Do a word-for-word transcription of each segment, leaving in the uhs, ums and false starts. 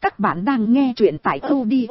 Các bạn đang nghe truyện tại audio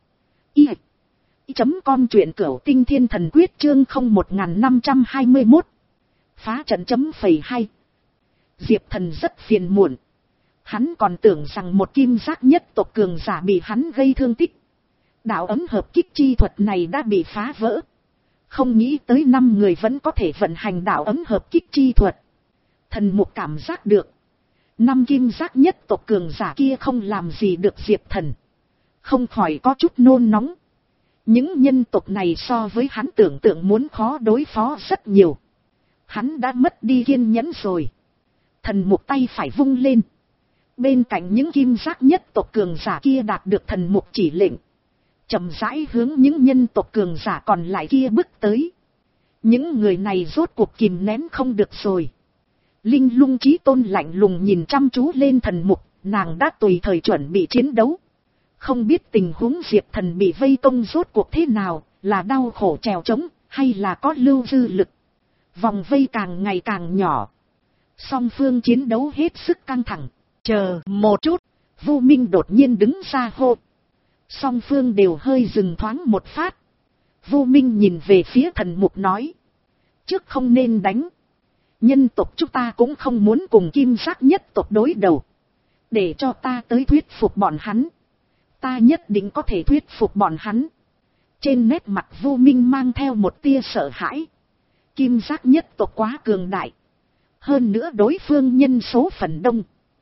i chấm com, truyện cửu tinh thiên thần quyết chương không một năm hai mốt. Phá trận chấm phẩy hay. Diệp Thần rất phiền muộn. Hắn còn tưởng rằng một kim giác nhất tộc cường giả bị hắn gây thương tích. Đạo ấm hợp kích chi thuật này đã bị phá vỡ. Không nghĩ tới năm người vẫn có thể vận hành đạo ấm hợp kích chi thuật. Thần mục cảm giác được. Năm kim giác nhất tộc cường giả kia không làm gì được Diệp Thần. Không khỏi có chút nôn nóng. Những nhân tộc này so với hắn tưởng tượng muốn khó đối phó rất nhiều. Hắn đã mất đi kiên nhẫn rồi. Thần mục tay phải vung lên. Bên cạnh những kim giác nhất tộc cường giả kia đạt được thần mục chỉ lệnh. Chậm rãi hướng những nhân tộc cường giả còn lại kia bước tới. Những người này rốt cuộc kìm nén không được rồi. Linh Lung Chí Tôn lạnh lùng nhìn chăm chú lên thần mục, nàng đã tùy thời chuẩn bị chiến đấu. Không biết tình huống Diệp Thần bị vây công rốt cuộc thế nào, là đau khổ trèo trống, hay là có lưu dư lực. Vòng vây càng ngày càng nhỏ. Song phương chiến đấu hết sức căng thẳng. Chờ một chút, Vu Minh đột nhiên đứng ra hô. Song phương đều hơi dừng thoáng một phát. Vu Minh nhìn về phía thần mục nói. Trước không nên đánh. Nhân tộc chúng ta cũng không muốn cùng kim giác nhất tộc đối đầu. Để cho ta tới thuyết phục bọn hắn. Ta nhất định có thể thuyết phục bọn hắn. Trên nét mặt Vu Minh mang theo một tia sợ hãi. Kim giác nhất tộc quá cường đại. Hơn nữa đối phương nhân số phần đông.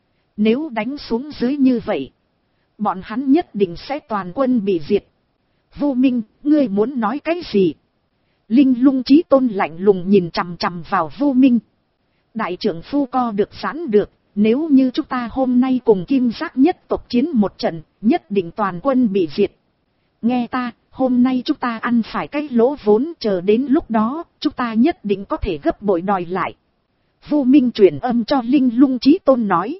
Nếu đánh xuống dưới như vậy, bọn hắn nhất định sẽ toàn quân bị diệt. Vu Minh, ngươi muốn nói cái gì? Linh Lung Chí Tôn lạnh lùng nhìn chằm chằm vào Vu Minh. Đại trưởng phu co được sẵn được, nếu như chúng ta hôm nay cùng kim giác nhất tộc chiến một trận, nhất định toàn quân bị diệt. Nghe ta, hôm nay chúng ta ăn phải cái lỗ vốn, chờ đến lúc đó, chúng ta nhất định có thể gấp bội đòi lại. Vu Minh truyền âm cho Linh Lung Chí Tôn nói.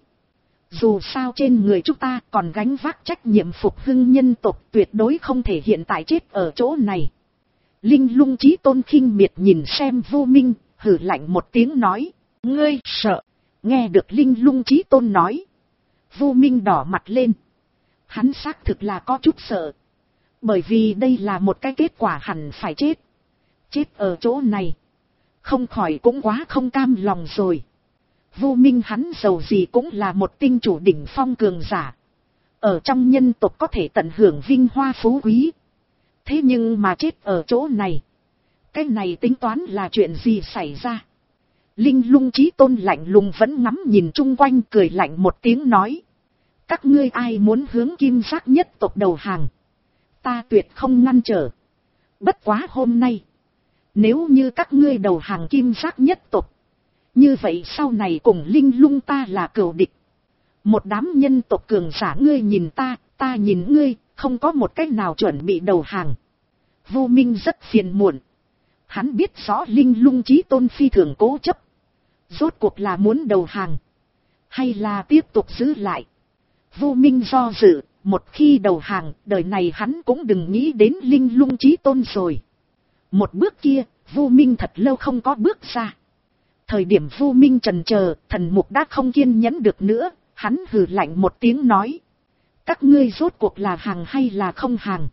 Dù sao trên người chúng ta còn gánh vác trách nhiệm phục hưng nhân tộc, tuyệt đối không thể hiện tại chết ở chỗ này. Linh Lung Chí Tôn khinh miệt nhìn xem Vu Minh, hử lạnh một tiếng nói. Ngươi sợ. Nghe được Linh Lung Chí Tôn nói. Vu Minh đỏ mặt lên. Hắn xác thực là có chút sợ. Bởi vì đây là một cái kết quả hẳn phải chết. Chết ở chỗ này. Không khỏi cũng quá không cam lòng rồi. Vu Minh hắn giàu gì cũng là một tinh chủ đỉnh phong cường giả. Ở trong nhân tộc có thể tận hưởng vinh hoa phú quý. Thế nhưng mà chết ở chỗ này. Cái này tính toán là chuyện gì xảy ra? Linh Lung Chí Tôn lạnh lùng vẫn ngắm nhìn chung quanh, cười lạnh một tiếng nói. Các ngươi ai muốn hướng kim giác nhất tộc đầu hàng? Ta tuyệt không ngăn trở. Bất quá hôm nay. Nếu như các ngươi đầu hàng kim giác nhất tộc. Như vậy sau này cùng Linh Lung ta là cừu địch. Một đám nhân tộc cường giả, ngươi nhìn ta, ta nhìn ngươi, không có một cách nào chuẩn bị đầu hàng. Vu Minh rất phiền muộn. Hắn biết rõ Linh Lung Chí Tôn phi thường cố chấp. Rốt cuộc là muốn đầu hàng. Hay là tiếp tục giữ lại. Vu Minh do dự, một khi đầu hàng, đời này hắn cũng đừng nghĩ đến Linh Lung Chí Tôn rồi. Một bước kia, Vu Minh thật lâu không có bước ra. Thời điểm Vu Minh chần chờ, thần mục đã không kiên nhẫn được nữa, hắn hừ lạnh một tiếng nói. Các ngươi rốt cuộc là hàng hay là không hàng?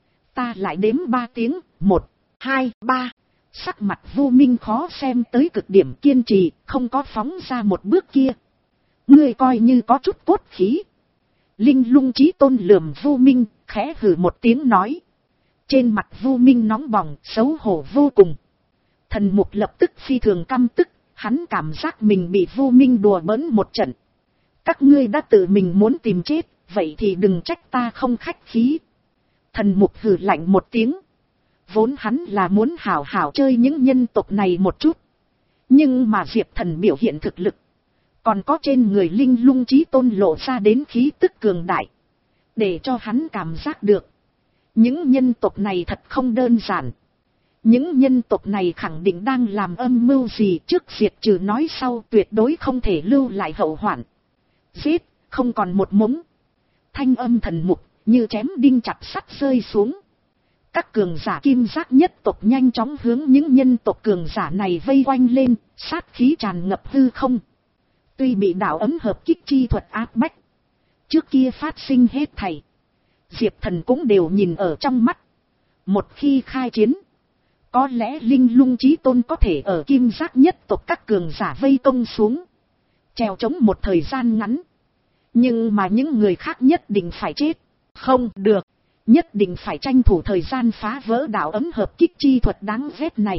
Ta lại đếm ba tiếng, một, hai, ba. Sắc mặt Vu Minh khó xem tới cực điểm, kiên trì, không có phóng ra một bước kia. Ngươi coi như có chút cốt khí. Linh Lung Chí Tôn lườm Vu Minh, khẽ hừ một tiếng nói. Trên mặt Vu Minh nóng bỏng, xấu hổ vô cùng. Thần mục lập tức phi thường căm tức, hắn cảm giác mình bị Vu Minh đùa bỡn một trận. Các ngươi đã tự mình muốn tìm chết, vậy thì đừng trách ta không khách khí. Thần mục hừ lạnh một tiếng. Vốn hắn là muốn hảo hảo chơi những nhân tộc này một chút. Nhưng mà Diệp Thần biểu hiện thực lực. Còn có trên người Linh Lung Chí Tôn lộ ra đến khí tức cường đại. Để cho hắn cảm giác được. Những nhân tộc này thật không đơn giản. Những nhân tộc này khẳng định đang làm âm mưu gì, trước diệt trừ nói sau, tuyệt đối không thể lưu lại hậu hoạn. Giết, không còn một mống. Thanh âm thần mục, như chém đinh chặt sắt rơi xuống. Các cường giả kim giác nhất tộc nhanh chóng hướng những nhân tộc cường giả này vây quanh lên, sát khí tràn ngập hư không. Tuy bị đạo ấm hợp kích chi thuật áp bách. Trước kia phát sinh hết thảy, Diệp Thần cũng đều nhìn ở trong mắt. Một khi khai chiến, có lẽ Linh Lung Chí Tôn có thể ở Kim Giác nhất tộc các cường giả vây công xuống, treo chống một thời gian ngắn. Nhưng mà những người khác nhất định phải chết. Không được, nhất định phải tranh thủ thời gian phá vỡ đạo ấm hợp kích chi thuật đáng ghét này.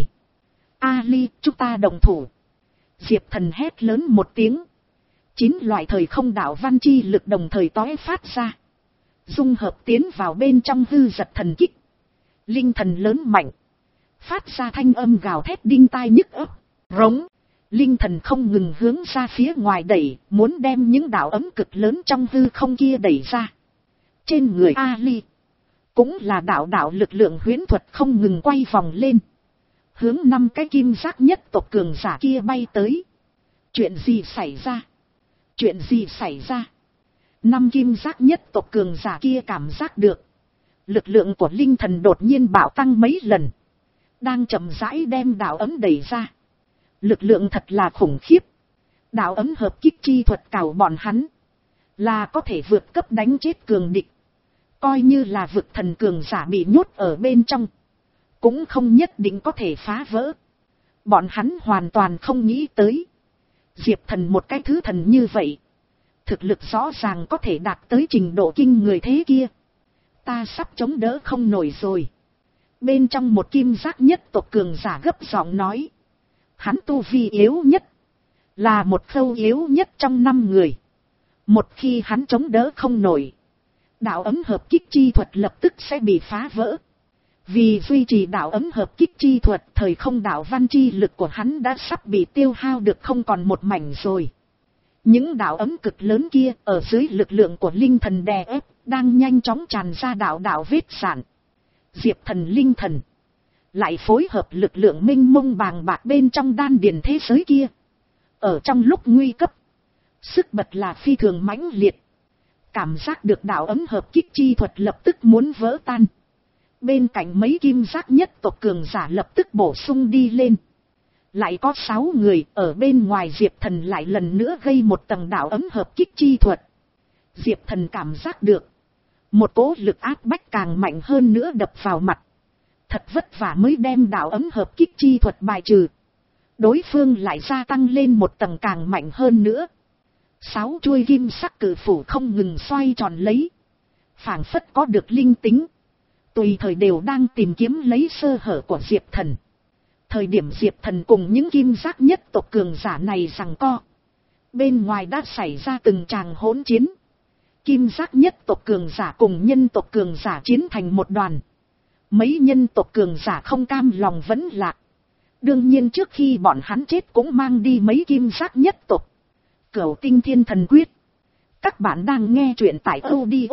Ali, chúng ta đồng thủ. Diệp Thần hét lớn một tiếng. Chín loại thời không đạo văn chi lực đồng thời tóe phát ra, dung hợp tiến vào bên trong hư giật thần kích. Linh thần lớn mạnh, phát ra thanh âm gào thét đinh tai nhức óc. Rống, linh thần không ngừng hướng ra phía ngoài đẩy, muốn đem những đạo ấm cực lớn trong hư không kia đẩy ra. Trên người Ali, cũng là đạo đạo lực lượng huyễn thuật không ngừng quay vòng lên, hướng năm cái kim giác nhất tộc cường giả kia bay tới. Chuyện gì xảy ra? Chuyện gì xảy ra? Năm kim giác nhất tộc cường giả kia cảm giác được lực lượng của linh thần đột nhiên bạo tăng mấy lần, đang chậm rãi đem đạo ấm đẩy ra. Lực lượng thật là khủng khiếp. Đạo ấm hợp kích chi thuật cào bọn hắn, là có thể vượt cấp đánh chết cường địch. Coi như là vực thần cường giả bị nhốt ở bên trong, cũng không nhất định có thể phá vỡ. Bọn hắn hoàn toàn không nghĩ tới, Diệp Thần một cái thứ thần như vậy, thực lực rõ ràng có thể đạt tới trình độ kinh người thế kia. Ta sắp chống đỡ không nổi rồi. Bên trong một kim giác nhất tộc cường giả gấp giọng nói. Hắn tu vi yếu nhất, là một khâu yếu nhất trong năm người. Một khi hắn chống đỡ không nổi, đạo ấm hợp kích chi thuật lập tức sẽ bị phá vỡ. Vì duy trì đạo ấm hợp kích chi thuật, thời không đạo văn chi lực của hắn đã sắp bị tiêu hao được không còn một mảnh rồi. Những đạo ấm cực lớn kia ở dưới lực lượng của linh thần đè ép, đang nhanh chóng tràn ra đạo đạo vết sản. Diệp Thần linh thần lại phối hợp lực lượng minh mông bàng bạc bên trong đan điền thế giới kia. Ở trong lúc nguy cấp, sức bật là phi thường mãnh liệt. Cảm giác được đạo ấm hợp kích chi thuật lập tức muốn vỡ tan. Bên cạnh mấy kim giác nhất tộc cường giả lập tức bổ sung đi lên. Lại có sáu người ở bên ngoài Diệp Thần lại lần nữa gây một tầng đạo ấm hợp kích chi thuật. Diệp Thần cảm giác được một cỗ lực áp bách càng mạnh hơn nữa đập vào mặt. Thật vất vả mới đem đạo ấm hợp kích chi thuật bài trừ. Đối phương lại gia tăng lên một tầng càng mạnh hơn nữa. Sáu chuôi kim sắc cử phủ không ngừng xoay tròn lấy, phảng phất có được linh tính, tùy thời đều đang tìm kiếm lấy sơ hở của Diệp Thần. Thời điểm Diệp Thần cùng những kim giác nhất tộc cường giả này giằng co, bên ngoài đã xảy ra từng tràng hỗn chiến. Kim giác nhất tộc cường giả cùng nhân tộc cường giả chiến thành một đoàn. Mấy nhân tộc cường giả không cam lòng vẫn lạc. Đương nhiên trước khi bọn hắn chết cũng mang đi mấy kim giác nhất tộc. Cửu Tinh Thiên Thần Quyết. Các bạn đang nghe truyện tại audio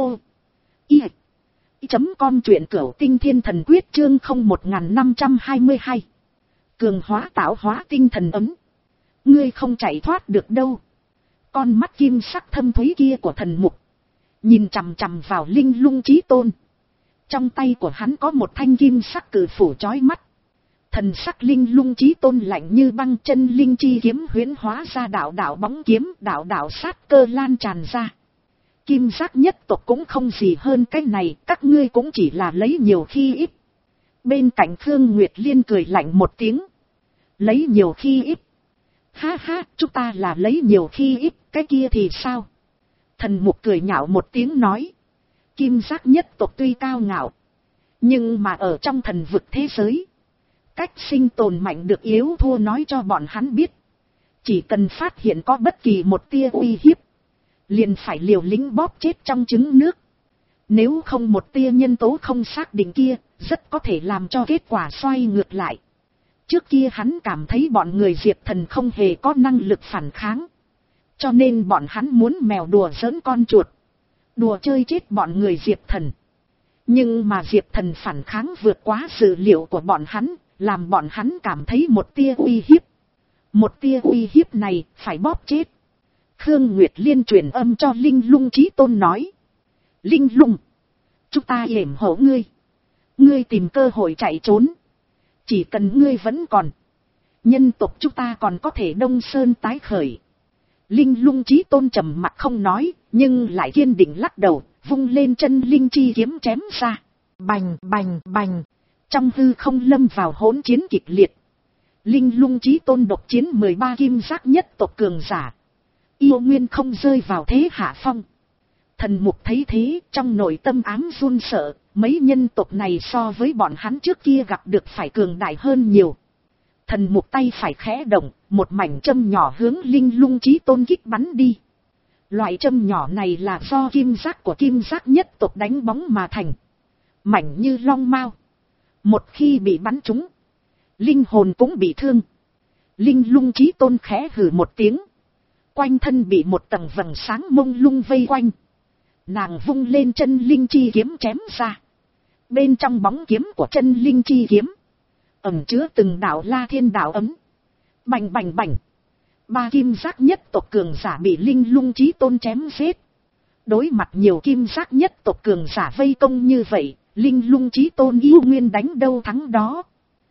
i chấm com truyện Cửu Tinh Thiên Thần Quyết chương không một năm hai hai. Cường hóa tạo hóa tinh thần ấm. Ngươi không chạy thoát được đâu. Con mắt kim sắc thâm thúy kia của thần mục nhìn chằm chằm vào Linh Lung Chí Tôn. Trong tay của hắn có một thanh kim sắc cử phủ chói mắt. Thần sắc Linh Lung Chí Tôn lạnh như băng, chân linh chi kiếm huyễn hóa ra đạo đạo bóng kiếm, đạo đạo sát cơ lan tràn ra. Kim giác nhất tộc cũng không gì hơn cái này, các ngươi cũng chỉ là lấy nhiều khi ít. Bên cạnh Khương Nguyệt Liên cười lạnh một tiếng. Lấy nhiều khi ít. Ha ha, chúng ta là lấy nhiều khi ít, cái kia thì sao? Thần mục cười nhạo một tiếng nói. Kim giác nhất tộc tuy cao ngạo, nhưng mà ở trong thần vực thế giới, cách sinh tồn mạnh được yếu thua nói cho bọn hắn biết. Chỉ cần phát hiện có bất kỳ một tia uy hiếp, liền phải liều lĩnh bóp chết trong trứng nước. Nếu không một tia nhân tố không xác định kia, rất có thể làm cho kết quả xoay ngược lại. Trước kia hắn cảm thấy bọn người Diệp Thần không hề có năng lực phản kháng, cho nên bọn hắn muốn mèo đùa giỡn con chuột, đùa chơi chết bọn người Diệp Thần. Nhưng mà Diệp Thần phản kháng vượt quá dự liệu của bọn hắn, làm bọn hắn cảm thấy một tia uy hiếp. Một tia uy hiếp này phải bóp chết. Khương Nguyệt Liên truyền âm cho Linh Lung Chí Tôn nói. Linh Lung, chúng ta yểm hộ ngươi. Ngươi tìm cơ hội chạy trốn. Chỉ cần ngươi vẫn còn, nhân tộc chúng ta còn có thể đông sơn tái khởi. Linh Lung Chí Tôn trầm mặt không nói, Nhưng lại kiên định lắc đầu, vung lên chân linh chi kiếm chém ra. Bành bành bành. Trong hư không lâm vào hỗn chiến kịch liệt. Linh Lung Chí Tôn độc chiến mười ba kim giác nhất tộc cường giả. Yêu nguyên không rơi vào thế hạ phong. Thần mục thấy thế, trong nội tâm ám run sợ, mấy nhân tộc này so với bọn hắn trước kia gặp được phải cường đại hơn nhiều. Thần mục tay phải khẽ động, một mảnh châm nhỏ hướng Linh Lung Chí Tôn kích bắn đi. Loại châm nhỏ này là do kim giác của kim giác nhất tộc đánh bóng mà thành. Mảnh như long mao. Một khi bị bắn trúng, linh hồn cũng bị thương. Linh Lung Chí Tôn khẽ hừ một tiếng. Quanh thân bị một tầng vầng sáng mông lung vây quanh. Nàng vung lên chân linh chi kiếm chém ra. Bên trong bóng kiếm của chân linh chi kiếm ẩn chứa từng đạo la thiên đạo ấm. Bành bành bành. Ba kim giác nhất tộc cường giả bị Linh Lung Chí Tôn chém giết. Đối mặt nhiều kim giác nhất tộc cường giả vây công như vậy, Linh Lung Chí Tôn yêu nguyên đánh đâu thắng đó.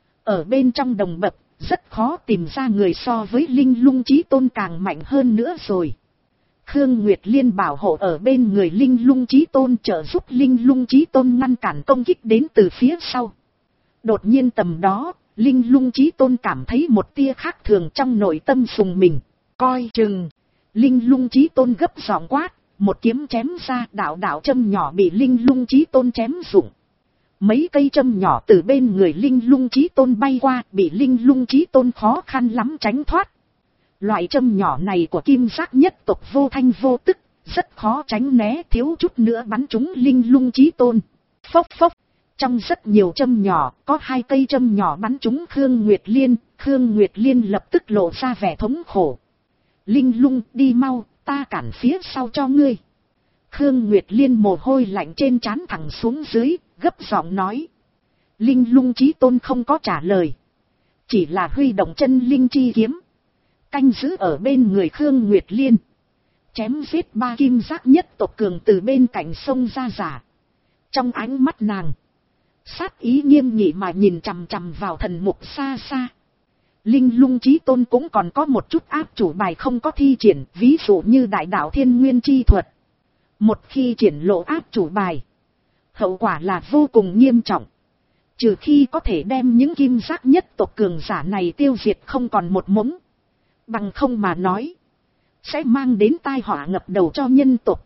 Ở bên trong đồng bậc, rất khó tìm ra người so với Linh Lung Chí Tôn càng mạnh hơn nữa rồi. Khương Nguyệt Liên bảo hộ ở bên người Linh Lung Chí Tôn, trợ giúp Linh Lung Chí Tôn ngăn cản công kích đến từ phía sau. Đột nhiên tầm đó, Linh Lung Chí Tôn cảm thấy một tia khác thường trong nội tâm sùng mình. Coi chừng. Linh Lung Chí Tôn gấp giọng quát, một kiếm chém ra, đạo đạo châm nhỏ bị Linh Lung Chí Tôn chém rụng. Mấy cây châm nhỏ từ bên người Linh Lung Chí Tôn bay qua, bị Linh Lung Chí Tôn khó khăn lắm tránh thoát. Loại châm nhỏ này của kim giác nhất tộc vô thanh vô tức, rất khó tránh né, thiếu chút nữa bắn trúng Linh Lung Chí Tôn. Phốc phốc. Trong rất nhiều châm nhỏ, có hai cây châm nhỏ bắn trúng Khương Nguyệt Liên, Khương Nguyệt Liên lập tức lộ ra vẻ thống khổ. Linh Lung, đi mau, ta cản phía sau cho ngươi. Khương Nguyệt Liên mồ hôi lạnh trên trán thẳng xuống dưới, gấp giọng nói. Linh Lung Chí Tôn không có trả lời. Chỉ là huy động chân linh chi kiếm. Canh giữ ở bên người Khương Nguyệt Liên. Chém giết ba kim giác nhất tộc cường từ bên cạnh sông ra giả. Trong ánh mắt nàng, sát ý nghiêm nghị mà nhìn chằm chằm vào thần mục xa xa. Linh Lung Chí Tôn cũng còn có một chút áp chủ bài không có thi triển, ví dụ như đại đạo thiên nguyên chi thuật. Một khi triển lộ áp chủ bài, hậu quả là vô cùng nghiêm trọng. Trừ khi có thể đem những kim giác nhất tộc cường giả này tiêu diệt không còn một mống. Bằng không mà nói, sẽ mang đến tai họa ngập đầu cho nhân tộc.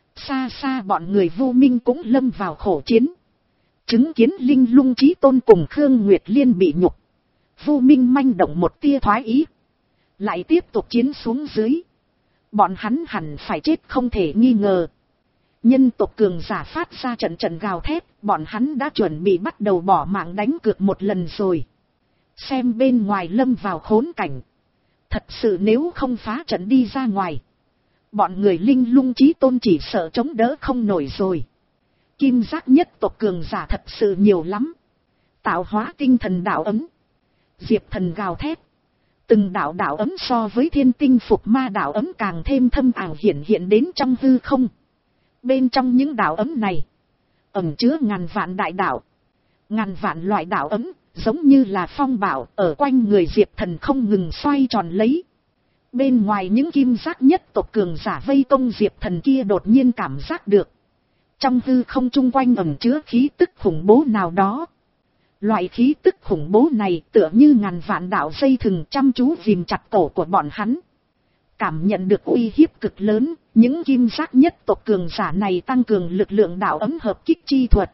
Xa xa bọn người Vô Minh cũng lâm vào khổ chiến. Chứng kiến Linh Lung Chí Tôn cùng Khương Nguyệt Liên bị nhục, Vô Minh manh động một tia thoái ý. Lại tiếp tục chiến xuống dưới. Bọn hắn hẳn phải chết không thể nghi ngờ. Nhân tộc cường giả phát ra trận trận gào thét, bọn hắn đã chuẩn bị bắt đầu bỏ mạng đánh cược một lần rồi. Xem bên ngoài lâm vào khốn cảnh. Thật sự nếu không phá trận đi ra ngoài, bọn người Linh Lung Chí Tôn chỉ sợ chống đỡ không nổi rồi. Kim giác nhất tộc cường giả thật sự nhiều lắm. Tạo hóa tinh thần đạo ấm. Diệp thần gào thét. Từng đạo đạo ấm so với thiên tinh phục ma đạo ấm càng thêm thâm ảo hiện hiện đến trong hư không. Bên trong những đạo ấm này, ẩn chứa ngàn vạn đại đạo. Ngàn vạn loại đạo ấm, giống như là phong bạo ở quanh người Diệp thần không ngừng xoay tròn lấy. Bên ngoài những kim giác nhất tộc cường giả vây công Diệp thần kia đột nhiên cảm giác được. Trong hư không chung quanh ẩn chứa khí tức khủng bố nào đó. Loại khí tức khủng bố này tựa như ngàn vạn đạo dây thừng chăm chú ghìm chặt cổ của bọn hắn. Cảm nhận được uy hiếp cực lớn, những kim giác nhất tộc cường giả này tăng cường lực lượng đạo ấm hợp kích chi thuật.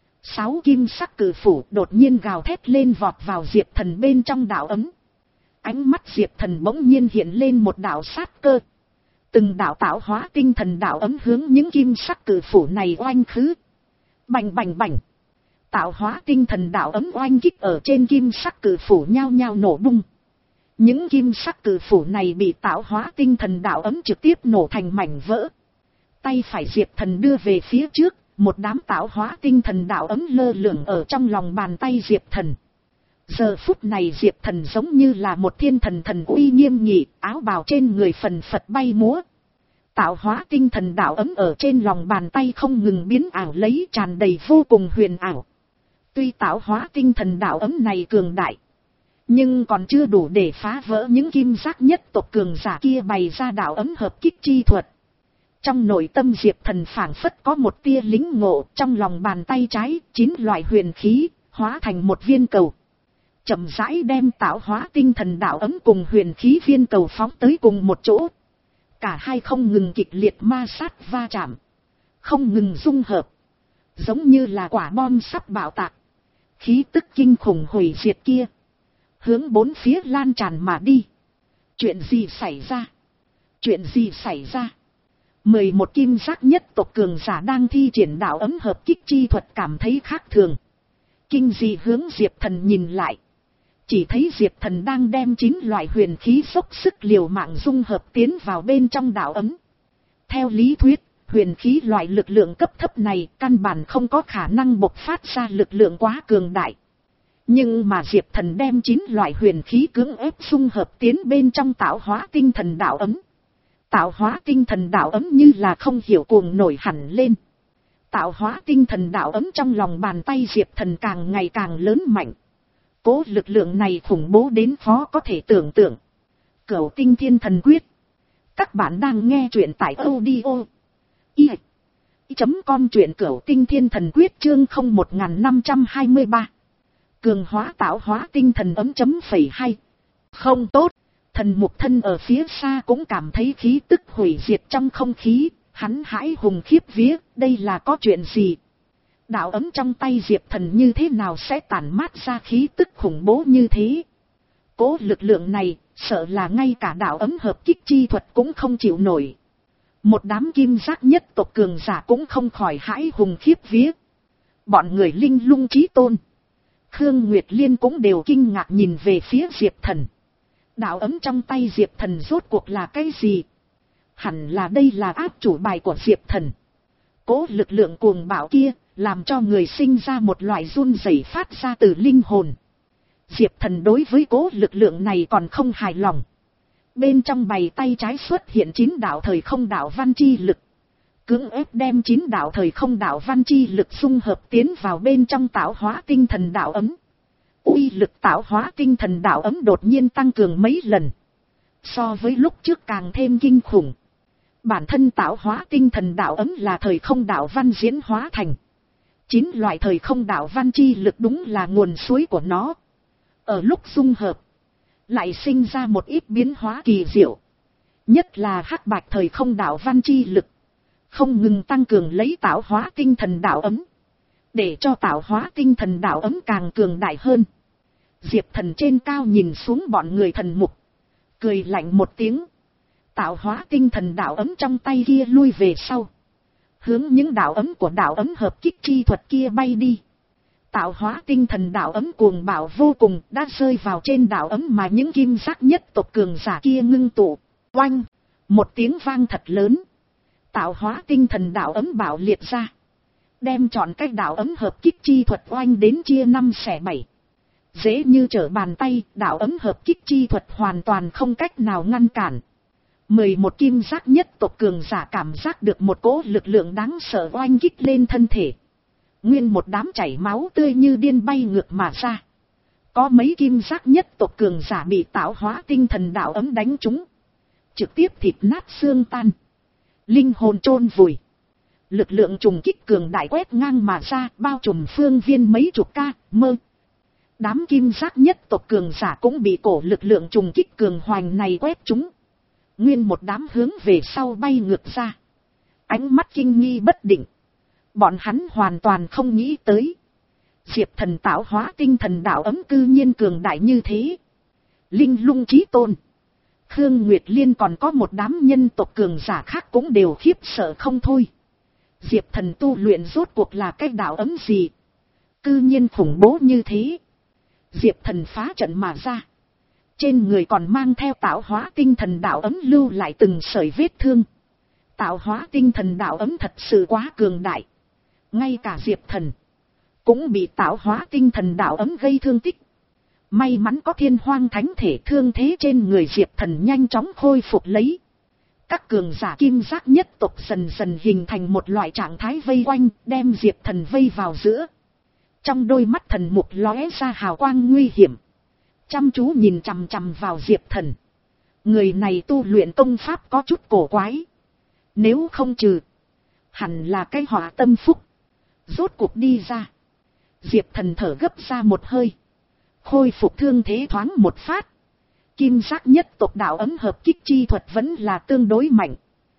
Sáu kim sắc cử phủ đột nhiên gào thét lên vọt vào Diệp thần bên trong đạo ấm. Ánh mắt Diệp thần bỗng nhiên hiện lên một đạo sát cơ. Từng đạo tạo hóa tinh thần đạo ấm hướng những kim sắc cử phủ này oanh khứ. Bành bành bành. Tạo hóa tinh thần đạo ấm oanh kích ở trên kim sắc cử phủ nhao nhao nổ bung. Những kim sắc cử phủ này bị tạo hóa tinh thần đạo ấm trực tiếp nổ thành mảnh vỡ. Tay phải Diệp thần đưa về phía trước, một đám tạo hóa tinh thần đạo ấm lơ lửng ở trong lòng bàn tay Diệp thần. Giờ phút này Diệp thần giống như là một thiên thần thần uy nghiêm nghị, áo bào trên người phần phật bay múa. Tạo hóa tinh thần đạo ấm ở trên lòng bàn tay không ngừng biến ảo lấy, tràn đầy vô cùng huyền ảo. Tuy tạo hóa tinh thần đạo ấm này cường đại, nhưng còn chưa đủ để phá vỡ những kim giác nhất tộc cường giả kia bày ra đạo ấm hợp kích chi thuật. Trong nội tâm Diệp Thần phảng phất có một tia lính ngộ, trong lòng bàn tay trái, chín loại huyền khí, hóa thành một viên cầu. Chậm rãi đem tạo hóa tinh thần đạo ấm cùng huyền khí viên cầu phóng tới cùng một chỗ. Cả hai không ngừng kịch liệt ma sát va chạm, không ngừng dung hợp, giống như là quả bom sắp bạo tạc. Khí tức kinh khủng hủy diệt kia, hướng bốn phía lan tràn mà đi. Chuyện gì xảy ra? Chuyện gì xảy ra? Mười một kim giác nhất tộc cường giả đang thi triển đạo ấm hợp kích chi thuật cảm thấy khác thường. Kinh dị hướng Diệp Thần nhìn lại. Chỉ thấy Diệp Thần đang đem chín loại huyền khí dốc sức liều mạng dung hợp tiến vào bên trong đạo ấm. Theo lý thuyết, huyền khí loại lực lượng cấp thấp này căn bản không có khả năng bộc phát ra lực lượng quá cường đại. Nhưng mà Diệp Thần đem chín loại huyền khí cưỡng ép dung hợp tiến bên trong tạo hóa tinh thần đạo ấm. Tạo hóa tinh thần đạo ấm như là không hiểu cuồng nổi hẳn lên. Tạo hóa tinh thần đạo ấm trong lòng bàn tay Diệp Thần càng ngày càng lớn mạnh. Cố lực lượng này khủng bố đến khó có thể tưởng tượng. Cửu Tinh Thiên Thần Quyết. Các bạn đang nghe truyện tại audio i chấm com truyện Cửu Tinh Thiên Thần Quyết chương không một năm hai ba. Cường hóa tạo hóa tinh thần ấm chấm phẩy hai. Không tốt. Thần mục thân ở phía xa cũng cảm thấy khí tức hủy diệt trong không khí. Hắn hãi hùng khiếp vía, đây là có chuyện gì? Đạo ấm trong tay Diệp Thần như thế nào sẽ tản mát ra khí tức khủng bố như thế? Cố lực lượng này, sợ là ngay cả đạo ấm hợp kích chi thuật cũng không chịu nổi. Một đám kim giác nhất tộc cường giả cũng không khỏi hãi hùng khiếp vía. Bọn người Linh Lung Chí Tôn, Khương Nguyệt Liên cũng đều kinh ngạc nhìn về phía Diệp Thần. Đạo ấm trong tay Diệp Thần rốt cuộc là cái gì? Hẳn là đây là áp chủ bài của Diệp Thần. Cố lực lượng cuồng bạo kia, làm cho người sinh ra một loại run rẩy phát ra từ linh hồn. Diệp Thần đối với cố lực lượng này còn không hài lòng. Bên trong bày tay trái xuất hiện chín đạo thời không đạo văn chi lực. Cưỡng ép đem chín đạo thời không đạo văn chi lực dung hợp tiến vào bên trong tạo hóa tinh thần đạo ấm. Uy lực tạo hóa tinh thần đạo ấm đột nhiên tăng cường mấy lần. So với lúc trước càng thêm kinh khủng. Bản thân tạo hóa tinh thần đạo ấm là thời không đạo văn diễn hóa thành. Chín loại thời không đạo văn chi lực đúng là nguồn suối của nó. Ở lúc dung hợp, lại sinh ra một ít biến hóa kỳ diệu. Nhất là hắc bạch thời không đạo văn chi lực. Không ngừng tăng cường lấy tạo hóa tinh thần đạo ấm. Để cho tạo hóa tinh thần đạo ấm càng cường đại hơn. Diệp Thần trên cao nhìn xuống bọn người thần mục. Cười lạnh một tiếng. Tạo hóa tinh thần đạo ấm trong tay kia lui về sau. Hướng những đạo ấm của đạo ấm hợp kích chi thuật kia bay đi. Tạo hóa tinh thần đạo ấm cuồng bạo vô cùng đã rơi vào trên đạo ấm mà những kim giác nhất tộc cường giả kia ngưng tụ. Oanh! Một tiếng vang thật lớn. Tạo hóa tinh thần đạo ấm bạo liệt ra. Đem chọn cách đạo ấm hợp kích chi thuật oanh đến chia năm xẻ bảy. Dễ như trở bàn tay, đạo ấm hợp kích chi thuật hoàn toàn không cách nào ngăn cản. Mười một kim giác nhất tộc cường giả cảm giác được một cỗ lực lượng đáng sợ oanh kích lên thân thể. Nguyên một đám chảy máu tươi như điên bay ngược mà ra. Có mấy kim giác nhất tộc cường giả bị tạo hóa tinh thần đạo ấm đánh trúng. Trực tiếp thịt nát xương tan. Linh hồn chôn vùi. Lực lượng trùng kích cường đại quét ngang mà ra bao trùm phương viên mấy chục ca, mơ. Đám kim giác nhất tộc cường giả cũng bị cổ lực lượng trùng kích cường hoành này quét trúng. Nguyên một đám hướng về sau bay ngược ra. Ánh mắt kinh nghi bất định. Bọn hắn hoàn toàn không nghĩ tới. Diệp Thần tạo hóa tinh thần đạo ấm cư nhiên cường đại như thế. Linh Lung Chí Tôn, Khương Nguyệt Liên còn có một đám nhân tộc cường giả khác cũng đều khiếp sợ không thôi. Diệp Thần tu luyện rốt cuộc là cái đạo ấm gì? Cư nhiên khủng bố như thế. Diệp Thần phá trận mà ra. Trên người còn mang theo tạo hóa tinh thần đạo ấm lưu lại từng sợi vết thương. Tạo hóa tinh thần đạo ấm thật sự quá cường đại. Ngay cả Diệp Thần cũng bị tạo hóa tinh thần đạo ấm gây thương tích. May mắn có thiên hoang thánh thể, thương thế trên người Diệp Thần nhanh chóng khôi phục lấy. Các cường giả kim giác nhất tộc dần dần hình thành một loại trạng thái vây quanh, đem Diệp Thần vây vào giữa. Trong đôi mắt thần mục lóe ra hào quang nguy hiểm. Chăm chú nhìn chằm chằm vào Diệp Thần. Người này tu luyện công pháp có chút cổ quái. Nếu không trừ, hẳn là cái họa tâm phúc. Rốt cuộc đi ra. Diệp Thần thở gấp ra một hơi. Khôi phục thương thế thoáng một phát. Kim giác nhất tộc đạo ấm hợp kích chi thuật vẫn là tương đối mạnh.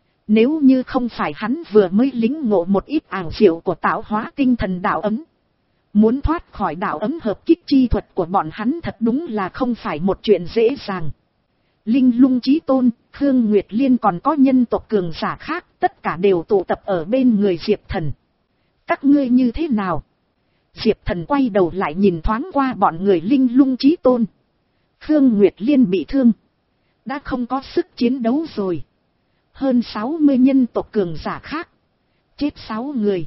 Nếu như không phải hắn vừa mới lính ngộ một ít ảo diệu của tạo hóa tinh thần đạo ấm. Muốn thoát khỏi đạo ấm hợp kích chi thuật của bọn hắn thật đúng là không phải một chuyện dễ dàng. Linh Lung Chí Tôn, Khương Nguyệt Liên còn có nhân tộc cường giả khác, tất cả đều tụ tập ở bên người Diệp Thần. Các ngươi như thế nào? Diệp Thần quay đầu lại nhìn thoáng qua bọn người Linh Lung Chí Tôn. Khương Nguyệt Liên bị thương, đã không có sức chiến đấu rồi. Hơn sáu mươi nhân tộc cường giả khác, chết sáu người.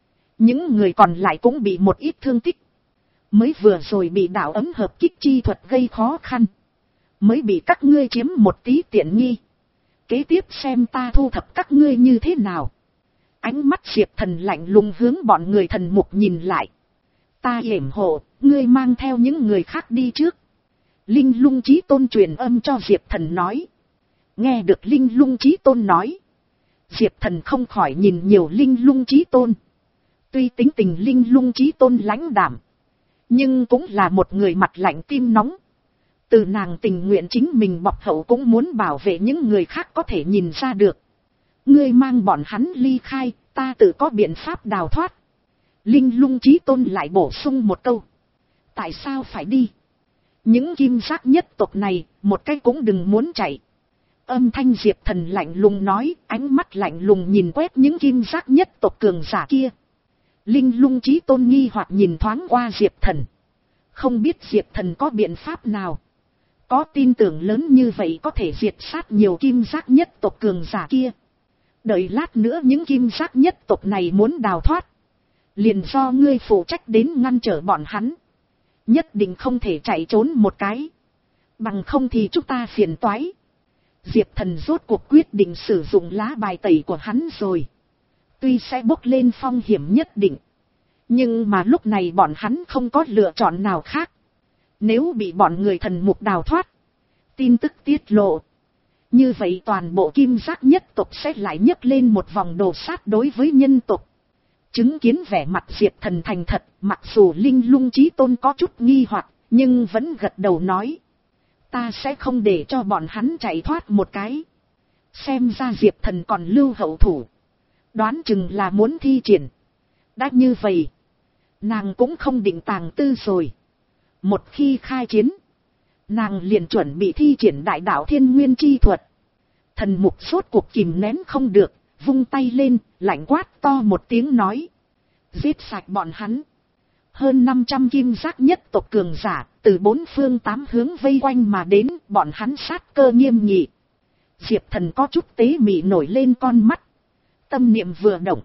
Những người còn lại cũng bị một ít thương tích. Mới vừa rồi bị đạo ấm hợp kích chi thuật gây khó khăn, mới bị các ngươi chiếm một tí tiện nghi. Kế tiếp xem ta thu thập các ngươi như thế nào. Ánh mắt Diệp Thần lạnh lùng hướng bọn người thần mục nhìn lại. Ta yểm hộ, ngươi mang theo những người khác đi trước. Linh Lung Chí Tôn truyền âm cho Diệp Thần nói. Nghe được Linh Lung Chí Tôn nói, Diệp Thần không khỏi nhìn nhiều Linh Lung Chí Tôn. Tuy tính tình Linh Lung Chí Tôn lãnh đạm, nhưng cũng là một người mặt lạnh tim nóng. Từ nàng tình nguyện chính mình bọc hậu cũng muốn bảo vệ những người khác có thể nhìn ra được. Ngươi mang bọn hắn ly khai, ta tự có biện pháp đào thoát. Linh Lung Chí Tôn lại bổ sung một câu. Tại sao phải đi? Những kim giác nhất tộc này, một cái cũng đừng muốn chạy. Âm thanh Diệp Thần lạnh lùng nói, ánh mắt lạnh lùng nhìn quét những kim giác nhất tộc cường giả kia. Linh Lung Chí Tôn nghi hoặc nhìn thoáng qua Diệp Thần. Không biết Diệp Thần có biện pháp nào, có tin tưởng lớn như vậy có thể diệt sát nhiều kim giác nhất tộc cường giả kia. Đợi lát nữa những kim giác nhất tộc này muốn đào thoát, liền do ngươi phụ trách đến ngăn trở bọn hắn. Nhất định không thể chạy trốn một cái, bằng không thì chúng ta phiền toái. Diệp Thần rốt cuộc quyết định sử dụng lá bài tẩy của hắn rồi. Tuy sẽ bốc lên phong hiểm nhất định, nhưng mà lúc này bọn hắn không có lựa chọn nào khác. Nếu bị bọn người thần mục đào thoát, tin tức tiết lộ, như vậy toàn bộ kim giác nhất tộc sẽ lại nhấc lên một vòng đồ sát đối với nhân tộc. Chứng kiến vẻ mặt Diệp Thần thành thật, mặc dù Linh Lung Chí Tôn có chút nghi hoặc, nhưng vẫn gật đầu nói. Ta sẽ không để cho bọn hắn chạy thoát một cái. Xem ra Diệp Thần còn lưu hậu thủ, đoán chừng là muốn thi triển. Đã như vậy, nàng cũng không định tàng tư rồi. Một khi khai chiến, nàng liền chuẩn bị thi triển đại đạo thiên nguyên chi thuật. Thần mục sốt cuộc kìm nén không được, vung tay lên, lạnh quát to một tiếng nói. Giết sạch bọn hắn. Hơn năm trăm kim giác nhất tộc cường giả, từ bốn phương tám hướng vây quanh mà đến, bọn hắn sát cơ nghiêm nghị. Diệp Thần có chút tế mị nổi lên con mắt. Tâm niệm vừa động,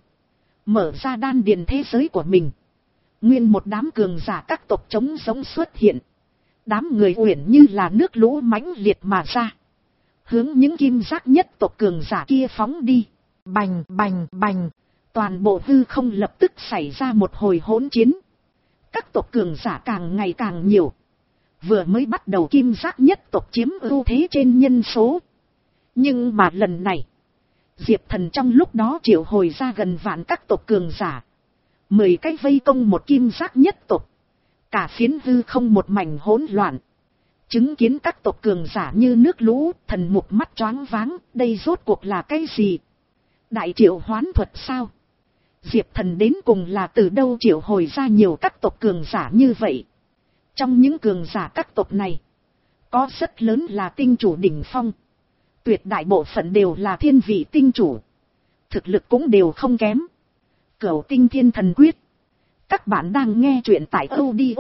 mở ra đan điền thế giới của mình. Nguyên một đám cường giả các tộc chống giống xuất hiện. Đám người uyển như là nước lũ mãnh liệt mà ra, hướng những kim giác nhất tộc cường giả kia phóng đi. Bành bành bành, toàn bộ hư không lập tức xảy ra một hồi hỗn chiến. Các tộc cường giả càng ngày càng nhiều. Vừa mới bắt đầu kim giác nhất tộc chiếm ưu thế trên nhân số. Nhưng mà lần này, Diệp Thần trong lúc đó triệu hồi ra gần vạn các tộc cường giả. Mười cái vây công một kim giác nhất tộc. Cả phiến hư không một mảnh hỗn loạn. Chứng kiến các tộc cường giả như nước lũ, thần mục mắt choáng váng, đây rốt cuộc là cái gì? Đại triệu hoán thuật sao? Diệp Thần đến cùng là từ đâu triệu hồi ra nhiều các tộc cường giả như vậy? Trong những cường giả các tộc này, có rất lớn là tinh chủ đỉnh phong. Tuyệt đại bộ phận đều là thiên vị tinh chủ. Thực lực cũng đều không kém. Cửu Tinh Thiên Thần Quyết. Các bạn đang nghe truyện tại audio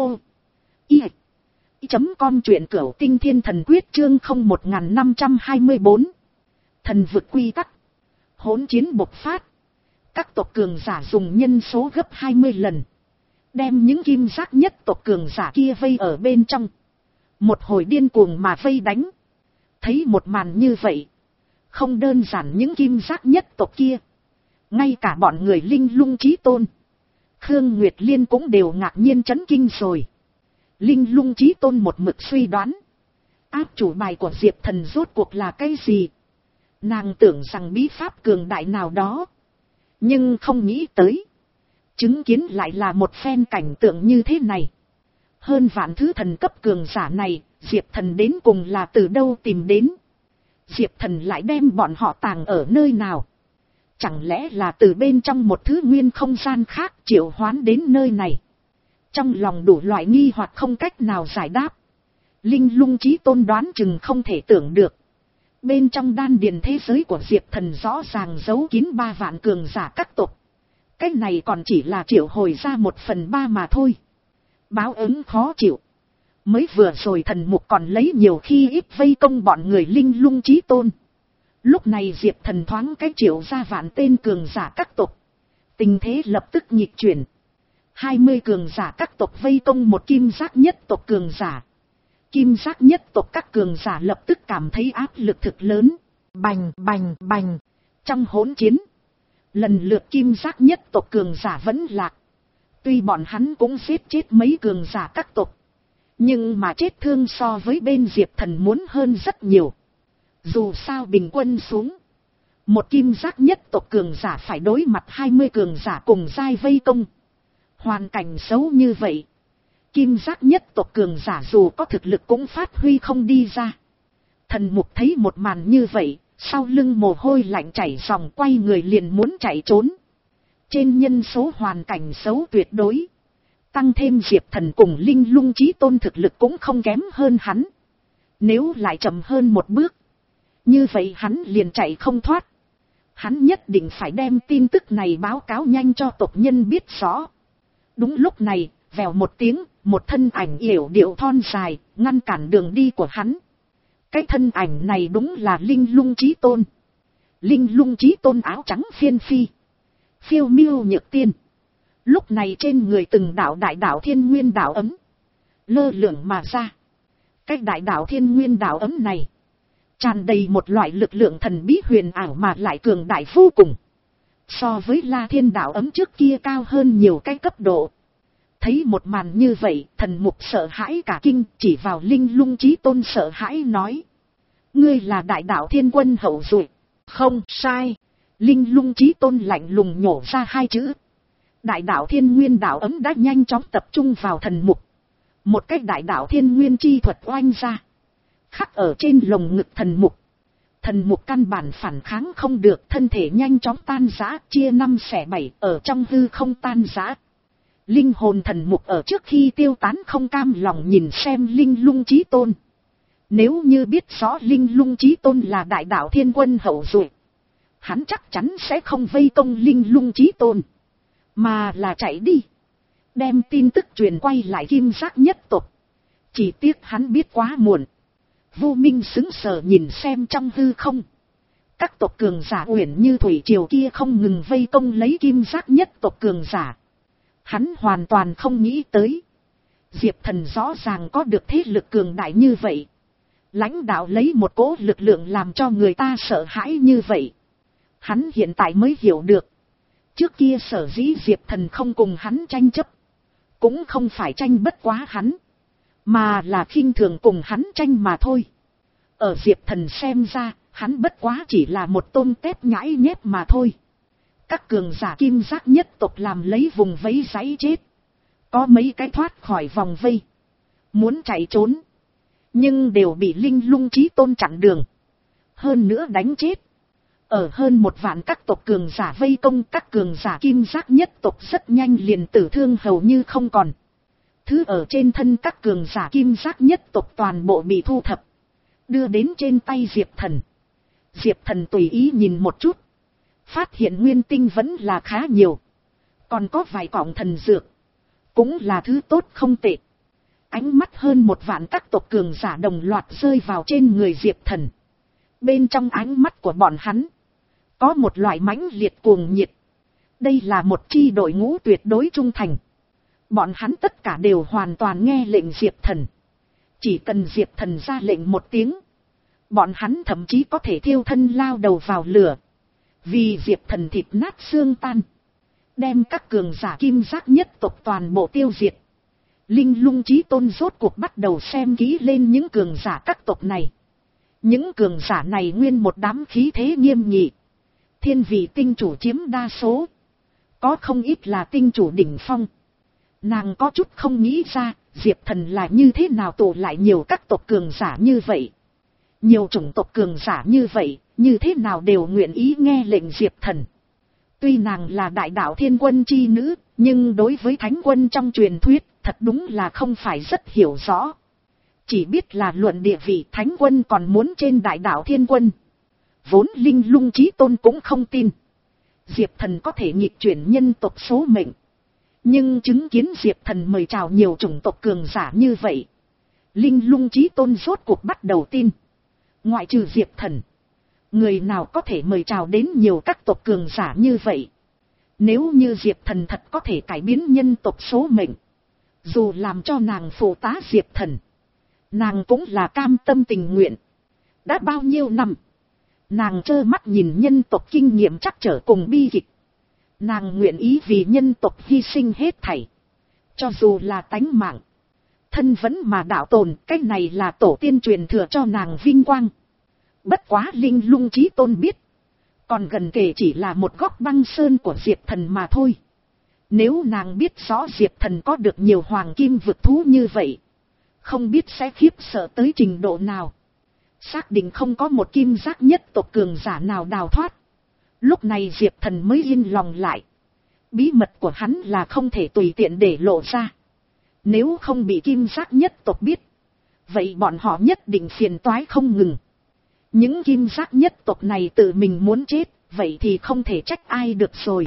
i chấm com truyện Cửu Tinh Thiên Thần Quyết chương không một năm hai bốn. Thần vực quy tắc. Hỗn chiến bộc phát. Các tộc cường giả dùng nhân số gấp hai mươi lần. Đem những kim giác nhất tộc cường giả kia vây ở bên trong. Một hồi điên cuồng mà vây đánh. Thấy một màn như vậy, không đơn giản những kim giác nhất tộc kia, ngay cả bọn người Linh Lung Chí Tôn, Khương Nguyệt Liên cũng đều ngạc nhiên chấn kinh rồi. Linh Lung Chí Tôn một mực suy đoán, áp chủ bài của Diệp Thần rốt cuộc là cái gì? Nàng tưởng rằng bí pháp cường đại nào đó, nhưng không nghĩ tới, chứng kiến lại là một phen cảnh tượng như thế này. Hơn vạn thứ thần cấp cường giả này, Diệp Thần đến cùng là từ đâu tìm đến? Diệp Thần lại đem bọn họ tàng ở nơi nào? Chẳng lẽ là từ bên trong một thứ nguyên không gian khác triệu hoán đến nơi này? Trong lòng đủ loại nghi hoặc không cách nào giải đáp. Linh Lung Chí Tôn đoán chừng không thể tưởng được. Bên trong đan điền thế giới của Diệp Thần rõ ràng giấu kín ba vạn cường giả các tộc. Cái này còn chỉ là triệu hồi ra một phần ba mà thôi. Báo ứng khó chịu. Mới vừa rồi thần mục còn lấy nhiều khi ít vây công bọn người Linh Lung Chí Tôn. Lúc này Diệp Thần thoáng cái triệu ra vạn tên cường giả các tộc. Tình thế lập tức nhịp chuyển. Hai mươi cường giả các tộc vây công một kim giác nhất tộc cường giả. Kim giác nhất tộc các cường giả lập tức cảm thấy áp lực thực lớn. Bành bành bành. Trong hỗn chiến, lần lượt kim giác nhất tộc cường giả vẫn lạc. Tuy bọn hắn cũng giết chết mấy cường giả các tộc, nhưng mà chết thương so với bên Diệp Thần muốn hơn rất nhiều. Dù sao bình quân xuống, một kim giác nhất tộc cường giả phải đối mặt hai mươi cường giả cùng giai vây công. Hoàn cảnh xấu như vậy, kim giác nhất tộc cường giả dù có thực lực cũng phát huy không đi ra. Thần mục thấy một màn như vậy, sau lưng mồ hôi lạnh chảy ròng, quay người liền muốn chạy trốn. Trên nhân số hoàn cảnh xấu tuyệt đối, tăng thêm Diệp Thần cùng Linh Lung Chí Tôn thực lực cũng không kém hơn hắn. Nếu lại chậm hơn một bước, như vậy hắn liền chạy không thoát. Hắn nhất định phải đem tin tức này báo cáo nhanh cho tộc nhân biết rõ. Đúng lúc này, vèo một tiếng, một thân ảnh yểu điệu thon dài, ngăn cản đường đi của hắn. Cái thân ảnh này đúng là Linh Lung Chí Tôn. Linh Lung Chí Tôn áo trắng phiên phi, phiêu miêu nhược tiên. Lúc này trên người từng đạo đại đạo thiên nguyên đạo ấm lơ lửng mà ra. Cái đại đạo thiên nguyên đạo ấm này tràn đầy một loại lực lượng thần bí huyền ảo mà lại cường đại vô cùng. So với La Thiên đạo ấm trước kia cao hơn nhiều cái cấp độ. Thấy một màn như vậy, thần mục sợ hãi cả kinh, chỉ vào Linh Lung Chí Tôn sợ hãi nói: ngươi là đại đạo thiên quân hậu duệ. Không sai. Linh Lung Chí Tôn lạnh lùng nhổ ra hai chữ. Đại đạo thiên nguyên đạo ấm đã nhanh chóng tập trung vào thần mục. Một cách đại đạo thiên nguyên chi thuật oanh ra, khắc ở trên lồng ngực thần mục. Thần mục căn bản phản kháng không được, thân thể nhanh chóng tan rã, chia năm xẻ bảy, ở trong hư không tan rã. Linh hồn thần mục ở trước khi tiêu tán không cam lòng nhìn xem Linh Lung Chí Tôn. Nếu như biết rõ Linh Lung Chí Tôn là đại đạo thiên quân hậu duệ, hắn chắc chắn sẽ không vây công Linh Lung Chí Tôn, mà là chạy đi, đem tin tức truyền quay lại kim giác nhất tộc. Chỉ tiếc hắn biết quá muộn. Vô Minh sững sờ nhìn xem trong hư không, các tộc cường giả uyển như thủy triều kia không ngừng vây công lấy kim giác nhất tộc cường giả. Hắn hoàn toàn không nghĩ tới, Diệp Thần rõ ràng có được thế lực cường đại như vậy, lãnh đạo lấy một cỗ lực lượng làm cho người ta sợ hãi như vậy. Hắn hiện tại mới hiểu được, trước kia sở dĩ Diệp Thần không cùng hắn tranh chấp, cũng không phải tranh bất quá hắn, mà là khinh thường cùng hắn tranh mà thôi. Ở Diệp Thần xem ra, hắn bất quá chỉ là một tôm tép nhãi nhép mà thôi. Các cường giả kim giác nhất tộc làm lấy vùng vẫy giấy chết. Có mấy cái thoát khỏi vòng vây, muốn chạy trốn, nhưng đều bị Linh Lung Chí Tôn chặn đường, hơn nữa đánh chết. Ở hơn một vạn các tộc cường giả vây công, các cường giả kim giác nhất tộc rất nhanh liền tử thương hầu như không còn. Thứ ở trên thân các cường giả kim giác nhất tộc toàn bộ bị thu thập, đưa đến trên tay Diệp Thần. Diệp Thần tùy ý nhìn một chút, phát hiện nguyên tinh vẫn là khá nhiều, còn có vài cọng thần dược, cũng là thứ tốt không tệ. Ánh mắt hơn một vạn các tộc cường giả đồng loạt rơi vào trên người Diệp Thần. Bên trong ánh mắt của bọn hắn có một loại mãnh liệt cuồng nhiệt. Đây là một chi đội ngũ tuyệt đối trung thành. Bọn hắn tất cả đều hoàn toàn nghe lệnh Diệp Thần. Chỉ cần Diệp Thần ra lệnh một tiếng, bọn hắn thậm chí có thể thiêu thân lao đầu vào lửa, vì Diệp Thần thịt nát xương tan, đem các cường giả kim giác nhất tộc toàn bộ tiêu diệt. Linh Lung Chí Tôn rốt cuộc bắt đầu xem kỹ lên những cường giả các tộc này. Những cường giả này nguyên một đám khí thế nghiêm nghị. Thiên vị tinh chủ chiếm đa số. Có không ít là tinh chủ đỉnh phong. Nàng có chút không nghĩ ra, Diệp Thần là như thế nào tụ lại nhiều các tộc cường giả như vậy. Nhiều chủng tộc cường giả như vậy, như thế nào đều nguyện ý nghe lệnh Diệp Thần. Tuy nàng là đại đạo thiên quân chi nữ, nhưng đối với thánh quân trong truyền thuyết, thật đúng là không phải rất hiểu rõ. Chỉ biết là luận địa vị thánh quân còn muốn trên đại đạo thiên quân. Vốn Linh Lung Chí Tôn cũng không tin Diệp Thần có thể nghịch chuyển nhân tộc số mệnh. Nhưng chứng kiến Diệp Thần mời chào nhiều chủng tộc cường giả như vậy, Linh Lung Chí Tôn rốt cuộc bắt đầu tin. Ngoại trừ Diệp Thần, người nào có thể mời chào đến nhiều các tộc cường giả như vậy. Nếu như Diệp Thần thật có thể cải biến nhân tộc số mệnh, dù làm cho nàng phụ tá Diệp Thần, nàng cũng là cam tâm tình nguyện. Đã bao nhiêu năm, nàng trơ mắt nhìn nhân tộc kinh nghiệm chắc trở cùng bi kịch. Nàng nguyện ý vì nhân tộc hy sinh hết thảy. Cho dù là tánh mạng, thân vẫn mà đạo tồn, cái này là tổ tiên truyền thừa cho nàng vinh quang. Bất quá Linh Lung Chí Tôn biết, còn gần kể chỉ là một góc băng sơn của Diệp Thần mà thôi. Nếu nàng biết rõ Diệp Thần có được nhiều hoàng kim vực thú như vậy, không biết sẽ khiếp sợ tới trình độ nào. Xác định không có một kim giác nhất tộc cường giả nào đào thoát. Lúc này Diệp Thần mới yên lòng lại. Bí mật của hắn là không thể tùy tiện để lộ ra. Nếu không bị kim giác nhất tộc biết, vậy bọn họ nhất định phiền toái không ngừng. Những kim giác nhất tộc này tự mình muốn chết, vậy thì không thể trách ai được rồi.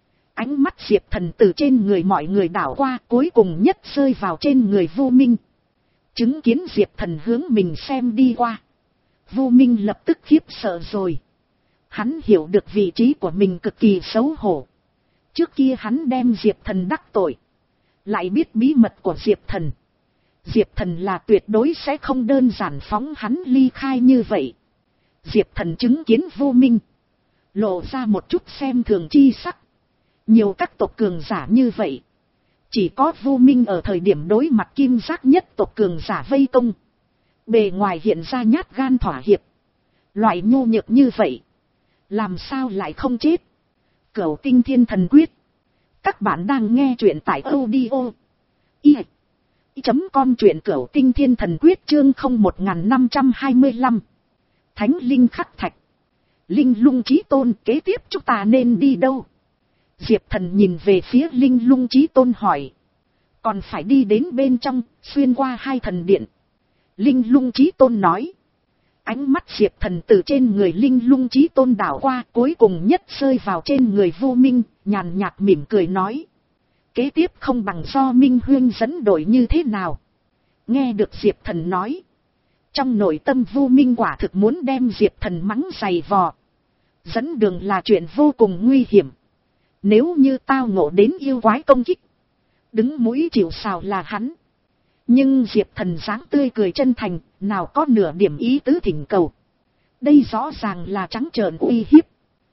Ánh mắt Diệp Thần từ trên người mọi người đảo qua, cuối cùng nhất rơi vào trên người Vô Minh. Chứng kiến Diệp Thần hướng mình xem đi qua, Vô Minh lập tức khiếp sợ rồi. Hắn hiểu được vị trí của mình cực kỳ xấu hổ. Trước kia hắn đem Diệp Thần đắc tội, lại biết bí mật của Diệp Thần. Diệp Thần là tuyệt đối sẽ không đơn giản phóng hắn ly khai như vậy. Diệp Thần chứng kiến Vô Minh, lộ ra một chút xem thường chi sắc. Nhiều các tộc cường giả như vậy, chỉ có Vô Minh ở thời điểm đối mặt kim giác nhất tộc cường giả vây công, bề ngoài hiện ra nhát gan thỏa hiệp. Loại nhu nhược như vậy, làm sao lại không chết. Cửu Tinh Thiên Thần Quyết. Các bạn đang nghe truyện tại audio i chấm com, truyện Cửu Tinh Thiên Thần Quyết chương không một năm hai lăm. Thánh Linh Khắc Thạch. Linh Lung Chí Tôn, kế tiếp chúng ta nên đi đâu? Diệp Thần nhìn về phía Linh Lung Chí Tôn hỏi. Còn phải đi đến bên trong, xuyên qua hai thần điện. Linh Lung Chí Tôn nói. Ánh mắt Diệp Thần từ trên người Linh Lung Chí Tôn đảo qua, cuối cùng nhất rơi vào trên người Vô Minh, nhàn nhạt mỉm cười nói. Kế tiếp không bằng do Minh Huyên dẫn đội như thế nào? Nghe được Diệp Thần nói, trong nội tâm Vô Minh quả thực muốn đem Diệp Thần mắng giày vò. Dẫn đường là chuyện vô cùng nguy hiểm. Nếu như tao ngộ đến yêu quái công kích, đứng mũi chịu sào là hắn. Nhưng Diệp Thần dáng tươi cười chân thành, nào có nửa điểm ý tứ thỉnh cầu. Đây rõ ràng là trắng trợn uy hiếp.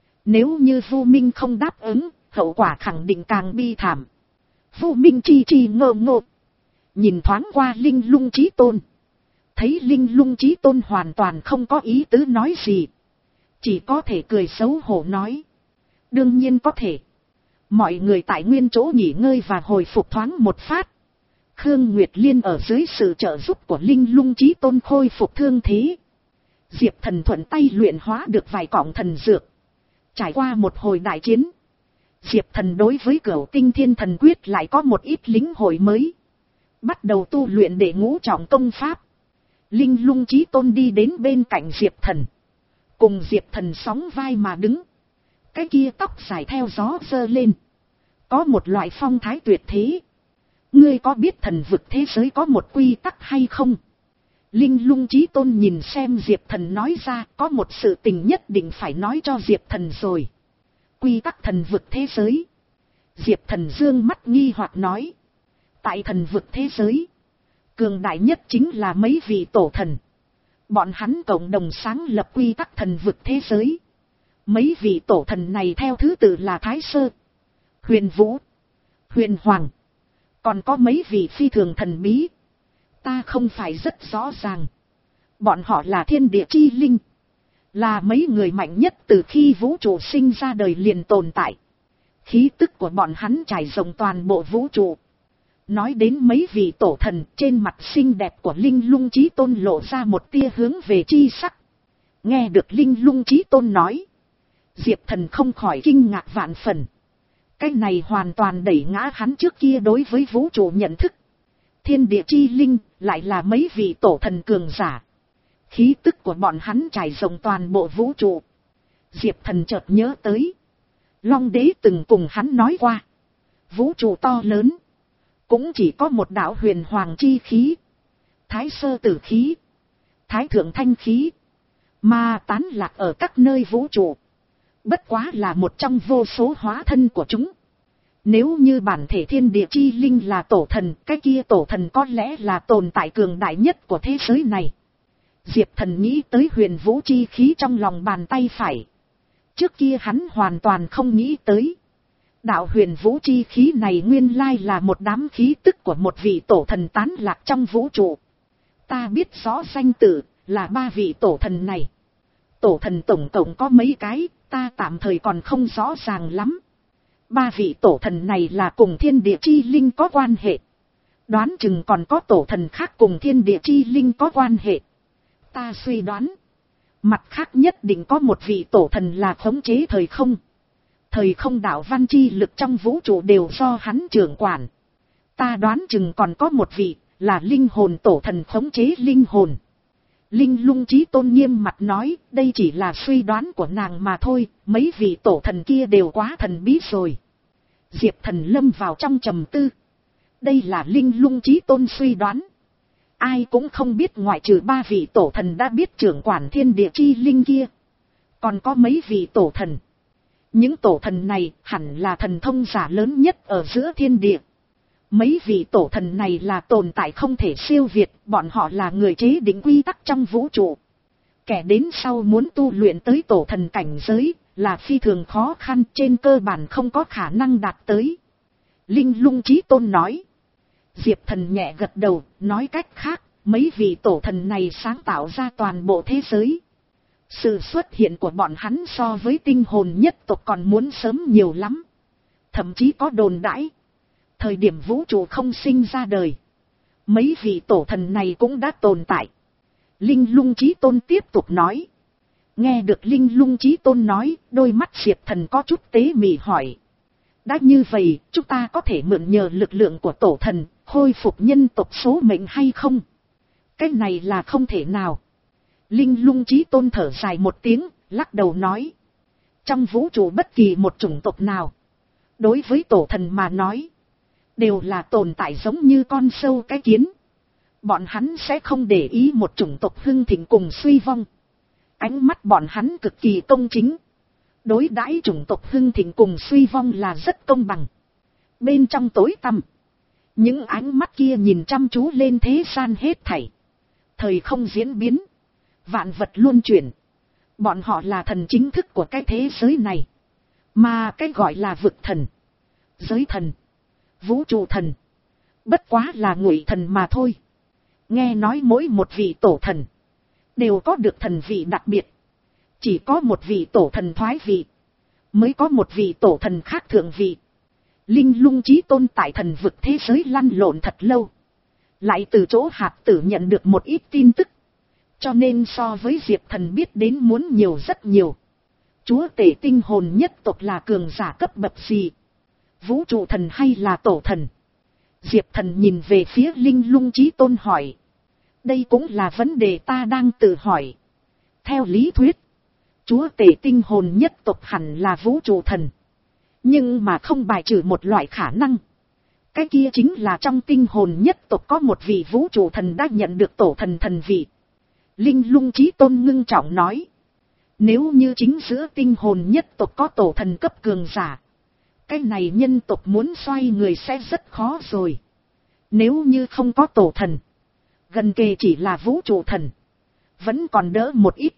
Nếu như Vô Minh không đáp ứng, hậu quả khẳng định càng bi thảm. Vô Minh chi chi ngơ ngộ, nhìn thoáng qua Linh Lung Chí Tôn. Thấy Linh Lung Chí Tôn hoàn toàn không có ý tứ nói gì, chỉ có thể cười xấu hổ nói. Đương nhiên có thể. Mọi người tại nguyên chỗ nghỉ ngơi và hồi phục thoáng một phát. Khương Nguyệt Liên ở dưới sự trợ giúp của Linh Lung Chí Tôn khôi phục thương thế. Diệp Thần thuận tay luyện hóa được vài cọng thần dược. Trải qua một hồi đại chiến, Diệp Thần đối với Cửu Tinh Thiên Thần Quyết lại có một ít lĩnh hội mới. Bắt đầu tu luyện để ngũ trọng công pháp. Linh Lung Chí Tôn đi đến bên cạnh Diệp Thần, cùng Diệp Thần sóng vai mà đứng. Cái kia tóc dài theo gió giơ lên, có một loại phong thái tuyệt thế. Ngươi có biết thần vực thế giới có một quy tắc hay không? Linh Lung Chí Tôn nhìn xem Diệp Thần nói ra, có một sự tình nhất định phải nói cho Diệp Thần rồi. Quy tắc thần vực thế giới. Diệp Thần dương mắt nghi hoặc nói. Tại thần vực thế giới, cường đại nhất chính là mấy vị tổ thần. Bọn hắn cộng đồng sáng lập quy tắc thần vực thế giới. Mấy vị tổ thần này theo thứ tự là Thái Sơ, Huyền Vũ, Huyền Hoàng. Còn có mấy vị phi thường thần bí, ta không phải rất rõ ràng. Bọn họ là thiên địa chi linh. Là mấy người mạnh nhất từ khi vũ trụ sinh ra đời liền tồn tại. Khí tức của bọn hắn trải rộng toàn bộ vũ trụ. Nói đến mấy vị tổ thần, trên mặt xinh đẹp của Linh Lung Chí Tôn lộ ra một tia hướng về chi sắc. Nghe được Linh Lung Chí Tôn nói, Diệp Thần không khỏi kinh ngạc vạn phần. Cái này hoàn toàn đẩy ngã hắn trước kia đối với vũ trụ nhận thức. Thiên địa chi linh, lại là mấy vị tổ thần cường giả. Khí tức của bọn hắn trải rộng toàn bộ vũ trụ. Diệp Thần chợt nhớ tới. Long Đế từng cùng hắn nói qua. Vũ trụ to lớn. Cũng chỉ có một đạo huyền hoàng chi khí. Thái sơ tử khí. Thái thượng thanh khí. Mà tán lạc ở các nơi vũ trụ. Bất quá là một trong vô số hóa thân của chúng. Nếu như bản thể thiên địa chi linh là tổ thần, cái kia tổ thần có lẽ là tồn tại cường đại nhất của thế giới này. Diệp Thần nghĩ tới huyền vũ chi khí trong lòng bàn tay phải. Trước kia hắn hoàn toàn không nghĩ tới. Đạo huyền vũ chi khí này nguyên lai là một đám khí tức của một vị tổ thần tán lạc trong vũ trụ. Ta biết rõ danh tự, là ba vị tổ thần này. Tổ thần tổng cộng có mấy cái, ta tạm thời còn không rõ ràng lắm. Ba vị tổ thần này là cùng thiên địa chi linh có quan hệ. Đoán chừng còn có tổ thần khác cùng thiên địa chi linh có quan hệ. Ta suy đoán. Mặt khác nhất định có một vị tổ thần là khống chế thời không. Thời không đạo văn chi lực trong vũ trụ đều do hắn trưởng quản. Ta đoán chừng còn có một vị là linh hồn tổ thần khống chế linh hồn. Linh Lung Chí Tôn nghiêm mặt nói, đây chỉ là suy đoán của nàng mà thôi, mấy vị tổ thần kia đều quá thần bí rồi. Diệp Thần lâm vào trong trầm tư. Đây là Linh Lung Chí Tôn suy đoán. Ai cũng không biết ngoại trừ ba vị tổ thần đã biết trưởng quản thiên địa chi linh kia. Còn có mấy vị tổ thần. Những tổ thần này hẳn là thần thông giả lớn nhất ở giữa thiên địa. Mấy vị tổ thần này là tồn tại không thể siêu việt, bọn họ là người chế định quy tắc trong vũ trụ. Kẻ đến sau muốn tu luyện tới tổ thần cảnh giới, là phi thường khó khăn, trên cơ bản không có khả năng đạt tới. Linh Lung Chí Tôn nói. Diệp Thần nhẹ gật đầu, nói cách khác, mấy vị tổ thần này sáng tạo ra toàn bộ thế giới. Sự xuất hiện của bọn hắn so với tinh hồn nhất tộc còn muốn sớm nhiều lắm. Thậm chí có đồn đãi. Thời điểm vũ trụ không sinh ra đời, mấy vị tổ thần này cũng đã tồn tại. Linh Lung Chí Tôn tiếp tục nói. Nghe được Linh Lung Chí Tôn nói, đôi mắt Diệp Thần có chút tế mị hỏi. Đã như vậy, chúng ta có thể mượn nhờ lực lượng của tổ thần, khôi phục nhân tộc số mệnh hay không? Cái này là không thể nào. Linh Lung Chí Tôn thở dài một tiếng, lắc đầu nói. Trong vũ trụ bất kỳ một chủng tộc nào, đối với tổ thần mà nói, đều là tồn tại giống như con sâu cái kiến. Bọn hắn sẽ không để ý một chủng tộc hưng thịnh cùng suy vong. Ánh mắt bọn hắn cực kỳ công chính. Đối đãi chủng tộc hưng thịnh cùng suy vong là rất công bằng. Bên trong tối tăm, những ánh mắt kia nhìn chăm chú lên thế gian hết thảy. Thời không diễn biến, vạn vật luôn chuyển. Bọn họ là thần chính thức của cái thế giới này. Mà cái gọi là vực thần, giới thần, vũ trụ thần, bất quá là ngụy thần mà thôi. Nghe nói mỗi một vị tổ thần đều có được thần vị đặc biệt. Chỉ có một vị tổ thần thoái vị, mới có một vị tổ thần khác thượng vị. Linh Lung Chí Tôn tại thần vực thế giới lăn lộn thật lâu, lại từ chỗ hạt tử nhận được một ít tin tức. Cho nên so với Diệp Thần biết đến muốn nhiều rất nhiều. Chúa tể tinh hồn nhất tộc là cường giả cấp bậc gì? Vũ trụ thần hay là tổ thần? Diệp Thần nhìn về phía Linh Lung Chí Tôn hỏi. Đây cũng là vấn đề ta đang tự hỏi. Theo lý thuyết, chúa tể tinh hồn nhất tộc hẳn là vũ trụ thần. Nhưng mà không bài trừ một loại khả năng. Cái kia chính là trong tinh hồn nhất tộc có một vị vũ trụ thần đã nhận được tổ thần thần vị. Linh Lung Chí Tôn ngưng trọng nói. Nếu như chính giữa tinh hồn nhất tộc có tổ thần cấp cường giả, cái này nhân tộc muốn xoay người sẽ rất khó rồi. Nếu như không có tổ thần, gần kề chỉ là vũ trụ thần, vẫn còn đỡ một ít.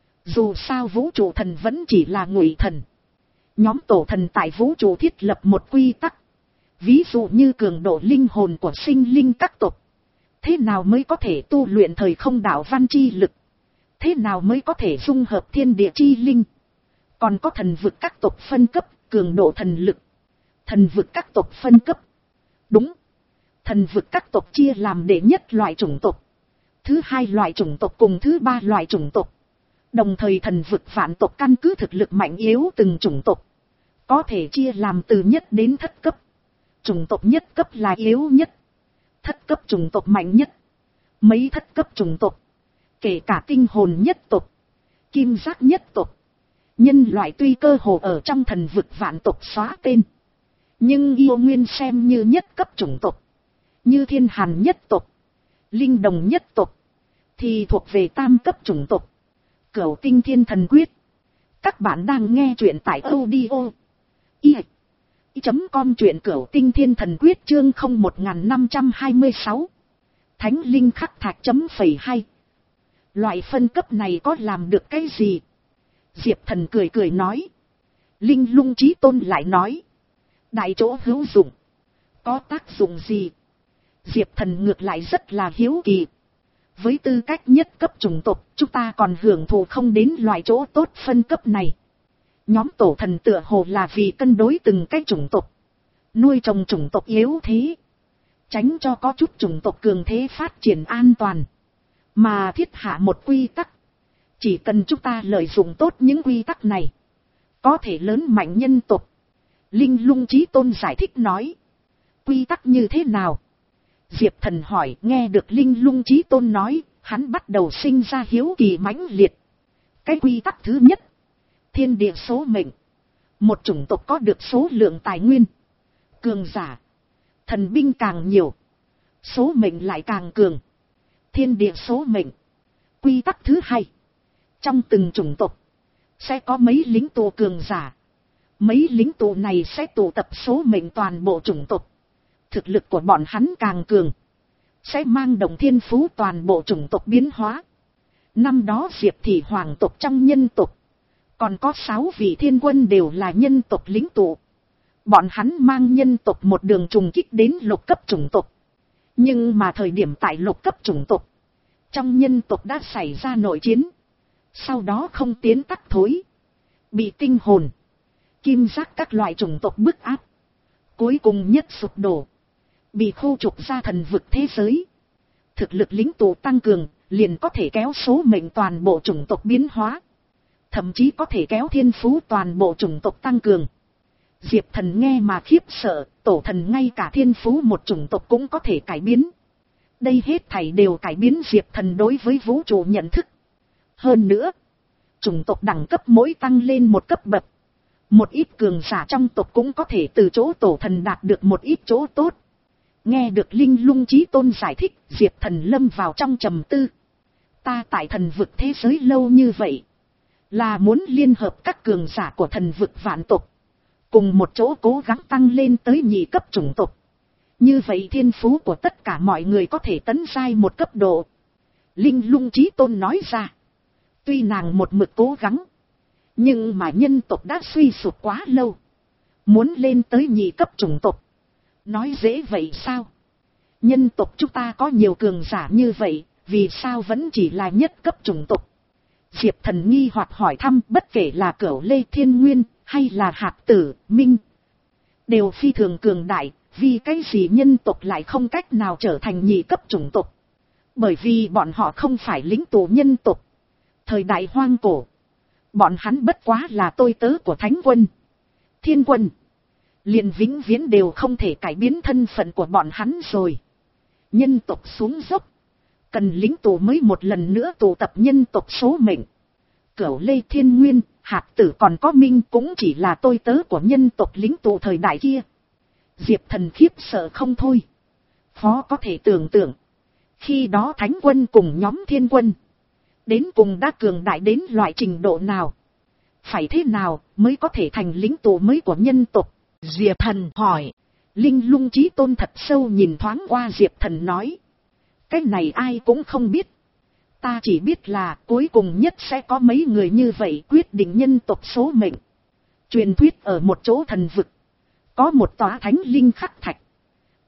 Dù sao vũ trụ thần vẫn chỉ là ngụy thần. Nhóm tổ thần tại vũ trụ thiết lập một quy tắc. Ví dụ như cường độ linh hồn của sinh linh các tộc, Thế nào mới có thể tu luyện thời không đạo văn chi lực? Thế nào mới có thể dung hợp thiên địa chi linh? Còn có thần vực các tộc phân cấp, cường độ thần lực. Thần vực các tộc phân cấp. Đúng. Thần vực các tộc chia làm đệ nhất loại chủng tộc, thứ hai loại chủng tộc cùng thứ ba loại chủng tộc. Đồng thời thần vực vạn tộc căn cứ thực lực mạnh yếu từng chủng tộc, có thể chia làm từ nhất đến thất cấp. Chủng tộc nhất cấp là yếu nhất, thất cấp chủng tộc mạnh nhất, mấy thất cấp chủng tộc, kể cả tinh hồn nhất tộc, kim giác nhất tộc. Nhân loại tuy cơ hồ ở trong thần vực vạn tộc xóa tên, nhưng yêu nguyên xem như nhất cấp chủng tộc. Như thiên hàn nhất tộc, linh đồng nhất tộc thì thuộc về tam cấp chủng tộc. Cửu tinh thiên thần quyết. Các bạn đang nghe truyện tại audio i chấm com, truyện cửu tinh thiên thần quyết chương không một năm hai sáu. Thánh linh khắc thạch chấm phẩy hai. Loại phân cấp này có làm được cái gì? Diệp Thần cười cười nói. Linh lung chí tôn lại nói. Đại chỗ hữu dụng. Có tác dụng gì? Diệp Thần ngược lại rất là hiếu kỳ. Với tư cách nhất cấp chủng tộc, chúng ta còn hưởng thụ không đến loại chỗ tốt phân cấp này. Nhóm tổ thần tựa hồ là vì cân đối từng cái chủng tộc, nuôi trồng chủng tộc yếu thế, tránh cho có chút chủng tộc cường thế phát triển an toàn, mà thiết hạ một quy tắc. Chỉ cần chúng ta lợi dụng tốt những quy tắc này, có thể lớn mạnh nhân tộc. Linh lung chí tôn giải thích nói. Quy tắc như thế nào? Diệp Thần hỏi. Nghe được Linh lung chí tôn nói, hắn bắt đầu sinh ra hiếu kỳ mãnh liệt. Cái quy tắc thứ nhất, thiên địa số mệnh. Một chủng tộc có được số lượng tài nguyên, cường giả, thần binh càng nhiều, số mệnh lại càng cường. Thiên địa số mệnh. Quy tắc thứ hai, trong từng chủng tộc sẽ có mấy lính tù cường giả. Mấy lính tù này sẽ tụ tập số mệnh toàn bộ chủng tộc. Thực lực của bọn hắn càng cường, sẽ mang động thiên phú toàn bộ chủng tộc biến hóa. Năm đó Diệp Thị hoàng tộc trong nhân tộc, còn có sáu vị thiên quân đều là nhân tộc lính tụ. Bọn hắn mang nhân tộc một đường trùng kích đến lục cấp chủng tộc. Nhưng mà thời điểm tại lục cấp chủng tộc, trong nhân tộc đã xảy ra nội chiến. Sau đó không tiến tắc thối, bị tinh hồn, kim giác các loại chủng tộc bức áp. Cuối cùng nhất sụp đổ, bị khu trục ra thần vực thế giới. Thực lực lính tụ tăng cường, liền có thể kéo số mệnh toàn bộ chủng tộc biến hóa. Thậm chí có thể kéo thiên phú toàn bộ chủng tộc tăng cường. Diệp Thần nghe mà khiếp sợ, tổ thần ngay cả thiên phú một chủng tộc cũng có thể cải biến. Đây hết thảy đều cải biến Diệp Thần đối với vũ trụ nhận thức. Hơn nữa, chủng tộc đẳng cấp mỗi tăng lên một cấp bậc, một ít cường giả trong tộc cũng có thể từ chỗ tổ thần đạt được một ít chỗ tốt. Nghe được Linh lung chí tôn giải thích, Diệp Thần lâm vào trong trầm tư. Ta tại thần vực thế giới lâu như vậy, là muốn liên hợp các cường giả của thần vực vạn tộc, cùng một chỗ cố gắng tăng lên tới nhị cấp chủng tộc. Như vậy thiên phú của tất cả mọi người có thể tấn giai một cấp độ. Linh lung chí tôn nói ra. Tuy nàng một mực cố gắng, nhưng mà nhân tộc đã suy sụp quá lâu. Muốn lên tới nhị cấp chủng tộc, nói dễ vậy sao? Nhân tộc chúng ta có nhiều cường giả như vậy, vì sao vẫn chỉ là nhất cấp chủng tộc? Diệp Thần nghi hoặc hỏi thăm. Bất kể là Cửu Lê Thiên Nguyên hay là Hạt Tử Minh, đều phi thường cường đại. Vì cái gì nhân tộc lại không cách nào trở thành nhị cấp chủng tộc? Bởi vì bọn họ không phải lính tù nhân tộc. Thời đại hoang cổ, bọn hắn bất quá là tôi tớ của Thánh Quân, Thiên Quân. Liền vĩnh viễn đều không thể cải biến thân phận của bọn hắn rồi. Nhân tộc xuống dốc, cần lính tù mới một lần nữa tụ tập nhân tộc số mệnh. Cửu Lê Thiên Nguyên, Hạt Tử còn có Minh cũng chỉ là tôi tớ của nhân tộc lính tù thời đại kia. Diệp Thần khiếp sợ không thôi. Khó có thể tưởng tượng, khi đó Thánh Quân cùng nhóm Thiên Quân đến cùng đã cường đại đến loại trình độ nào? Phải thế nào mới có thể thành lính tù mới của nhân tộc? Diệp Thần hỏi. Linh lung chí tôn thật sâu nhìn thoáng qua Diệp Thần nói. Cái này ai cũng không biết. Ta chỉ biết là cuối cùng nhất sẽ có mấy người như vậy quyết định nhân tộc số mệnh. Truyền thuyết ở một chỗ thần vực, có một tòa thánh linh khắc thạch.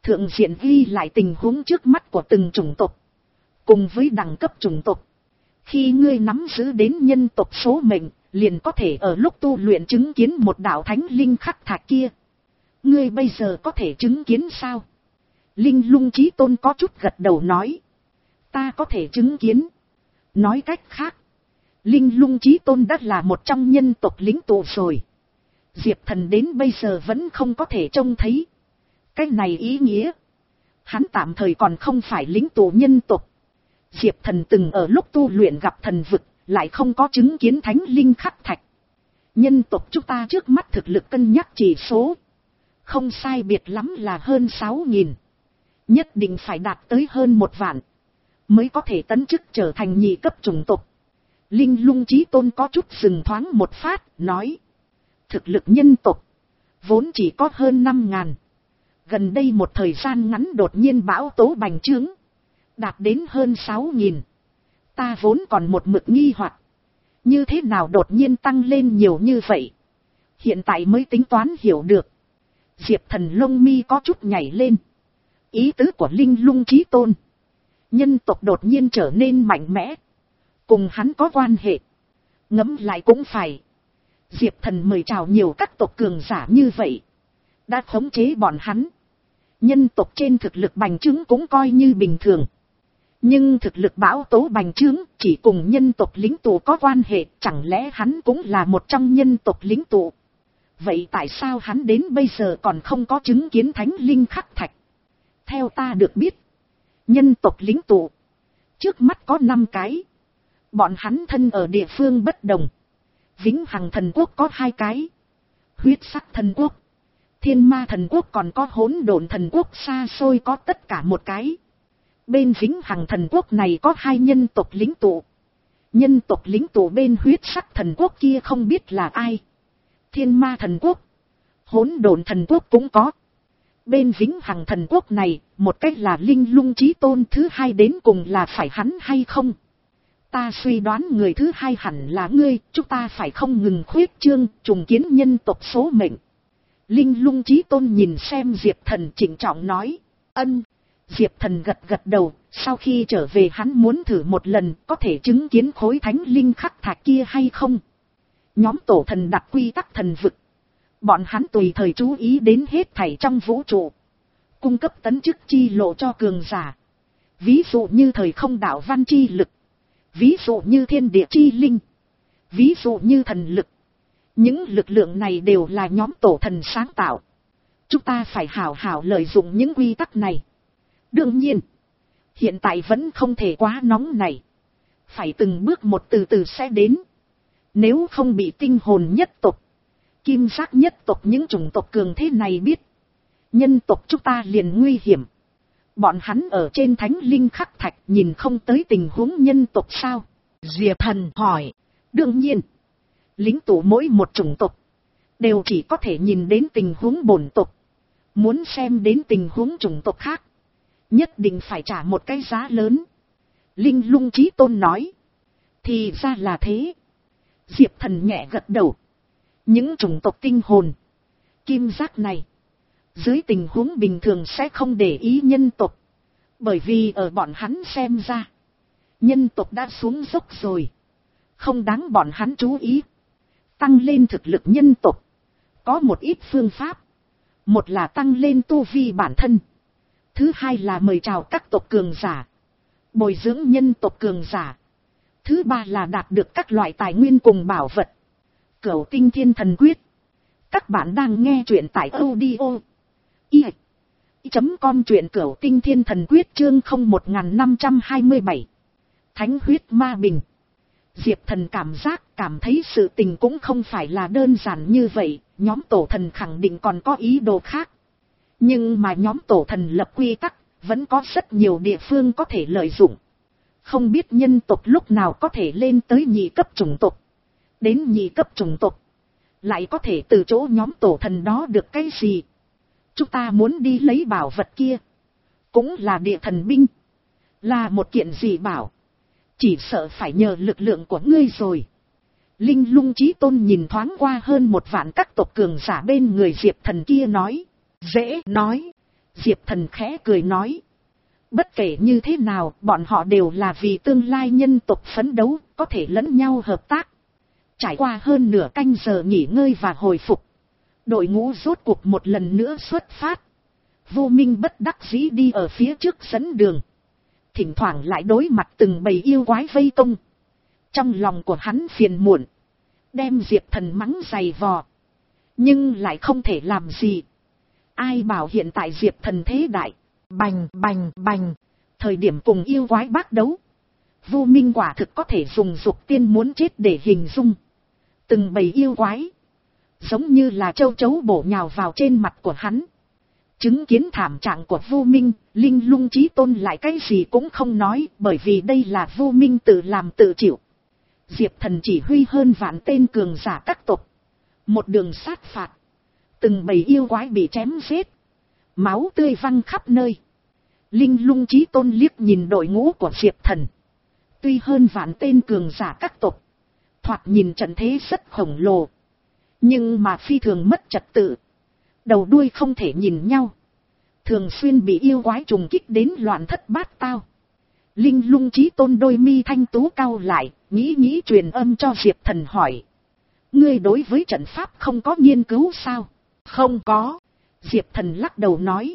Thượng diện ghi lại tình huống trước mắt của từng chủng tộc, cùng với đẳng cấp chủng tộc. Khi ngươi nắm giữ đến nhân tộc số mệnh, liền có thể ở lúc tu luyện chứng kiến một đạo thánh linh khắc thạch kia. Ngươi bây giờ có thể chứng kiến sao? Linh Lung Chí Tôn có chút gật đầu nói. Ta có thể chứng kiến. Nói cách khác, Linh Lung Chí Tôn đã là một trong nhân tộc lĩnh tụ rồi. Diệp Thần đến bây giờ vẫn không có thể trông thấy. Cái này ý nghĩa, hắn tạm thời còn không phải lĩnh tụ nhân tộc. Diệp Thần từng ở lúc tu luyện gặp thần vực, lại không có chứng kiến thánh linh khắc thạch. Nhân tộc chúng ta trước mắt thực lực cân nhắc chỉ số, không sai biệt lắm là hơn sáu nghìn. Nhất định phải đạt tới hơn một vạn, mới có thể tấn chức trở thành nhị cấp chủng tộc. Linh Lung Chí Tôn có chút dừng thoáng một phát, nói. Thực lực nhân tộc, vốn chỉ có hơn năm ngàn. Gần đây một thời gian ngắn đột nhiên bão tố bành trướng, đạt đến hơn sáu nghìn. Ta vốn còn một mực nghi hoặc, như thế nào đột nhiên tăng lên nhiều như vậy. Hiện tại mới tính toán hiểu được. Diệp Thần lông mi có chút nhảy lên. Ý tứ của Linh Lung Chí Tôn, nhân tộc đột nhiên trở nên mạnh mẽ, cùng hắn có quan hệ. Ngẫm lại cũng phải. Diệp Thần mời chào nhiều các tộc cường giả như vậy, đã khống chế bọn hắn. Nhân tộc trên thực lực bành trướng cũng coi như bình thường. Nhưng thực lực bão tố bành trướng chỉ cùng nhân tộc lĩnh tụ có quan hệ, chẳng lẽ hắn cũng là một trong nhân tộc lĩnh tụ? Vậy tại sao hắn đến bây giờ còn không có chứng kiến thánh linh khắc thạch? Theo ta được biết, nhân tộc lĩnh tụ trước mắt có năm cái. Bọn hắn thân ở địa phương bất đồng. Vĩnh Hằng Thần Quốc có hai cái, Huyết Sắc Thần Quốc, Thiên Ma Thần Quốc còn có Hỗn Độn Thần Quốc xa xôi có tất cả một cái. Bên Vĩnh Hằng Thần Quốc này có hai nhân tộc lĩnh tụ. Nhân tộc lĩnh tụ bên Huyết Sắc Thần Quốc kia không biết là ai. Thiên Ma Thần Quốc, Hỗn Độn Thần Quốc cũng có. Bên Vĩnh Hằng Thần Quốc này, một cách là Linh Lung Chí Tôn, thứ hai đến cùng là phải hắn hay không? Ta suy đoán người thứ hai hẳn là ngươi, chúng ta phải không ngừng khuyết trương, trùng kiến nhân tộc số mệnh. Linh Lung Chí Tôn nhìn xem Diệp Thần trịnh trọng nói. Ân. Diệp Thần gật gật đầu, sau khi trở về hắn muốn thử một lần có thể chứng kiến khối thánh linh khắc thạch kia hay không. Nhóm tổ thần đặt quy tắc thần vực. Bọn hắn tùy thời chú ý đến hết thảy trong vũ trụ, cung cấp tấn chức chi lộ cho cường giả. Ví dụ như thời không đạo văn chi lực, ví dụ như thiên địa chi linh, ví dụ như thần lực. Những lực lượng này đều là nhóm tổ thần sáng tạo. Chúng ta phải hảo hảo lợi dụng những quy tắc này. Đương nhiên, hiện tại vẫn không thể quá nóng này. Phải từng bước một từ từ sẽ đến. Nếu không bị tinh hồn nhất tộc, kim giác nhất tộc những chủng tộc cường thế này biết, nhân tộc chúng ta liền nguy hiểm. Bọn hắn ở trên thánh linh khắc thạch nhìn không tới tình huống nhân tộc sao? Diệp Thần hỏi. Đương nhiên, lính tụ mỗi một chủng tộc đều chỉ có thể nhìn đến tình huống bổn tộc. Muốn xem đến tình huống chủng tộc khác, nhất định phải trả một cái giá lớn. Linh Lung Chí Tôn nói. Thì ra là thế. Diệp Thần nhẹ gật đầu. Những chủng tộc tinh hồn, kim giác này, dưới tình huống bình thường sẽ không để ý nhân tộc. Bởi vì ở bọn hắn xem ra, nhân tộc đã xuống dốc rồi, không đáng bọn hắn chú ý. Tăng lên thực lực nhân tộc có một ít phương pháp. Một là tăng lên tu vi bản thân. Thứ hai là mời chào các tộc cường giả, bồi dưỡng nhân tộc cường giả. Thứ ba là đạt được các loại tài nguyên cùng bảo vật. Cửu Tinh Thiên Thần Quyết. Các bạn đang nghe truyện tại audio i chấm com, truyện Cửu Tinh Thiên Thần Quyết chương không một năm hai bảy. Thánh huyết ma bình. Diệp Thần cảm giác cảm thấy sự tình cũng không phải là đơn giản như vậy. Nhóm tổ thần khẳng định còn có ý đồ khác. Nhưng mà nhóm tổ thần lập quy tắc, vẫn có rất nhiều địa phương có thể lợi dụng. Không biết nhân tộc lúc nào có thể lên tới nhị cấp chủng tộc. Đến nhị cấp chủng tộc, lại có thể từ chỗ nhóm tổ thần đó được cái gì? Chúng ta muốn đi lấy bảo vật kia, cũng là địa thần binh, là một kiện gì bảo, chỉ sợ phải nhờ lực lượng của ngươi rồi. Linh Lung Chí Tôn nhìn thoáng qua hơn một vạn các tộc cường giả bên người Diệp Thần kia nói. Dễ nói. Diệp Thần khẽ cười nói. Bất kể như thế nào, bọn họ đều là vì tương lai nhân tộc phấn đấu, có thể lẫn nhau hợp tác. Trải qua hơn nửa canh giờ nghỉ ngơi và hồi phục, đội ngũ rốt cuộc một lần nữa xuất phát. Vô Minh bất đắc dĩ đi ở phía trước dẫn đường. Thỉnh thoảng lại đối mặt từng bầy yêu quái vây công. Trong lòng của hắn phiền muộn, đem Diệp Thần mắng dày vò. Nhưng lại không thể làm gì. Ai bảo hiện tại Diệp Thần thế đại. Bành bành bành. Thời điểm cùng yêu quái bác đấu, Vô Minh quả thực có thể dùng dục tiên muốn chết để hình dung. Từng bầy yêu quái giống như là châu chấu bổ nhào vào trên mặt của hắn. Chứng kiến thảm trạng của Vô Minh, Linh Lung Chí Tôn lại cái gì cũng không nói, bởi vì đây là Vô Minh tự làm tự chịu. Diệp Thần chỉ huy hơn vạn tên cường giả các tộc, một đường sát phạt. Từng bầy yêu quái bị chém giết, máu tươi văng khắp nơi. Linh Lung Chí Tôn liếc nhìn đội ngũ của Diệp Thần. Tuy hơn vạn tên cường giả các tộc, thoạt nhìn trận thế rất khổng lồ, nhưng mà phi thường mất trật tự. Đầu đuôi không thể nhìn nhau, thường xuyên bị yêu quái trùng kích đến loạn thất bát tao. Linh Lung Chí Tôn đôi mi thanh tú cau lại, nghĩ nghĩ truyền âm cho Diệp Thần hỏi. Ngươi đối với trận pháp không có nghiên cứu sao? Không có. Diệp Thần lắc đầu nói.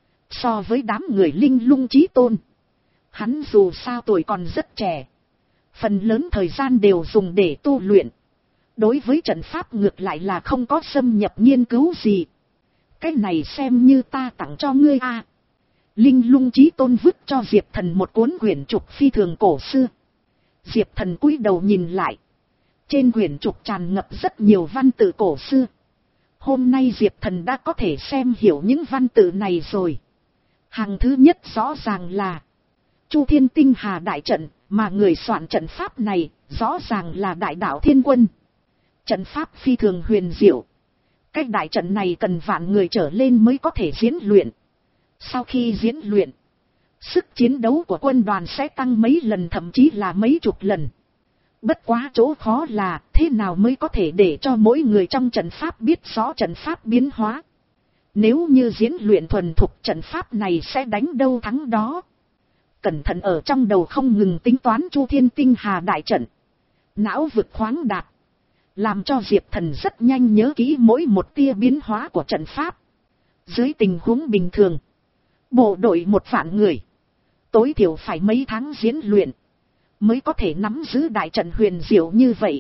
So với đám người Linh Lung Chí Tôn, hắn dù sao tuổi còn rất trẻ, phần lớn thời gian đều dùng để tu luyện. Đối với trận pháp ngược lại là không có xâm nhập nghiên cứu gì. Cái này xem như ta tặng cho ngươi a. À. Linh Lung Chí Tôn vứt cho Diệp Thần một cuốn quyển trục phi thường cổ xưa. Diệp Thần cúi đầu nhìn lại. Trên quyển trục tràn ngập rất nhiều văn tự cổ xưa. Hôm nay Diệp Thần đã có thể xem hiểu những văn tự này rồi. Hàng thứ nhất rõ ràng là Chu Thiên Tinh Hà đại trận, mà người soạn trận pháp này rõ ràng là Đại Đạo Thiên Quân. Trận pháp phi thường huyền diệu. Cách đại trận này cần vạn người trở lên mới có thể diễn luyện. Sau khi diễn luyện, sức chiến đấu của quân đoàn sẽ tăng mấy lần, thậm chí là mấy chục lần. Bất quá chỗ khó là thế nào mới có thể để cho mỗi người trong trận pháp biết rõ trận pháp biến hóa. Nếu như diễn luyện thuần thục, trận pháp này sẽ đánh đâu thắng đó. Cẩn thận ở trong đầu không ngừng tính toán Chu Thiên Tinh Hà đại trận. Não vực khoáng đạt, làm cho Diệp Thần rất nhanh nhớ kỹ mỗi một tia biến hóa của trận pháp. Dưới tình huống bình thường, bộ đội một vạn người, tối thiểu phải mấy tháng diễn luyện, mới có thể nắm giữ đại trận huyền diệu như vậy.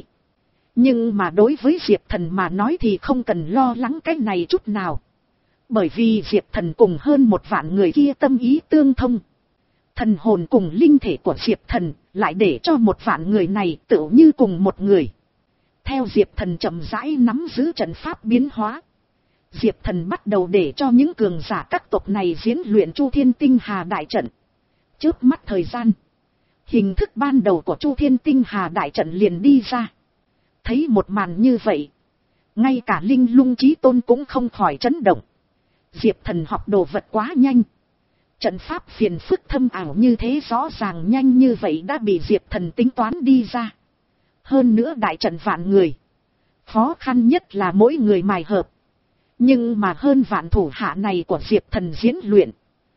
Nhưng mà đối với Diệp Thần mà nói thì không cần lo lắng cái này chút nào. Bởi vì Diệp Thần cùng hơn một vạn người kia tâm ý tương thông. Thần hồn cùng linh thể của Diệp Thần lại để cho một vạn người này tựu như cùng một người. Theo Diệp Thần chậm rãi nắm giữ trận pháp biến hóa, Diệp Thần bắt đầu để cho những cường giả các tộc này diễn luyện Chu Thiên Tinh Hà đại trận. Chớp mắt thời gian, hình thức ban đầu của Chu Thiên Tinh Hà đại trận liền đi ra. Thấy một màn như vậy, ngay cả Linh Lung Chí Tôn cũng không khỏi chấn động. Diệp Thần học đồ vật quá nhanh. Trận pháp phiền phức thâm ảo như thế rõ ràng nhanh như vậy đã bị Diệp Thần tính toán đi ra. Hơn nữa đại trận vạn người, khó khăn nhất là mỗi người mài hợp. Nhưng mà hơn vạn thủ hạ này của Diệp Thần diễn luyện,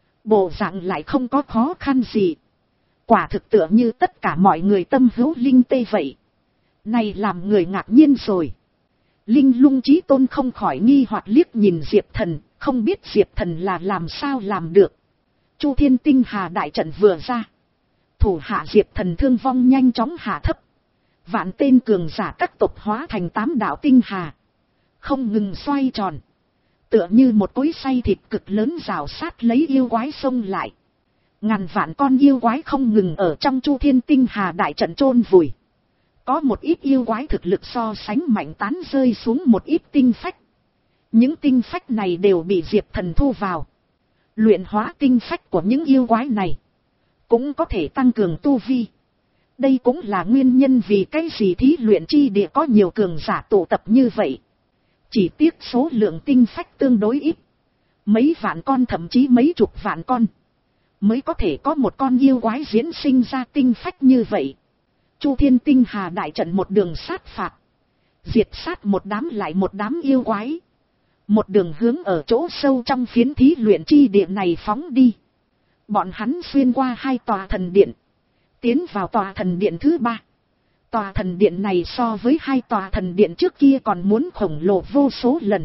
bộ dạng lại không có khó khăn gì. Quả thực tựa như tất cả mọi người tâm hữu linh tê vậy. Này làm người ngạc nhiên rồi. Linh Lung Chí Tôn không khỏi nghi hoặc liếc nhìn Diệp Thần, không biết Diệp Thần là làm sao làm được. Chu Thiên Tinh Hà đại trận vừa ra, thủ hạ Diệp Thần thương vong nhanh chóng hạ thấp. Vạn tên cường giả các tộc hóa thành tám đạo tinh hà, không ngừng xoay tròn, tựa như một cối xay thịt cực lớn rào sát lấy yêu quái xông lại. Ngàn vạn con yêu quái không ngừng ở trong Chu Thiên Tinh Hà đại trận chôn vùi. Có một ít yêu quái thực lực so sánh mạnh tán rơi xuống một ít tinh phách. Những tinh phách này đều bị Diệp Thần thu vào. Luyện hóa tinh phách của những yêu quái này cũng có thể tăng cường tu vi. Đây cũng là nguyên nhân vì cái gì thí luyện chi địa có nhiều cường giả tụ tập như vậy. Chỉ tiếc số lượng tinh phách tương đối ít. Mấy vạn con thậm chí mấy chục vạn con, mới có thể có một con yêu quái diễn sinh ra tinh phách như vậy. Chu Thiên Tinh Hà đại trận một đường sát phạt, diệt sát một đám lại một đám yêu quái. một đường hướng ở chỗ sâu trong phiến thí luyện chi địa này phóng đi. Bọn hắn xuyên qua hai tòa thần điện, tiến vào tòa thần điện thứ ba. Tòa thần điện này so với hai tòa thần điện trước kia còn muốn khổng lồ vô số lần.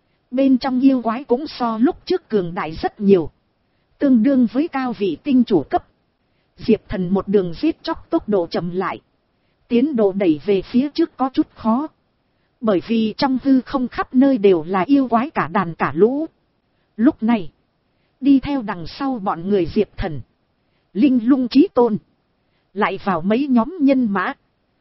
Bên trong yêu quái cũng so lúc trước cường đại rất nhiều, tương đương với cao vị tinh chủ cấp. Diệp Thần một đường giết chóc tốc độ chậm lại, tiến độ đẩy về phía trước có chút khó. Bởi vì trong hư không khắp nơi đều là yêu quái cả đàn cả lũ. Lúc này, đi theo đằng sau bọn người Diệp Thần, Linh Lung Chí Tôn, lại vào mấy nhóm nhân mã.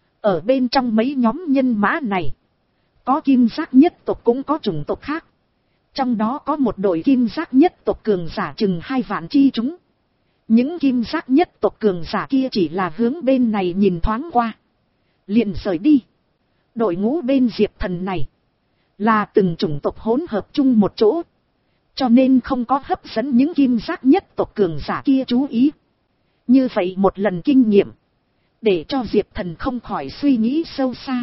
Ở bên trong mấy nhóm nhân mã này, có kim giác nhất tộc cũng có chủng tộc khác. Trong đó có một đội kim giác nhất tộc cường giả chừng hai vạn chi chúng. Những kim giác nhất tộc cường giả kia chỉ là hướng bên này nhìn thoáng qua, liền rời đi. Đội ngũ bên Diệp Thần này là từng chủng tộc hỗn hợp chung một chỗ, cho nên không có hấp dẫn những kim giác nhất tộc cường giả kia chú ý. Như vậy một lần kinh nghiệm, để cho Diệp Thần không khỏi suy nghĩ sâu xa.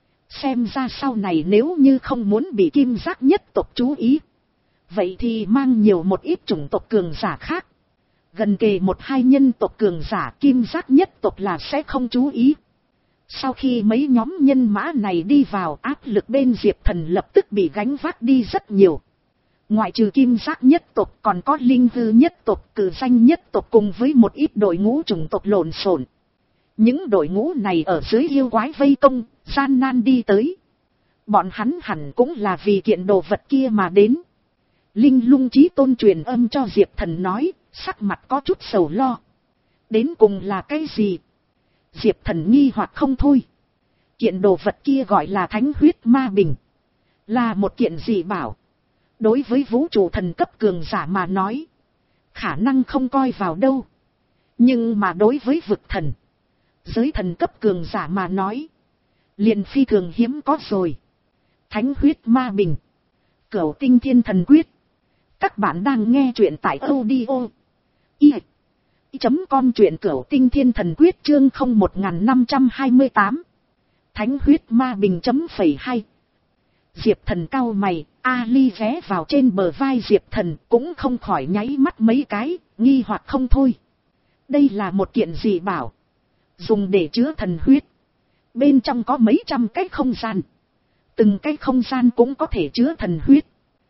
Xem ra sau này nếu như không muốn bị kim giác nhất tộc chú ý, vậy thì mang nhiều một ít chủng tộc cường giả khác. Gần kề một hai nhân tộc cường giả kim giác nhất tộc là sẽ không chú ý. Sau khi mấy nhóm nhân mã này đi vào, áp lực bên Diệp Thần lập tức bị gánh vác đi rất nhiều. Ngoại trừ kim giác nhất tộc còn có linh hư nhất tộc, cử danh nhất tộc cùng với một ít đội ngũ chủng tộc lộn xộn. Những đội ngũ này ở dưới yêu quái vây công, gian nan đi tới. Bọn hắn hẳn cũng là vì kiện đồ vật kia mà đến. Linh Lung Chí Tôn truyền âm cho Diệp Thần nói, sắc mặt có chút sầu lo. Đến cùng là cái gì? Diệp Thần nghi hoặc không thôi. Kiện đồ vật kia gọi là Thánh Huyết Ma Bình, là một kiện dị bảo. Đối với vũ trụ thần cấp cường giả mà nói, khả năng không coi vào đâu. Nhưng mà đối với vực thần, giới thần cấp cường giả mà nói, liền phi thường hiếm có rồi. Thánh Huyết Ma Bình, Cửu Tinh Thiên Thần Quyết. Các bạn đang nghe truyện tại audio i chấm com, truyện Cửu Tinh Thiên Thần Quyết chương không một năm hai tám. Thánh Huyết Ma Bình chấm phẩy hai. Diệp Thần cau mày, Ali ghé vào trên bờ vai Diệp Thần cũng không khỏi nháy mắt mấy cái, nghi hoặc không thôi. Đây là một kiện dị bảo, dùng để chứa thần huyết. Bên trong có mấy trăm cái không gian, từng cái không gian cũng có thể chứa thần huyết.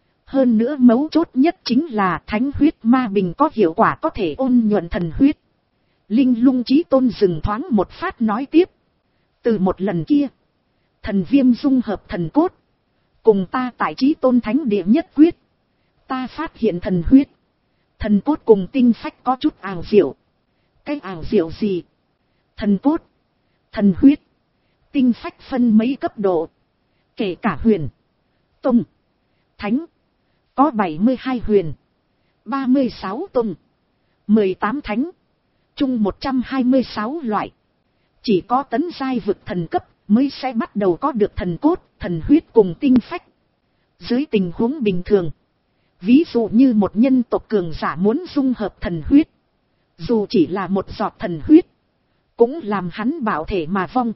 Hơn nữa mấu chốt nhất chính là Thánh Huyết Ma Bình có hiệu quả có thể ôn nhuận thần huyết. Linh Lung Chí Tôn dừng thoáng một phát nói tiếp. Từ một lần kia, thần viêm dung hợp thần cốt, cùng ta tại Chí Tôn Thánh Địa nhất quyết, ta phát hiện thần huyết, thần cốt cùng tinh phách có chút ảo diệu. Cái ảo diệu gì? Thần cốt, thần huyết, tinh phách phân mấy cấp độ, kể cả huyền, tông, thánh. Có bảy mươi hai huyền, ba mươi sáu tông, mười tám thánh, chung một trăm hai mươi sáu loại. Chỉ có tấn giai vực thần cấp mới sẽ bắt đầu có được thần cốt, thần huyết cùng tinh phách. Dưới tình huống bình thường, ví dụ như một nhân tộc cường giả muốn dung hợp thần huyết, dù chỉ là một giọt thần huyết, cũng làm hắn bảo thể mà vong.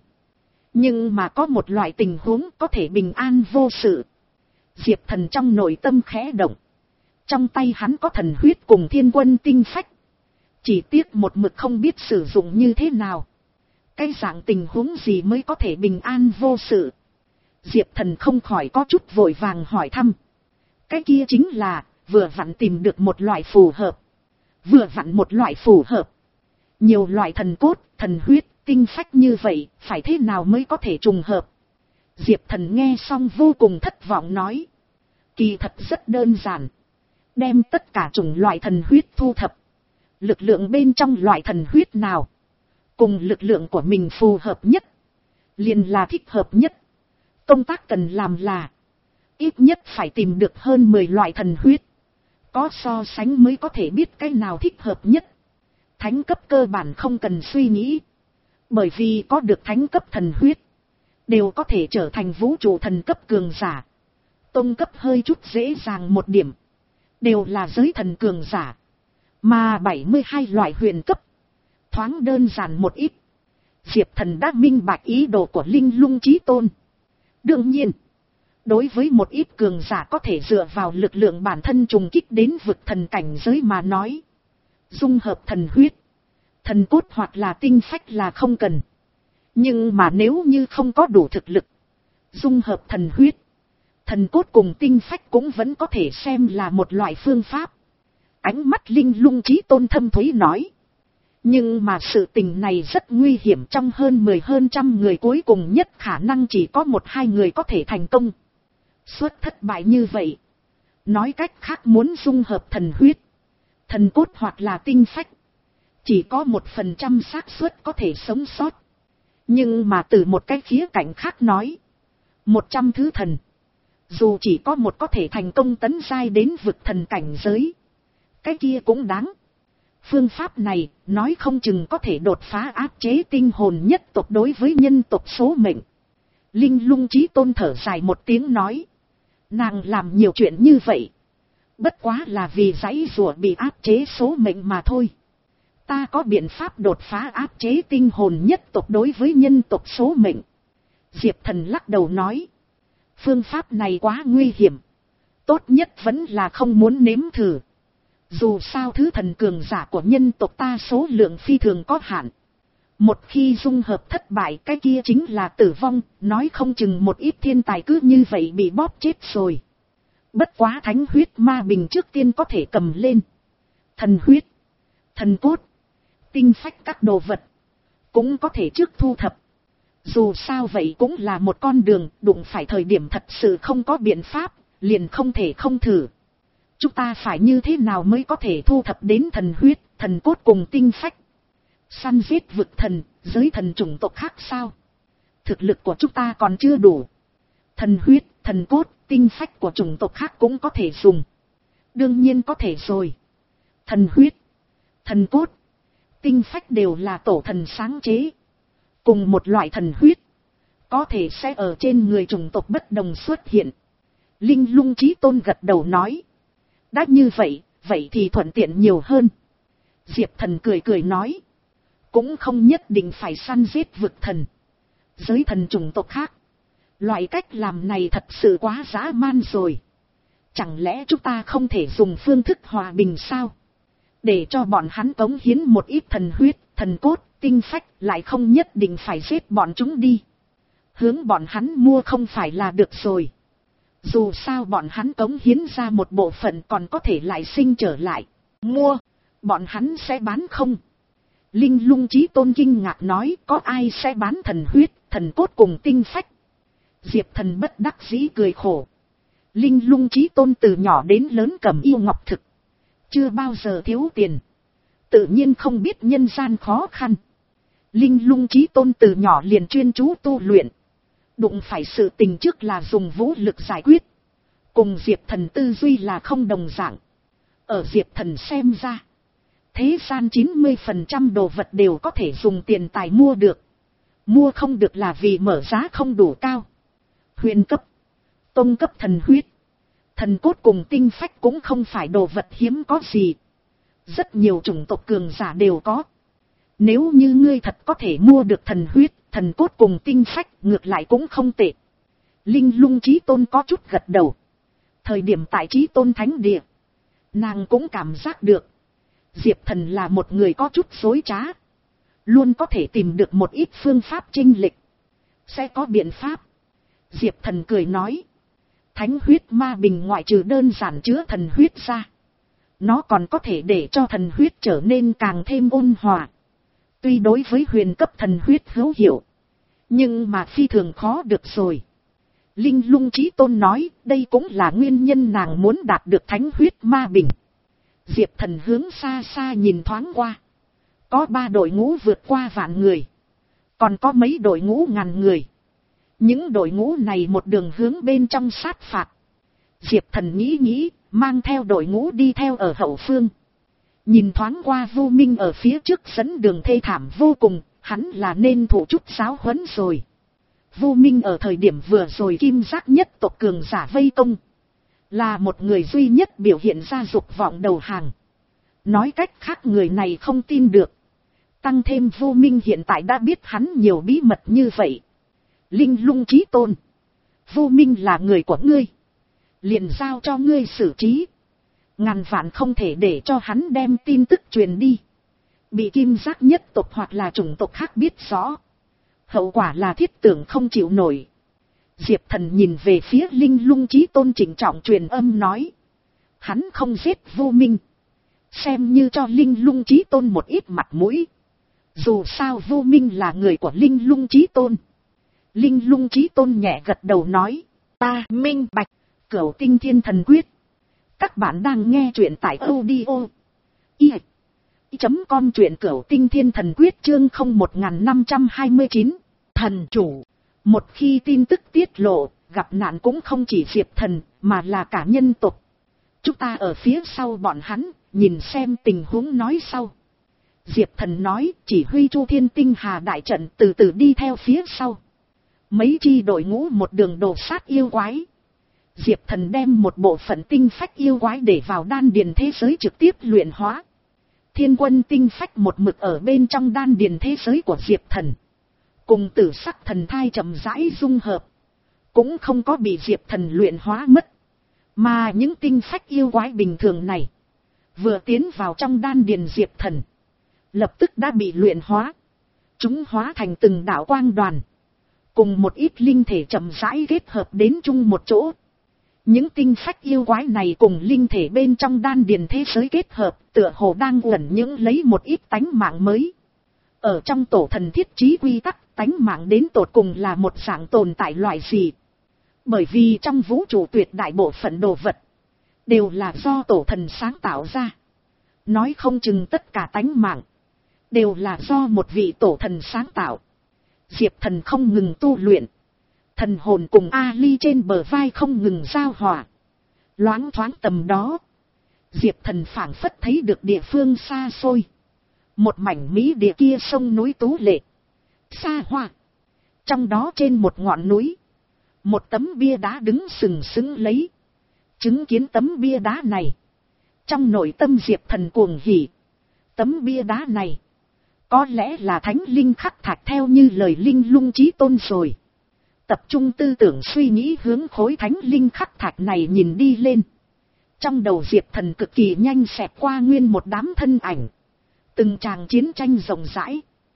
Nhưng mà có một loại tình huống có thể bình an vô sự. Diệp Thần trong nội tâm khẽ động. Trong tay hắn có thần huyết cùng thiên quân tinh phách, chỉ tiếc một mực không biết sử dụng như thế nào. Cái dạng tình huống gì mới có thể bình an vô sự? Diệp Thần không khỏi có chút vội vàng hỏi thăm. Cái kia chính là vừa vặn tìm được một loại phù hợp. Vừa vặn một loại phù hợp. Nhiều loại thần cốt, thần huyết, tinh phách như vậy, phải thế nào mới có thể trùng hợp? Diệp Thần nghe xong vô cùng thất vọng nói. Kỳ thật rất đơn giản. Đem tất cả chủng loại thần huyết thu thập. Lực lượng bên trong loại thần huyết nào, cùng lực lượng của mình phù hợp nhất, liền là thích hợp nhất. Công tác cần làm là, ít nhất phải tìm được hơn mười loại thần huyết. Có so sánh mới có thể biết cái nào thích hợp nhất. Thánh cấp cơ bản không cần suy nghĩ. Bởi vì có được thánh cấp thần huyết, đều có thể trở thành vũ trụ thần cấp cường giả. Tông cấp hơi chút dễ dàng một điểm, đều là giới thần cường giả. Mà bảy mươi hai loại huyền cấp, thoáng đơn giản một ít. Diệp Thần đã minh bạch ý đồ của Linh Lung Chí Tôn. Đương nhiên, Đối với một ít cường giả có thể dựa vào lực lượng bản thân trùng kích đến vực thần cảnh giới mà nói, dung hợp thần huyết, thần cốt hoặc là tinh phách là không cần. Nhưng mà nếu như không có đủ thực lực, dung hợp thần huyết, thần cốt cùng tinh phách cũng vẫn có thể xem là một loại phương pháp. Ánh mắt Linh Lung Chí Tôn thâm thúy nói. Nhưng mà sự tình này rất nguy hiểm, trong hơn mười hơn trăm người cuối cùng nhất khả năng chỉ có một hai người có thể thành công. Suốt thất bại như vậy. Nói cách khác muốn dung hợp thần huyết, thần cốt hoặc là tinh phách, chỉ có một phần trăm xác suất có thể sống sót. Nhưng mà từ một cái khía cạnh khác nói, một trăm thứ thần, dù chỉ có một có thể thành công tấn giai đến vực thần cảnh giới, cái kia cũng đáng. Phương pháp này nói không chừng có thể đột phá áp chế tinh hồn nhất tộc đối với nhân tộc số mệnh. Linh Lung Chí Tôn thở dài một tiếng nói, nàng làm nhiều chuyện như vậy, bất quá là vì giãy giụa bị áp chế số mệnh mà thôi. Ta có biện pháp đột phá áp chế tinh hồn nhất tộc đối với nhân tộc số mệnh. Diệp Thần lắc đầu nói, phương pháp này quá nguy hiểm, tốt nhất vẫn là không muốn nếm thử. Dù sao thứ thần cường giả của nhân tộc ta số lượng phi thường có hạn. Một khi dung hợp thất bại, cái kia chính là tử vong, nói không chừng một ít thiên tài cứ như vậy bị bóp chết rồi. Bất quá thánh huyết ma bình trước tiên có thể cầm lên. Thần huyết, thần cốt, tinh phách các đồ vật cũng có thể trước thu thập. Dù sao vậy cũng là một con đường, đụng phải thời điểm thật sự không có biện pháp, liền không thể không thử. Chúng ta phải như thế nào mới có thể thu thập đến thần huyết, thần cốt cùng tinh phách? Săn giết vực thần, giới thần chủng tộc khác sao? Thực lực của chúng ta còn chưa đủ. Thần huyết, thần cốt, tinh phách của chủng tộc khác cũng có thể dùng. Đương nhiên có thể rồi. Thần huyết, thần cốt, tinh phách đều là tổ thần sáng chế. Cùng một loại thần huyết, có thể sẽ ở trên người chủng tộc bất đồng xuất hiện. Linh Lung Chí Tôn gật đầu nói. Đã như vậy, vậy thì thuận tiện nhiều hơn. Diệp Thần cười cười nói. Cũng không nhất định phải săn giết vực thần, giới thần chủng tộc khác. Loại cách làm này thật sự quá dã man rồi. Chẳng lẽ chúng ta không thể dùng phương thức hòa bình sao? Để cho bọn hắn cống hiến một ít thần huyết, thần cốt, tinh phách, lại không nhất định phải giết bọn chúng đi. Hướng bọn hắn mua không phải là được rồi. Dù sao bọn hắn cống hiến ra một bộ phận còn có thể lại sinh trở lại. Mua, bọn hắn sẽ bán không? Linh Lung Chí Tôn kinh ngạc nói, có ai sẽ bán thần huyết, thần cốt cùng tinh phách? Diệp Thần bất đắc dĩ cười khổ. Linh Lung Chí Tôn từ nhỏ đến lớn cầm yêu ngọc thực, chưa bao giờ thiếu tiền, tự nhiên không biết nhân gian khó khăn. Linh Lung Chí Tôn từ nhỏ liền chuyên chú tu luyện, đụng phải sự tình trước là dùng vũ lực giải quyết, cùng Diệp Thần tư duy là không đồng dạng. Ở Diệp Thần xem ra, thế gian chín mươi phần trăm đồ vật đều có thể dùng tiền tài mua được, mua không được là vì mở giá không đủ cao. Huyền cấp, tông cấp thần huyết, thần cốt cùng tinh phách cũng không phải đồ vật hiếm có gì, rất nhiều chủng tộc cường giả đều có. Nếu như ngươi thật có thể mua được thần huyết, thần cốt cùng tinh phách, ngược lại cũng không tệ. Linh Lung Chí Tôn có chút gật đầu. Thời điểm tại Chí Tôn Thánh Địa, nàng cũng cảm giác được Diệp Thần là một người có chút dối trá, luôn có thể tìm được một ít phương pháp chênh lệch, sẽ có biện pháp. Diệp Thần cười nói, thánh huyết ma bình ngoại trừ đơn giản chứa thần huyết ra, nó còn có thể để cho thần huyết trở nên càng thêm ôn hòa. Tuy đối với huyền cấp thần huyết hữu hiệu, nhưng mà phi thường khó được rồi. Linh Lung Chí Tôn nói, đây cũng là nguyên nhân nàng muốn đạt được thánh huyết ma bình. Diệp Thần hướng xa xa nhìn thoáng qua, có ba đội ngũ vượt qua vạn người, còn có mấy đội ngũ ngàn người. Những đội ngũ này một đường hướng bên trong sát phạt. Diệp Thần nghĩ nghĩ, mang theo đội ngũ đi theo ở hậu phương. Nhìn thoáng qua Vô Minh ở phía trước dẫn đường thê thảm vô cùng, hắn là nên thụ chút giáo huấn rồi. Vô Minh ở thời điểm vừa rồi kim giác nhất tộc cường giả vây công, là một người duy nhất biểu hiện ra dục vọng đầu hàng. Nói cách khác người này không tin được. Tăng thêm Vô Minh hiện tại đã biết hắn nhiều bí mật như vậy. Linh Lung Chí Tôn, Vô Minh là người của ngươi, liền giao cho ngươi xử trí. Ngàn vạn không thể để cho hắn đem tin tức truyền đi, bị kim giác nhất tộc hoặc là chủng tộc khác biết rõ, hậu quả là thiết tưởng không chịu nổi. Diệp Thần nhìn về phía Linh Lung Chí Tôn trịnh trọng truyền âm nói, hắn không giết Vô Minh, xem như cho Linh Lung Chí Tôn một ít mặt mũi. Dù sao Vô Minh là người của Linh Lung Chí Tôn. Linh Lung Chí Tôn nhẹ gật đầu nói, ta minh bạch. Cửu Tinh Thiên Thần Quyết. Các bạn đang nghe truyện tại audio i chấm com, truyện Cửu Tinh Thiên Thần Quyết chương không một năm hai chín. Thần chủ. Một khi tin tức tiết lộ, gặp nạn cũng không chỉ Diệp Thần, mà là cả nhân tộc. Chúng ta ở phía sau bọn hắn, nhìn xem tình huống nói sau. Diệp Thần nói, chỉ huy Chu Thiên Tinh Hà đại trận từ từ đi theo phía sau. Mấy chi đội ngũ một đường đổ sát yêu quái. Diệp Thần đem một bộ phận tinh phách yêu quái để vào đan điền thế giới trực tiếp luyện hóa. Thiên quân tinh phách một mực ở bên trong đan điền thế giới của Diệp Thần, cùng tử sắc thần thai chậm rãi dung hợp, cũng không có bị Diệp Thần luyện hóa mất. Mà những tinh phách yêu quái bình thường này, vừa tiến vào trong đan điền Diệp Thần, lập tức đã bị luyện hóa. Chúng hóa thành từng đạo quang đoàn, cùng một ít linh thể chậm rãi kết hợp đến chung một chỗ. Những tinh phách yêu quái này cùng linh thể bên trong đan điền thế giới kết hợp, tựa hồ đang ẩn những lấy một ít tánh mạng mới. Ở trong tổ thần thiết trí quy tắc, tánh mạng đến tột cùng là một dạng tồn tại loại gì? Bởi vì trong vũ trụ tuyệt đại bộ phận đồ vật, đều là do tổ thần sáng tạo ra. Nói không chừng tất cả tánh mạng, đều là do một vị tổ thần sáng tạo. Diệp Thần không ngừng tu luyện. Thần hồn cùng Ali trên bờ vai không ngừng giao hòa. Loáng thoáng tầm đó, Diệp Thần phảng phất thấy được địa phương xa xôi. Một mảnh mỹ địa kia sông núi tú lệ, xa hoa. Trong đó trên một ngọn núi, một tấm bia đá đứng sừng sững lấy. Chứng kiến tấm bia đá này, trong nội tâm Diệp Thần cuồng hỉ. Tấm bia đá này, có lẽ là thánh linh khắc thạch theo như lời Linh Lung Chí Tôn rồi. Tập trung tư tưởng suy nghĩ hướng khối thánh linh khắc thạch này nhìn đi lên. Trong đầu Diệp Thần cực kỳ nhanh xẹt qua nguyên một đám thân ảnh. Từng tràng chiến tranh rộng rãi.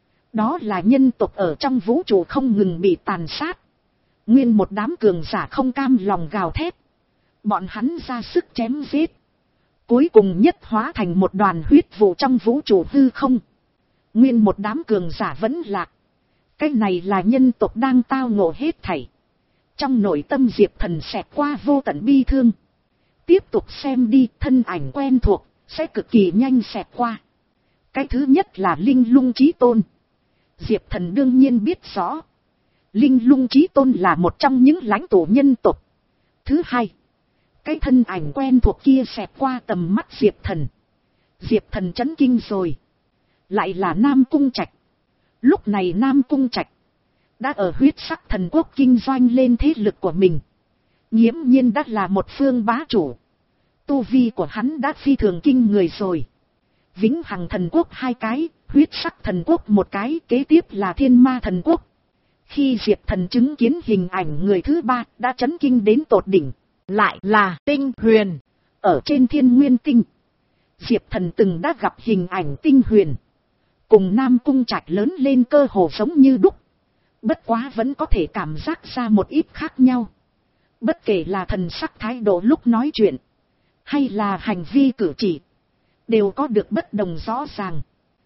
Đó là nhân tộc ở trong vũ trụ không ngừng bị tàn sát. Nguyên một đám cường giả không cam lòng gào thét. Bọn hắn ra sức chém giết. Cuối cùng nhất hóa thành một đoàn huyết vụ trong vũ trụ hư không. Nguyên một đám cường giả vẫn lạc. Cái này là nhân tộc đang tao ngộ hết thảy. Trong nội tâm Diệp Thần xẹt qua vô tận bi thương. Tiếp tục xem đi, thân ảnh quen thuộc, sẽ cực kỳ nhanh xẹt qua. Cái thứ nhất là Linh Lung Chí Tôn. Diệp Thần đương nhiên biết rõ. Linh Lung Chí Tôn là một trong những lãnh tụ nhân tộc. Thứ hai, cái thân ảnh quen thuộc kia xẹt qua tầm mắt Diệp Thần. Diệp Thần chấn kinh rồi. Lại là Nam Cung Trạch. Lúc này Nam Cung Trạch đã ở huyết sắc thần quốc kinh doanh lên thế lực của mình. Nghiễm nhiên đã là một phương bá chủ. Tu vi của hắn đã phi thường kinh người rồi. Vĩnh Hằng thần quốc hai cái, huyết sắc thần quốc một cái, kế tiếp là Thiên Ma thần quốc. Khi Diệp Thần chứng kiến hình ảnh người thứ ba, đã chấn kinh đến tột đỉnh. Lại là Tinh Huyền. Ở trên Thiên Nguyên Tinh, Diệp Thần từng đã gặp hình ảnh Tinh Huyền. Cùng Nam Cung Trạch lớn lên cơ hồ giống như đúc. Bất quá vẫn có thể cảm giác ra một ít khác nhau. Bất kể là thần sắc thái độ lúc nói chuyện, hay là hành vi cử chỉ, đều có được bất đồng rõ ràng.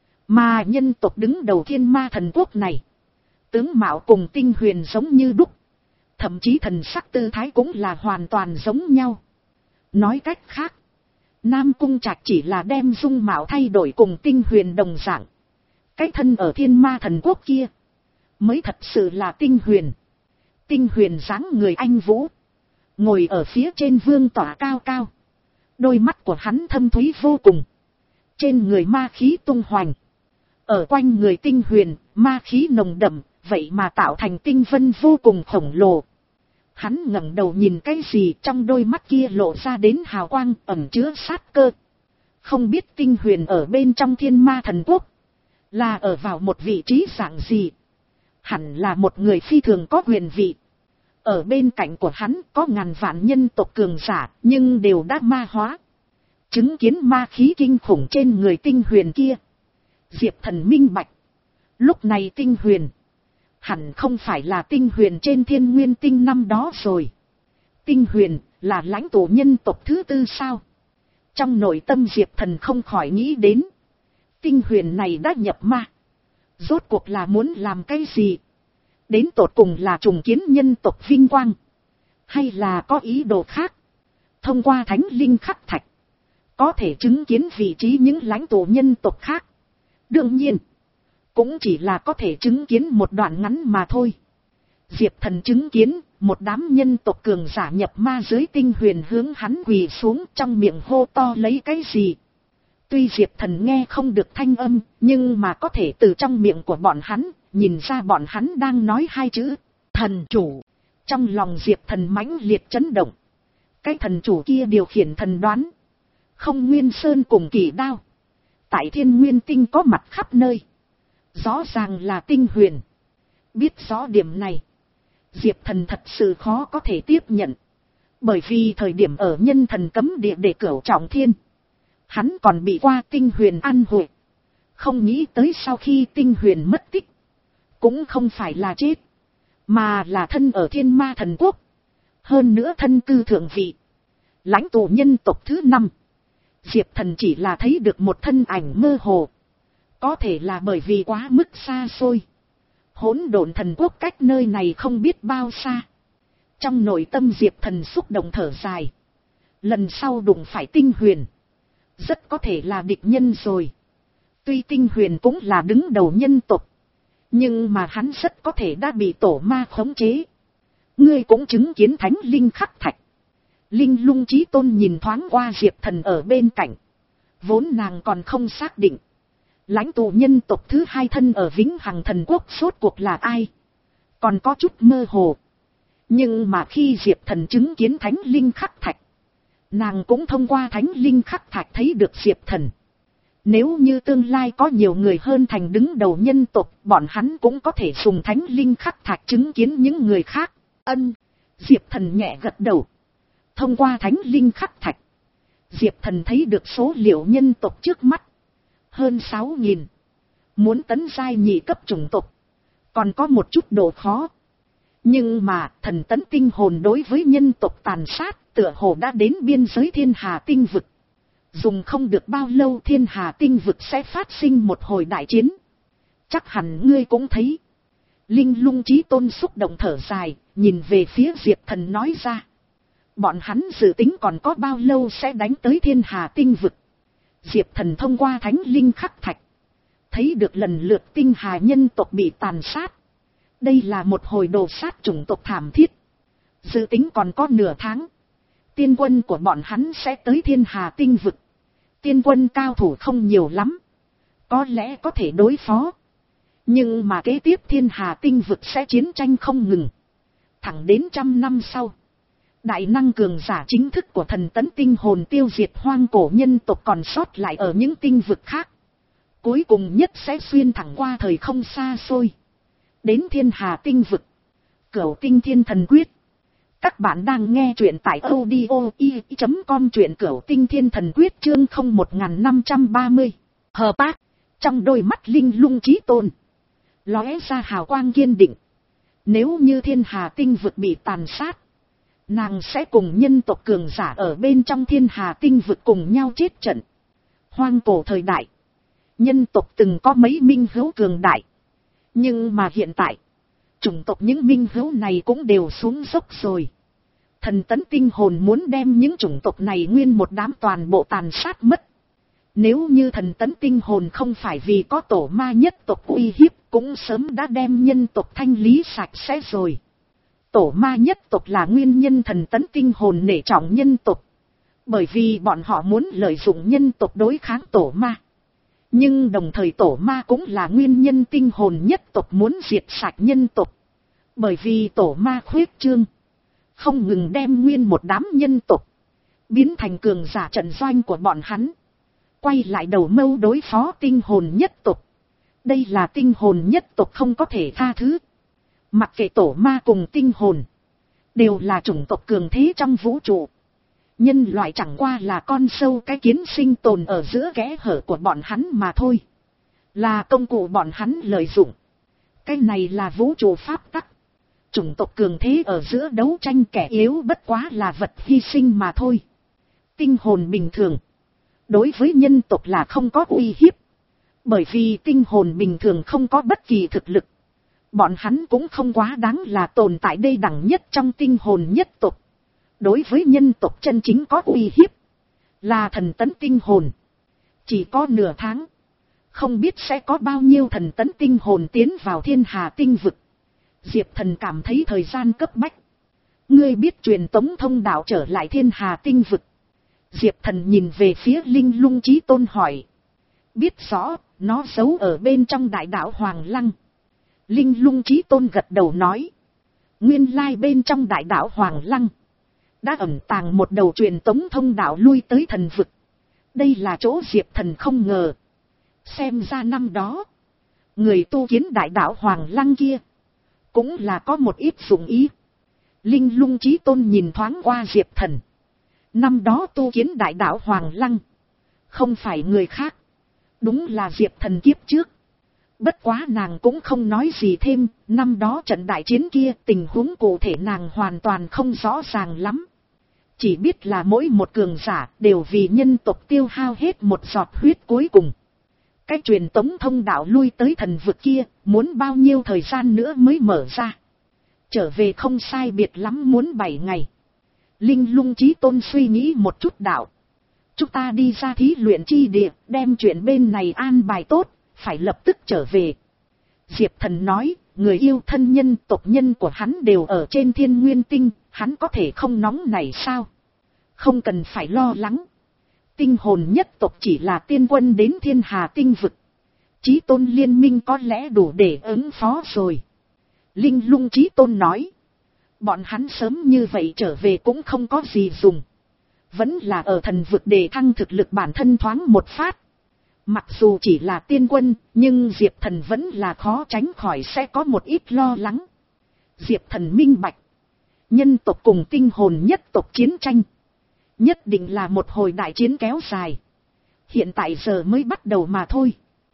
Mà nhân tộc đứng đầu Thiên Ma thần quốc này, tướng mạo cùng Tinh Huyền giống như đúc. Thậm chí thần sắc tư thái cũng là hoàn toàn giống nhau. Nói cách khác, Nam Cung Trạch chỉ là đem dung mạo thay đổi cùng Tinh Huyền đồng dạng. Cái thân ở Thiên Ma thần quốc kia mới thật sự là Tinh Huyền. Tinh Huyền dáng người anh vũ, ngồi ở phía trên vương tỏa cao cao. Đôi mắt của hắn thâm thúy vô cùng. Trên người ma khí tung hoành. Ở quanh người Tinh Huyền, ma khí nồng đậm, vậy mà tạo thành tinh vân vô cùng khổng lồ. Hắn ngẩng đầu nhìn cái gì, trong đôi mắt kia lộ ra đến hào quang ẩn chứa sát cơ. Không biết Tinh Huyền ở bên trong Thiên Ma thần quốc là ở vào một vị trí dạng gì. Hẳn là một người phi thường có quyền vị. Ở bên cạnh của hắn có ngàn vạn nhân tộc cường giả, nhưng đều đã ma hóa. Chứng kiến ma khí kinh khủng trên người Tinh Huyền kia, Diệp Thần minh bạch. Lúc này Tinh Huyền hẳn không phải là Tinh Huyền trên Thiên Nguyên Tinh năm đó rồi. Tinh Huyền là lãnh tụ nhân tộc thứ tư sao? Trong nội tâm Diệp Thần không khỏi nghĩ đến. Tinh Huyền này đã nhập ma, rốt cuộc là muốn làm cái gì? Đến tột cùng là trùng kiến nhân tộc vinh quang, hay là có ý đồ khác? Thông qua thánh linh khắc thạch, có thể chứng kiến vị trí những lãnh tụ nhân tộc khác. Đương nhiên, cũng chỉ là có thể chứng kiến một đoạn ngắn mà thôi. Diệp Thần chứng kiến một đám nhân tộc cường giả nhập ma dưới Tinh Huyền hướng hắn quỳ xuống, trong miệng hô to lấy cái gì. Tuy Diệp Thần nghe không được thanh âm, nhưng mà có thể từ trong miệng của bọn hắn nhìn ra bọn hắn đang nói hai chữ thần chủ. Trong lòng Diệp Thần mãnh liệt chấn động. Cái thần chủ kia điều khiển thần đoán, Không Nguyên Sơn cùng Kỳ Đao, tại Thiên Nguyên Tinh có mặt khắp nơi, rõ ràng là Tinh Huyền. Biết rõ điểm này, Diệp Thần thật sự khó có thể tiếp nhận. Bởi vì thời điểm ở nhân thần cấm địa để cửu trọng thiên, hắn còn bị qua Tinh Huyền ăn hội. Không nghĩ tới sau khi Tinh Huyền mất tích, cũng không phải là chết, mà là thân ở Thiên Ma Thần Quốc. Hơn nữa thân cư thượng vị, lãnh tụ nhân tộc thứ năm. Diệp Thần chỉ là thấy được một thân ảnh mơ hồ. Có thể là bởi vì quá mức xa xôi, Hỗn Độn Thần Quốc cách nơi này không biết bao xa. Trong nội tâm Diệp Thần xúc động thở dài. Lần sau đụng phải Tinh Huyền, rất có thể là địch nhân rồi. Tuy Tinh Huyền cũng là đứng đầu nhân tộc, nhưng mà hắn rất có thể đã bị tổ ma khống chế. Ngươi cũng chứng kiến thánh linh khắc thạch. Linh Lung Chí Tôn nhìn thoáng qua Diệp Thần ở bên cạnh. Vốn nàng còn không xác định lãnh tụ nhân tộc thứ hai thân ở Vĩnh Hằng Thần Quốc rốt cuộc là ai, còn có chút mơ hồ. Nhưng mà khi Diệp Thần chứng kiến thánh linh khắc thạch, nàng cũng thông qua thánh linh khắc thạch thấy được Diệp Thần. Nếu như tương lai có nhiều người hơn thành đứng đầu nhân tộc, bọn hắn cũng có thể dùng thánh linh khắc thạch chứng kiến những người khác. Ân, Diệp Thần nhẹ gật đầu. Thông qua thánh linh khắc thạch, Diệp Thần thấy được số liệu nhân tộc trước mắt. Hơn sáu nghìn. Muốn tấn giai nhị cấp chủng tộc, còn có một chút độ khó. Nhưng mà thần tấn tinh hồn đối với nhân tộc tàn sát, tựa hồ đã đến biên giới Thiên Hà Tinh vực. Dùng không được bao lâu Thiên Hà Tinh vực sẽ phát sinh một hồi đại chiến. Chắc hẳn ngươi cũng thấy. Linh Lung Chí Tôn xúc động thở dài, nhìn về phía Diệp Thần nói ra. Bọn hắn dự tính còn có bao lâu sẽ đánh tới Thiên Hà Tinh vực. Diệp Thần thông qua thánh linh khắc thạch, thấy được lần lượt tinh hà nhân tộc bị tàn sát. Đây là một hồi đồ sát chủng tộc thảm thiết. Dự tính còn có nửa tháng, tiên quân của bọn hắn sẽ tới Thiên Hà Tinh vực. Tiên quân cao thủ không nhiều lắm, có lẽ có thể đối phó. Nhưng mà kế tiếp Thiên Hà Tinh vực sẽ chiến tranh không ngừng, thẳng đến trăm năm sau. Đại năng cường giả chính thức của thần tấn tinh hồn tiêu diệt hoang cổ nhân tộc còn sót lại ở những tinh vực khác. Cuối cùng nhất sẽ xuyên thẳng qua thời không xa xôi, đến Thiên Hà Tinh vực. Cửu Tinh Thiên Thần Quyết. Các bạn đang nghe truyện tại audio i chấm com, truyện Cửu Tinh Thiên Thần Quyết chương không một năm ba mươi. Hợp tác. Trong đôi mắt Linh Lung Chí Tôn lóe ra hào quang kiên định. Nếu như Thiên Hà Tinh vực bị tàn sát, nàng sẽ cùng nhân tộc cường giả ở bên trong Thiên Hà Tinh vực cùng nhau chết trận. Hoang cổ thời đại, nhân tộc từng có mấy minh hữu cường đại. Nhưng mà hiện tại, chủng tộc những minh hữu này cũng đều xuống dốc rồi. Thần tấn tinh hồn muốn đem những chủng tộc này nguyên một đám toàn bộ tàn sát mất. Nếu như thần tấn tinh hồn không phải vì có tổ ma nhất tộc uy hiếp, cũng sớm đã đem nhân tộc thanh lý sạch sẽ rồi. Tổ ma nhất tộc là nguyên nhân thần tấn tinh hồn nể trọng nhân tộc, bởi vì bọn họ muốn lợi dụng nhân tộc đối kháng tổ ma. Nhưng đồng thời tổ ma cũng là nguyên nhân tinh hồn nhất tộc muốn diệt sạch nhân tộc, bởi vì tổ ma khuyết trương, không ngừng đem nguyên một đám nhân tộc biến thành cường giả trận doanh của bọn hắn, quay lại đầu mâu đối phó tinh hồn nhất tộc. Đây là tinh hồn nhất tộc không có thể tha thứ. Mặc kệ tổ ma cùng tinh hồn đều là chủng tộc cường thế trong vũ trụ. Nhân loại chẳng qua là con sâu cái kiến sinh tồn ở giữa kẽ hở của bọn hắn mà thôi. Là công cụ bọn hắn lợi dụng. Cái này là vũ trụ pháp tắc. Chủng tộc cường thế ở giữa đấu tranh, kẻ yếu bất quá là vật hy sinh mà thôi. Tinh hồn bình thường đối với nhân tộc là không có uy hiếp. Bởi vì tinh hồn bình thường không có bất kỳ thực lực. Bọn hắn cũng không quá đáng là tồn tại đây đẳng nhất trong tinh hồn nhất tộc. Đối với nhân tộc chân chính có uy hiếp là thần tấn tinh hồn. Chỉ có nửa tháng, không biết sẽ có bao nhiêu thần tấn tinh hồn tiến vào thiên hà tinh vực. Diệp Thần cảm thấy thời gian cấp bách. Ngươi biết truyền tống thông đạo trở lại thiên hà tinh vực? Diệp Thần nhìn về phía Linh Lung Chí Tôn hỏi. Biết rõ, nó giấu ở bên trong đại đạo Hoàng Lăng. Linh Lung Chí Tôn gật đầu nói. Nguyên lai bên trong đại đạo Hoàng Lăng đã ẩn tàng một đầu truyền tống thông đạo lui tới thần vực. Đây là chỗ Diệp Thần không ngờ. Xem ra năm đó, người tu kiến đại đạo Hoàng Lăng kia cũng là có một ít dụng ý. Linh Lung Chí Tôn nhìn thoáng qua Diệp Thần. Năm đó tu kiến đại đạo Hoàng Lăng không phải người khác, đúng là Diệp Thần kiếp trước. Bất quá nàng cũng không nói gì thêm. Năm đó trận đại chiến kia tình huống cụ thể nàng hoàn toàn không rõ ràng lắm. Chỉ biết là mỗi một cường giả đều vì nhân tộc tiêu hao hết một giọt huyết cuối cùng. Cái truyền tống thông đạo lui tới thần vực kia muốn bao nhiêu thời gian nữa mới mở ra. Trở về không sai biệt lắm muốn bảy ngày. Linh Lung Chí Tôn suy nghĩ một chút đạo. Chúng ta đi ra thí luyện chi địa, đem chuyện bên này an bài tốt, phải lập tức trở về. Diệp Thần nói, người yêu thân nhân tộc nhân của hắn đều ở trên Thiên Nguyên Tinh, hắn có thể không nóng này sao? Không cần phải lo lắng. Tinh hồn nhất tộc chỉ là tiên quân đến thiên hà tinh vực. Chí Tôn liên minh có lẽ đủ để ứng phó rồi. Linh Lung Chí Tôn nói. Bọn hắn sớm như vậy trở về cũng không có gì dùng. Vẫn là ở thần vực để thăng thực lực bản thân thoáng một phát. Mặc dù chỉ là tiên quân, nhưng Diệp Thần vẫn là khó tránh khỏi sẽ có một ít lo lắng. Diệp Thần minh bạch. Nhân tộc cùng tinh hồn nhất tộc chiến tranh nhất định là một hồi đại chiến kéo dài. Hiện tại giờ mới bắt đầu mà thôi.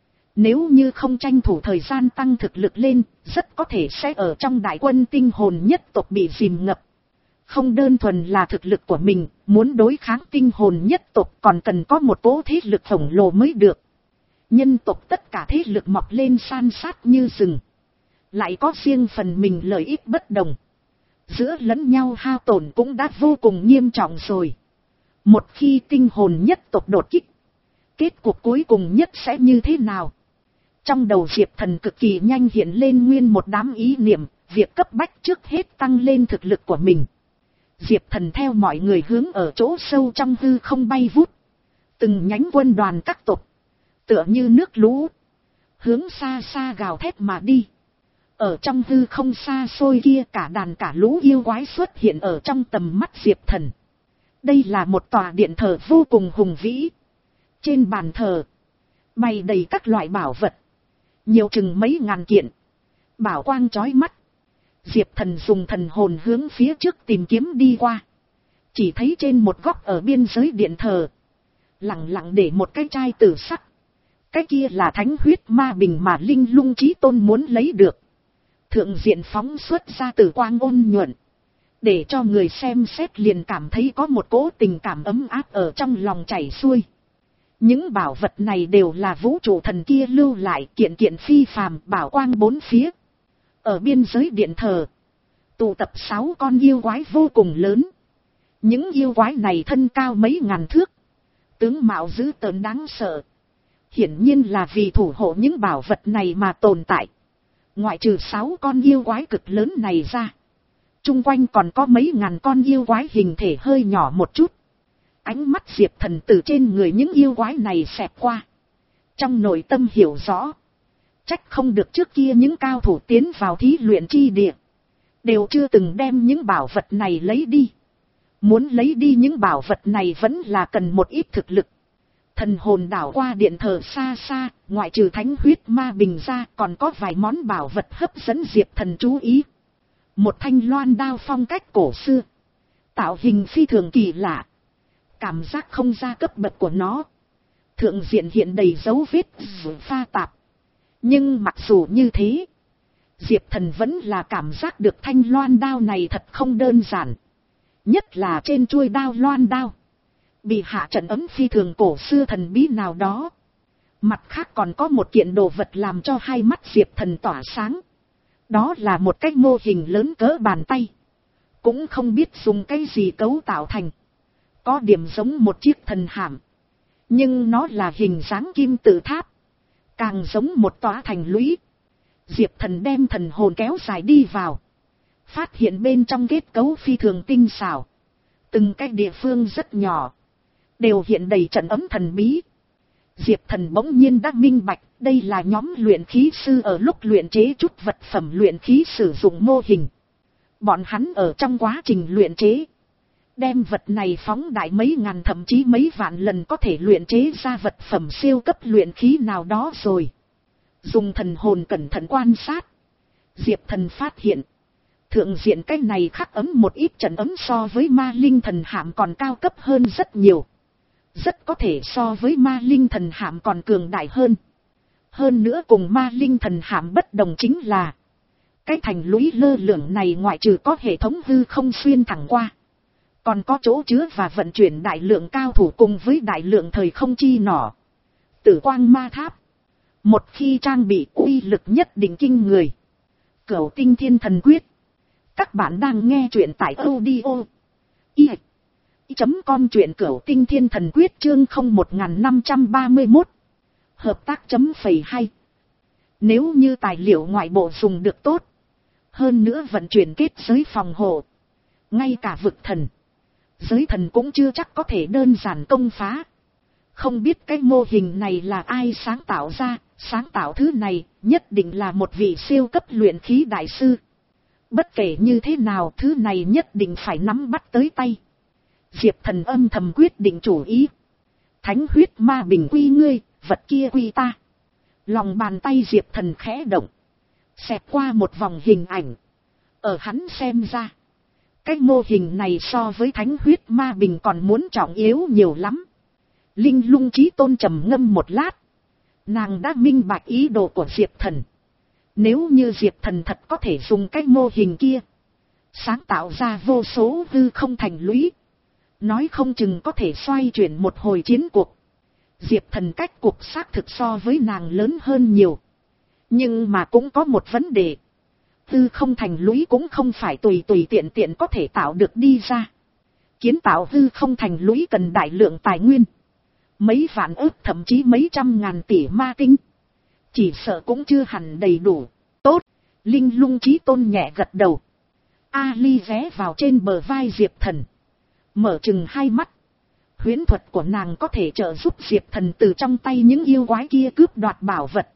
Nếu như không tranh thủ thời gian tăng thực lực lên, rất có thể sẽ ở trong đại quân tinh hồn nhất tộc bị dìm ngập. Không đơn thuần là thực lực của mình, muốn đối kháng tinh hồn nhất tộc còn cần có một cỗ thế lực khổng lồ mới được. Nhân tộc tất cả thế lực mọc lên san sát như rừng. Lại có riêng phần mình lợi ích bất đồng. Giữa lẫn nhau hao tổn cũng đã vô cùng nghiêm trọng rồi. Một khi tinh hồn nhất tộc đột kích, kết cục cuối cùng nhất sẽ như thế nào? Trong đầu Diệp Thần cực kỳ nhanh hiện lên nguyên một đám ý niệm, việc cấp bách trước hết tăng lên thực lực của mình. Diệp Thần theo mọi người hướng ở chỗ sâu trong hư không bay vút. Từng nhánh quân đoàn các tộc, tựa như nước lũ, hướng xa xa gào thét mà đi. Ở trong hư không xa xôi kia cả đàn cả lũ yêu quái xuất hiện ở trong tầm mắt Diệp Thần. Đây là một tòa điện thờ vô cùng hùng vĩ. Trên bàn thờ bày đầy các loại bảo vật, nhiều chừng mấy ngàn kiện, bảo quang chói mắt. Diệp Thần dùng thần hồn hướng phía trước tìm kiếm đi qua. Chỉ thấy trên một góc ở biên giới điện thờ, lặng lặng để một cái chai tử sắc. Cái kia là thánh huyết ma bình mà Linh Lung Chí Tôn muốn lấy được. Thượng diện phóng xuất ra tử quang ôn nhuận, để cho người xem xét liền cảm thấy có một cỗ tình cảm ấm áp ở trong lòng chảy xuôi. Những bảo vật này đều là vũ trụ thần kia lưu lại, kiện kiện phi phàm, bảo quang bốn phía. Ở biên giới điện thờ, tụ tập sáu con yêu quái vô cùng lớn. Những yêu quái này thân cao mấy ngàn thước, tướng mạo dữ tợn đáng sợ. Hiển nhiên là vì thủ hộ những bảo vật này mà tồn tại. Ngoại trừ sáu con yêu quái cực lớn này ra, chung quanh còn có mấy ngàn con yêu quái hình thể hơi nhỏ một chút. Ánh mắt Diệp Thần từ trên người những yêu quái này xẹt qua. Trong nội tâm hiểu rõ, trách không được trước kia những cao thủ tiến vào thí luyện chi địa đều chưa từng đem những bảo vật này lấy đi. Muốn lấy đi những bảo vật này vẫn là cần một ít thực lực. Thần hồn đảo qua điện thờ xa xa, ngoại trừ thánh huyết ma bình ra còn có vài món bảo vật hấp dẫn Diệp Thần chú ý. Một thanh loan đao phong cách cổ xưa. Tạo hình phi thường kỳ lạ. Cảm giác không ra cấp bậc của nó. Thượng diện hiện đầy dấu vết pha tạp. Nhưng mặc dù như thế, Diệp Thần vẫn là cảm giác được thanh loan đao này thật không đơn giản. Nhất là trên chuôi đao loan đao. Bị hạ trận ấm phi thường cổ xưa thần bí nào đó. Mặt khác còn có một kiện đồ vật làm cho hai mắt Diệp Thần tỏa sáng. Đó là một cái mô hình lớn cỡ bàn tay. Cũng không biết dùng cái gì cấu tạo thành. Có điểm giống một chiếc thần hàm. Nhưng nó là hình dáng kim tự tháp. Càng giống một tòa thành lũy. Diệp Thần đem thần hồn kéo dài đi vào. Phát hiện bên trong kết cấu phi thường tinh xảo. Từng cái địa phương rất nhỏ. Đều hiện đầy trận ấm thần bí. Diệp Thần bỗng nhiên đã minh bạch. Đây là nhóm luyện khí sư ở lúc luyện chế chút vật phẩm luyện khí sử dụng mô hình. Bọn hắn ở trong quá trình luyện chế. Đem vật này phóng đại mấy ngàn thậm chí mấy vạn lần có thể luyện chế ra vật phẩm siêu cấp luyện khí nào đó rồi. Dùng thần hồn cẩn thận quan sát. Diệp Thần phát hiện. Thượng diện cái này khắc ấm một ít trận ấm so với ma linh thần hạm còn cao cấp hơn rất nhiều. Rất có thể so với ma linh thần hạm còn cường đại hơn. Hơn nữa cùng ma linh thần hạm bất đồng chính là. Cái thành lũy lơ lửng này ngoại trừ có hệ thống hư không xuyên thẳng qua. Còn có chỗ chứa và vận chuyển đại lượng cao thủ cùng với đại lượng thời không chi nỏ. Tử quang ma tháp. Một khi trang bị uy lực nhất định kinh người. Cửu tinh thiên thần quyết. Các bạn đang nghe truyện tại audio. I. Chấm com truyện cửu tinh thiên thần quyết chương không một năm ba mốt. Hợp tác chấm phẩy hay. Nếu như tài liệu ngoại bộ dùng được tốt. Hơn nữa vận chuyển kết giới phòng hộ. Ngay cả vực thần. Giới thần cũng chưa chắc có thể đơn giản công phá. Không biết cái mô hình này là ai sáng tạo ra. Sáng tạo thứ này nhất định là một vị siêu cấp luyện khí đại sư. Bất kể như thế nào thứ này nhất định phải nắm bắt tới tay. Diệp Thần âm thầm quyết định chủ ý. Thánh huyết ma bình quy ngươi, vật kia quy ta. Lòng bàn tay Diệp Thần khẽ động. Xẹt qua một vòng hình ảnh. Ở hắn xem ra. Cái mô hình này so với thánh huyết ma bình còn muốn trọng yếu nhiều lắm. Linh Lung Chí Tôn trầm ngâm một lát. Nàng đã minh bạch ý đồ của Diệp Thần. Nếu như Diệp Thần thật có thể dùng cái mô hình kia. Sáng tạo ra vô số hư không thành lũy. Nói không chừng có thể xoay chuyển một hồi chiến cuộc. Diệp Thần cách cuộc xác thực so với nàng lớn hơn nhiều. Nhưng mà cũng có một vấn đề. Hư không thành lũy cũng không phải tùy tùy tiện tiện có thể tạo được đi ra. Kiến tạo hư không thành lũy cần đại lượng tài nguyên. Mấy vạn ức thậm chí mấy trăm ngàn tỷ ma tinh. Chỉ sợ cũng chưa hẳn đầy đủ. Tốt, Linh Lung Chí Tôn nhẹ gật đầu. Ali ghé vào trên bờ vai Diệp Thần. Mở chừng hai mắt. Huyễn thuật của nàng có thể trợ giúp Diệp Thần từ trong tay những yêu quái kia cướp đoạt bảo vật.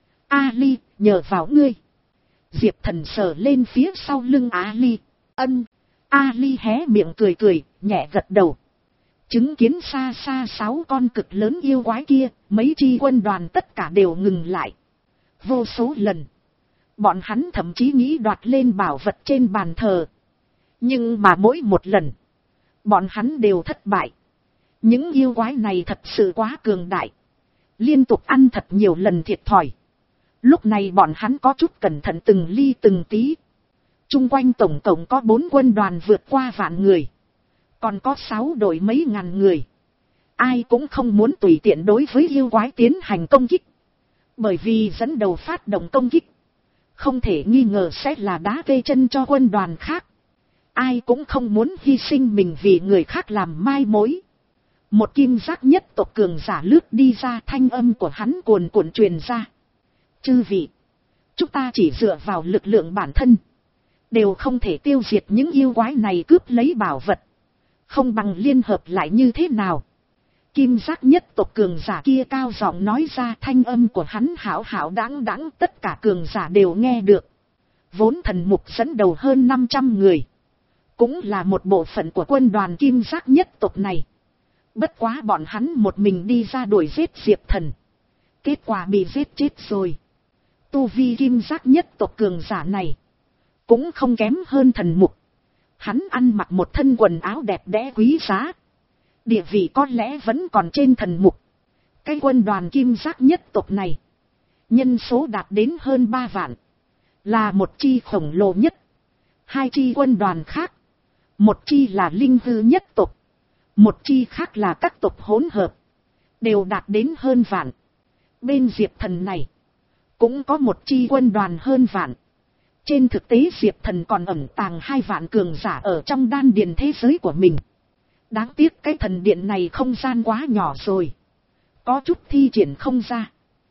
Ali, nhờ vào ngươi. Diệp Thần sờ lên phía sau lưng Ali. Ân. Ali hé miệng cười cười, nhẹ gật đầu. Chứng kiến xa xa sáu con cực lớn yêu quái kia, mấy chi quân đoàn tất cả đều ngừng lại. Vô số lần. Bọn hắn thậm chí nghĩ đoạt lên bảo vật trên bàn thờ. Nhưng mà mỗi một lần. Bọn hắn đều thất bại. Những yêu quái này thật sự quá cường đại. Liên tục ăn thật nhiều lần thiệt thòi. Lúc này bọn hắn có chút cẩn thận từng ly từng tí. Trung quanh tổng cộng có bốn quân đoàn vượt qua vạn người. Còn có sáu đội mấy ngàn người. Ai cũng không muốn tùy tiện đối với yêu quái tiến hành công kích. Bởi vì dẫn đầu phát động công kích. Không thể nghi ngờ sẽ là đá cây chân cho quân đoàn khác. Ai cũng không muốn hy sinh mình vì người khác làm mai mối. Một kim giác nhất tộc cường giả lướt đi ra, thanh âm của hắn cuồn cuộn truyền ra. Chư vị, chúng ta chỉ dựa vào lực lượng bản thân. Đều không thể tiêu diệt những yêu quái này cướp lấy bảo vật. Không bằng liên hợp lại như thế nào. Kim giác nhất tộc cường giả kia cao giọng nói ra, thanh âm của hắn hảo hảo đáng đáng, tất cả cường giả đều nghe được. Vốn thần mục dẫn đầu hơn năm trăm người. Cũng là một bộ phận của quân đoàn kim giác nhất tộc này. Bất quá bọn hắn một mình đi ra đuổi giết Diệp Thần. Kết quả bị giết chết rồi. Tu vi kim giác nhất tộc cường giả này. cũng không kém hơn thần mục. Hắn ăn mặc một thân quần áo đẹp đẽ quý giá, địa vị có lẽ vẫn còn trên thần mục. Cái quân đoàn kim giác nhất tộc này, nhân số đạt đến hơn ba vạn, là một chi khổng lồ nhất. Hai chi quân đoàn khác, một chi là linh hư nhất tộc, một chi khác là các tộc hỗn hợp, đều đạt đến hơn vạn. Bên Diệp Thần này, cũng có một chi quân đoàn hơn vạn. Trên thực tế Diệp Thần còn ẩn tàng hai vạn cường giả ở trong đan điền thế giới của mình. Đáng tiếc cái thần điện này không gian quá nhỏ rồi, có chút thi triển không ra.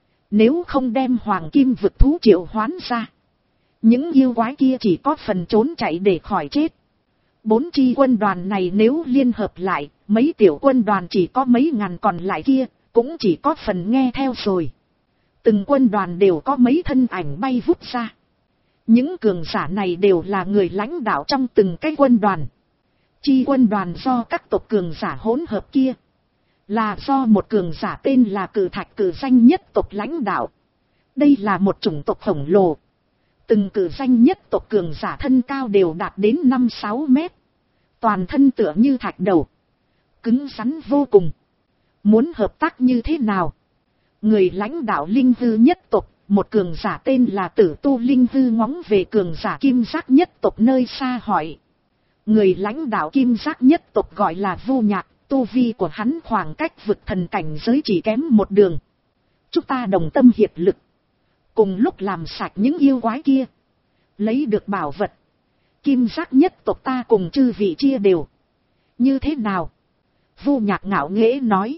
Nếu không đem hoàng kim vực thú triệu hoán ra, những yêu quái kia chỉ có phần trốn chạy để khỏi chết. Bốn chi quân đoàn này nếu liên hợp lại, mấy tiểu quân đoàn chỉ có mấy ngàn còn lại kia, cũng chỉ có phần nghe theo rồi. Từng quân đoàn đều có mấy thân ảnh bay vút ra. Những cường giả này đều là người lãnh đạo trong từng cái quân đoàn. Chi quân đoàn do các tộc cường giả hỗn hợp kia, là do một cường giả tên là Cử Thạch Cử Danh nhất tộc lãnh đạo. Đây là một chủng tộc khổng lồ. Từng cử danh nhất tộc cường giả thân cao đều đạt đến năm sáu mét. Toàn thân tựa như thạch đầu, cứng rắn vô cùng. Muốn hợp tác như thế nào? Người lãnh đạo linh hư nhất tộc, một cường giả tên là Tử Tu Linh hư ngóng về cường giả kim giác nhất tộc nơi xa hỏi. Người lãnh đạo kim giác nhất tộc gọi là Vu Nhạc, tu vi của hắn khoảng cách vực thần cảnh giới chỉ kém một đường. Chúng ta đồng tâm hiệp lực, cùng lúc làm sạch những yêu quái kia, lấy được bảo vật. Kim giác nhất tộc ta cùng chư vị chia đều. Như thế nào? Vu Nhạc ngạo nghễ nói.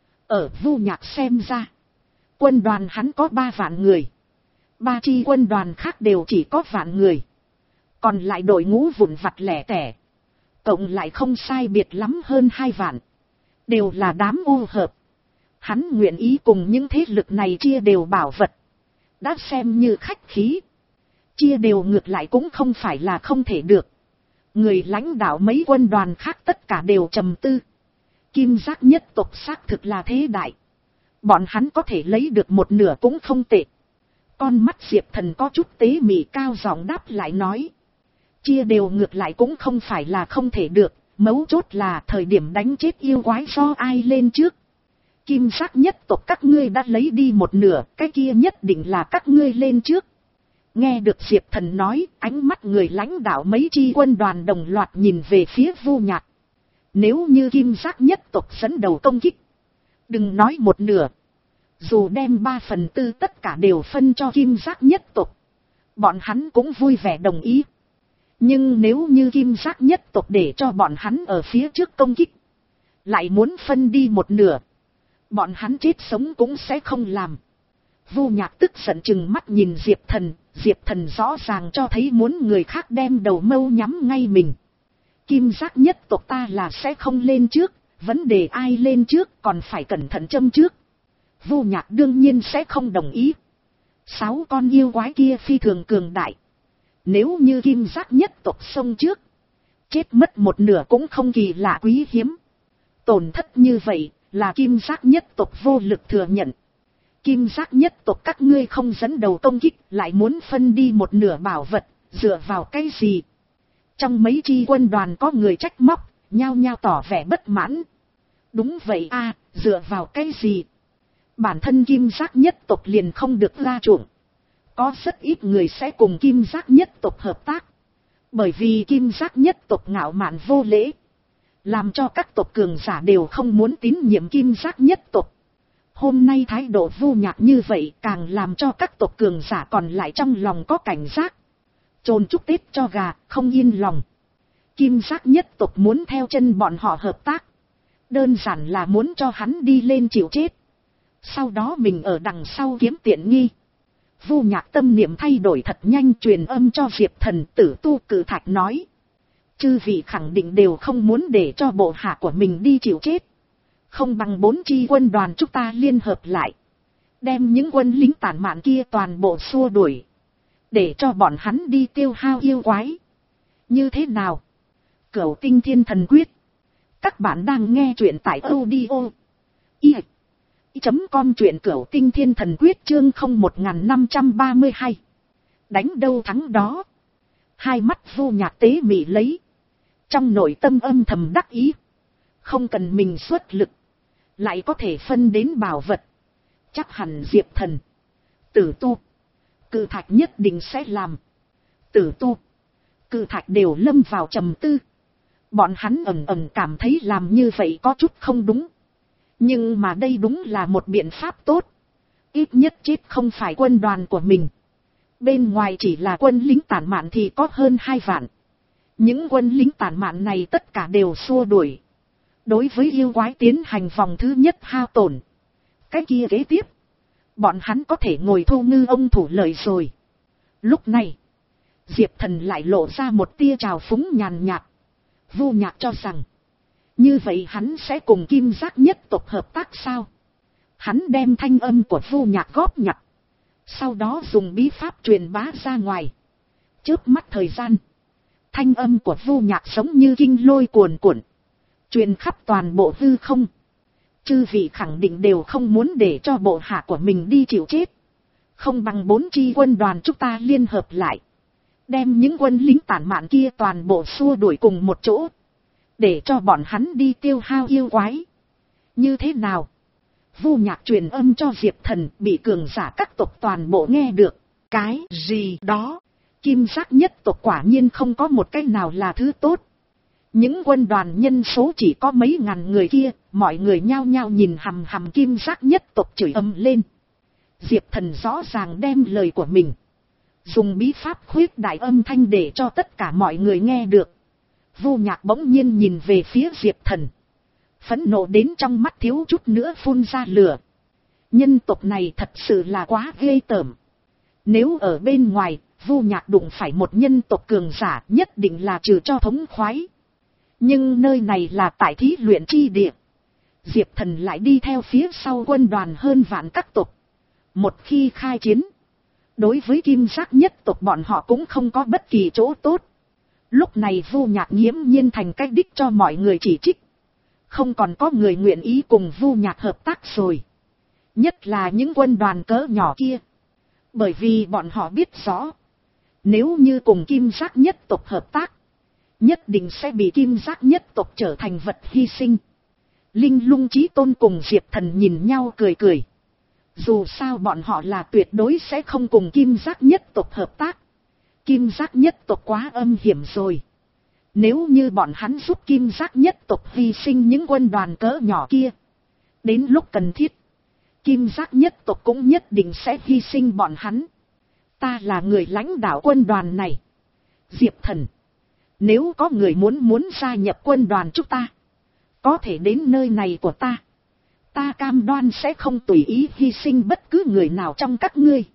Ở Vu Nhạc xem ra, quân đoàn hắn có ba vạn người, ba chi quân đoàn khác đều chỉ có vạn người, còn lại đội ngũ vụn vặt lẻ tẻ, cộng lại không sai biệt lắm hơn hai vạn, đều là đám ô hợp. Hắn nguyện ý cùng những thế lực này chia đều bảo vật, đã xem như khách khí. Chia đều ngược lại cũng không phải là không thể được. Người lãnh đạo mấy quân đoàn khác tất cả đều trầm tư. Kim giác nhất tộc xác thực là thế đại, bọn hắn có thể lấy được một nửa cũng không tệ. Con mắt Diệp Thần có chút tế mị cao giọng đáp lại nói. Chia đều ngược lại cũng không phải là không thể được, mấu chốt là thời điểm đánh chết yêu quái do ai lên trước. Kim giác nhất tộc các ngươi đã lấy đi một nửa, cái kia nhất định là các ngươi lên trước. Nghe được Diệp Thần nói, ánh mắt người lãnh đạo mấy chi quân đoàn đồng loạt nhìn về phía Vu Nhạc. Nếu như kim giác nhất tộc dẫn đầu công kích, đừng nói một nửa, dù đem ba phần tư tất cả đều phân cho kim giác nhất tộc, bọn hắn cũng vui vẻ đồng ý. Nhưng nếu như kim giác nhất tộc để cho bọn hắn ở phía trước công kích, lại muốn phân đi một nửa, bọn hắn chết sống cũng sẽ không làm. Vu Nhạc tức giận chừng mắt nhìn Diệp Thần, Diệp Thần rõ ràng cho thấy muốn người khác đem đầu mâu nhắm ngay mình. Kim giác nhất tộc ta là sẽ không lên trước, vấn đề ai lên trước còn phải cẩn thận châm trước. Vu Nhạc đương nhiên sẽ không đồng ý. Sáu con yêu quái kia phi thường cường đại, nếu như kim giác nhất tộc xông trước, chết mất một nửa cũng không kỳ lạ quý hiếm. Tổn thất như vậy là kim giác nhất tộc vô lực thừa nhận. Kim giác nhất tộc các ngươi không dẫn đầu công kích, lại muốn phân đi một nửa bảo vật, dựa vào cái gì? Trong mấy chi quân đoàn có người trách móc, nhao nhao tỏ vẻ bất mãn. Đúng vậy a, dựa vào cái gì? Bản thân kim giác nhất tộc liền không được ra chuộng. Có rất ít người sẽ cùng kim giác nhất tộc hợp tác. Bởi vì kim giác nhất tộc ngạo mạn vô lễ, làm cho các tộc cường giả đều không muốn tín nhiệm kim giác nhất tộc. Hôm nay thái độ Vu Nhạc như vậy càng làm cho các tộc cường giả còn lại trong lòng có cảnh giác. Chôn chúc Tết cho gà, không yên lòng. Kim giác nhất tộc muốn theo chân bọn họ hợp tác, đơn giản là muốn cho hắn đi lên chịu chết, sau đó mình ở đằng sau kiếm tiện nghi. Vu Nhạc tâm niệm thay đổi thật nhanh, truyền âm cho Diệp Thần. Tử Tu Cử Thạch nói, chư vị khẳng định đều không muốn để cho bộ hạ của mình đi chịu chết, không bằng bốn chi quân đoàn chúng ta liên hợp lại, đem những quân lính tản mạn kia toàn bộ xua đuổi, để cho bọn hắn đi tiêu hao yêu quái. Như thế nào? Cửu Tinh Thiên Thần Quyết. Các bạn đang nghe truyện tại audio i chấm com, truyện Cửu Tinh Thiên Thần Quyết chương không một năm trăm ba mươi hai. Đánh đâu thắng đó. Hai mắt Vu Nhạc tế mị lấy. Trong nội tâm âm thầm đắc ý. Không cần mình xuất lực. Lại có thể phân đến bảo vật. Chắc hẳn Diệp Thần, Tử Tu, Cự Thạch nhất định sẽ làm. Tử Tu, Cự Thạch đều lâm vào trầm tư. Bọn hắn ẩn ẩn cảm thấy làm như vậy có chút không đúng. Nhưng mà đây đúng là một biện pháp tốt. Ít nhất chết không phải quân đoàn của mình. Bên ngoài chỉ là quân lính tản mạn thì có hơn hai vạn. Những quân lính tản mạn này tất cả đều xua đuổi. Đối với yêu quái tiến hành vòng thứ nhất hao tổn. Cái kia kế tiếp. Bọn hắn có thể ngồi thu ngư ông thủ lợi rồi. Lúc này. Diệp Thần lại lộ ra một tia trào phúng nhàn nhạt. Vu Nhạc cho rằng. Như vậy hắn sẽ cùng Kim Giác nhất tộc hợp tác sao? Hắn đem thanh âm của Vu Nhạc góp nhặt. Sau đó dùng bí pháp truyền bá ra ngoài. Chớp mắt thời gian. Thanh âm của Vu Nhạc giống như kinh lôi cuồn cuộn. Truyền khắp toàn bộ hư không. Chư vị khẳng định đều không muốn để cho bộ hạ của mình đi chịu chết. Không bằng bốn chi quân đoàn chúng ta liên hợp lại. Đem những quân lính tản mạn kia toàn bộ xua đuổi cùng một chỗ. Để cho bọn hắn đi tiêu hao yêu quái. Như thế nào? Vu Nhạc truyền âm cho Diệp Thần bị cường giả các tộc toàn bộ nghe được. Cái gì đó? Kim Giác nhất tộc quả nhiên không có một cái nào là thứ tốt. Những quân đoàn nhân số chỉ có mấy ngàn người kia, mọi người nhao nhao nhìn hằm hằm Kim Giác nhất tộc chửi ầm lên. Diệp Thần rõ ràng đem lời của mình. Dùng bí pháp khuyết đại âm thanh để cho tất cả mọi người nghe được. Vu Nhạc bỗng nhiên nhìn về phía Diệp Thần. Phẫn nộ đến trong mắt thiếu chút nữa phun ra lửa. Nhân tộc này thật sự là quá ghê tởm. Nếu ở bên ngoài, Vu Nhạc đụng phải một nhân tộc cường giả nhất định là trừ cho thống khoái. Nhưng nơi này là tại thí luyện chi địa. Diệp Thần lại đi theo phía sau quân đoàn hơn vạn các tộc. Một khi khai chiến, đối với Kim Giác nhất tộc bọn họ cũng không có bất kỳ chỗ tốt. Lúc này Vu Nhạc nghiễm nhiên thành cách đích cho mọi người chỉ trích. Không còn có người nguyện ý cùng Vu Nhạc hợp tác rồi. Nhất là những quân đoàn cỡ nhỏ kia. Bởi vì bọn họ biết rõ. Nếu như cùng Kim Giác nhất tộc hợp tác. Nhất định sẽ bị Kim Giác nhất tộc trở thành vật hy sinh. Linh Lung Chí Tôn cùng Diệp Thần nhìn nhau cười cười. Dù sao bọn họ là tuyệt đối sẽ không cùng Kim Giác nhất tộc hợp tác. Kim Giác nhất tộc quá âm hiểm rồi. Nếu như bọn hắn giúp Kim Giác nhất tộc hy sinh những quân đoàn cỡ nhỏ kia. Đến lúc cần thiết. Kim Giác nhất tộc cũng nhất định sẽ hy sinh bọn hắn. Ta là người lãnh đạo quân đoàn này. Diệp Thần. Nếu có người muốn muốn gia nhập quân đoàn chúng ta. Có thể đến nơi này của ta. Ta cam đoan sẽ không tùy ý hy sinh bất cứ người nào trong các ngươi.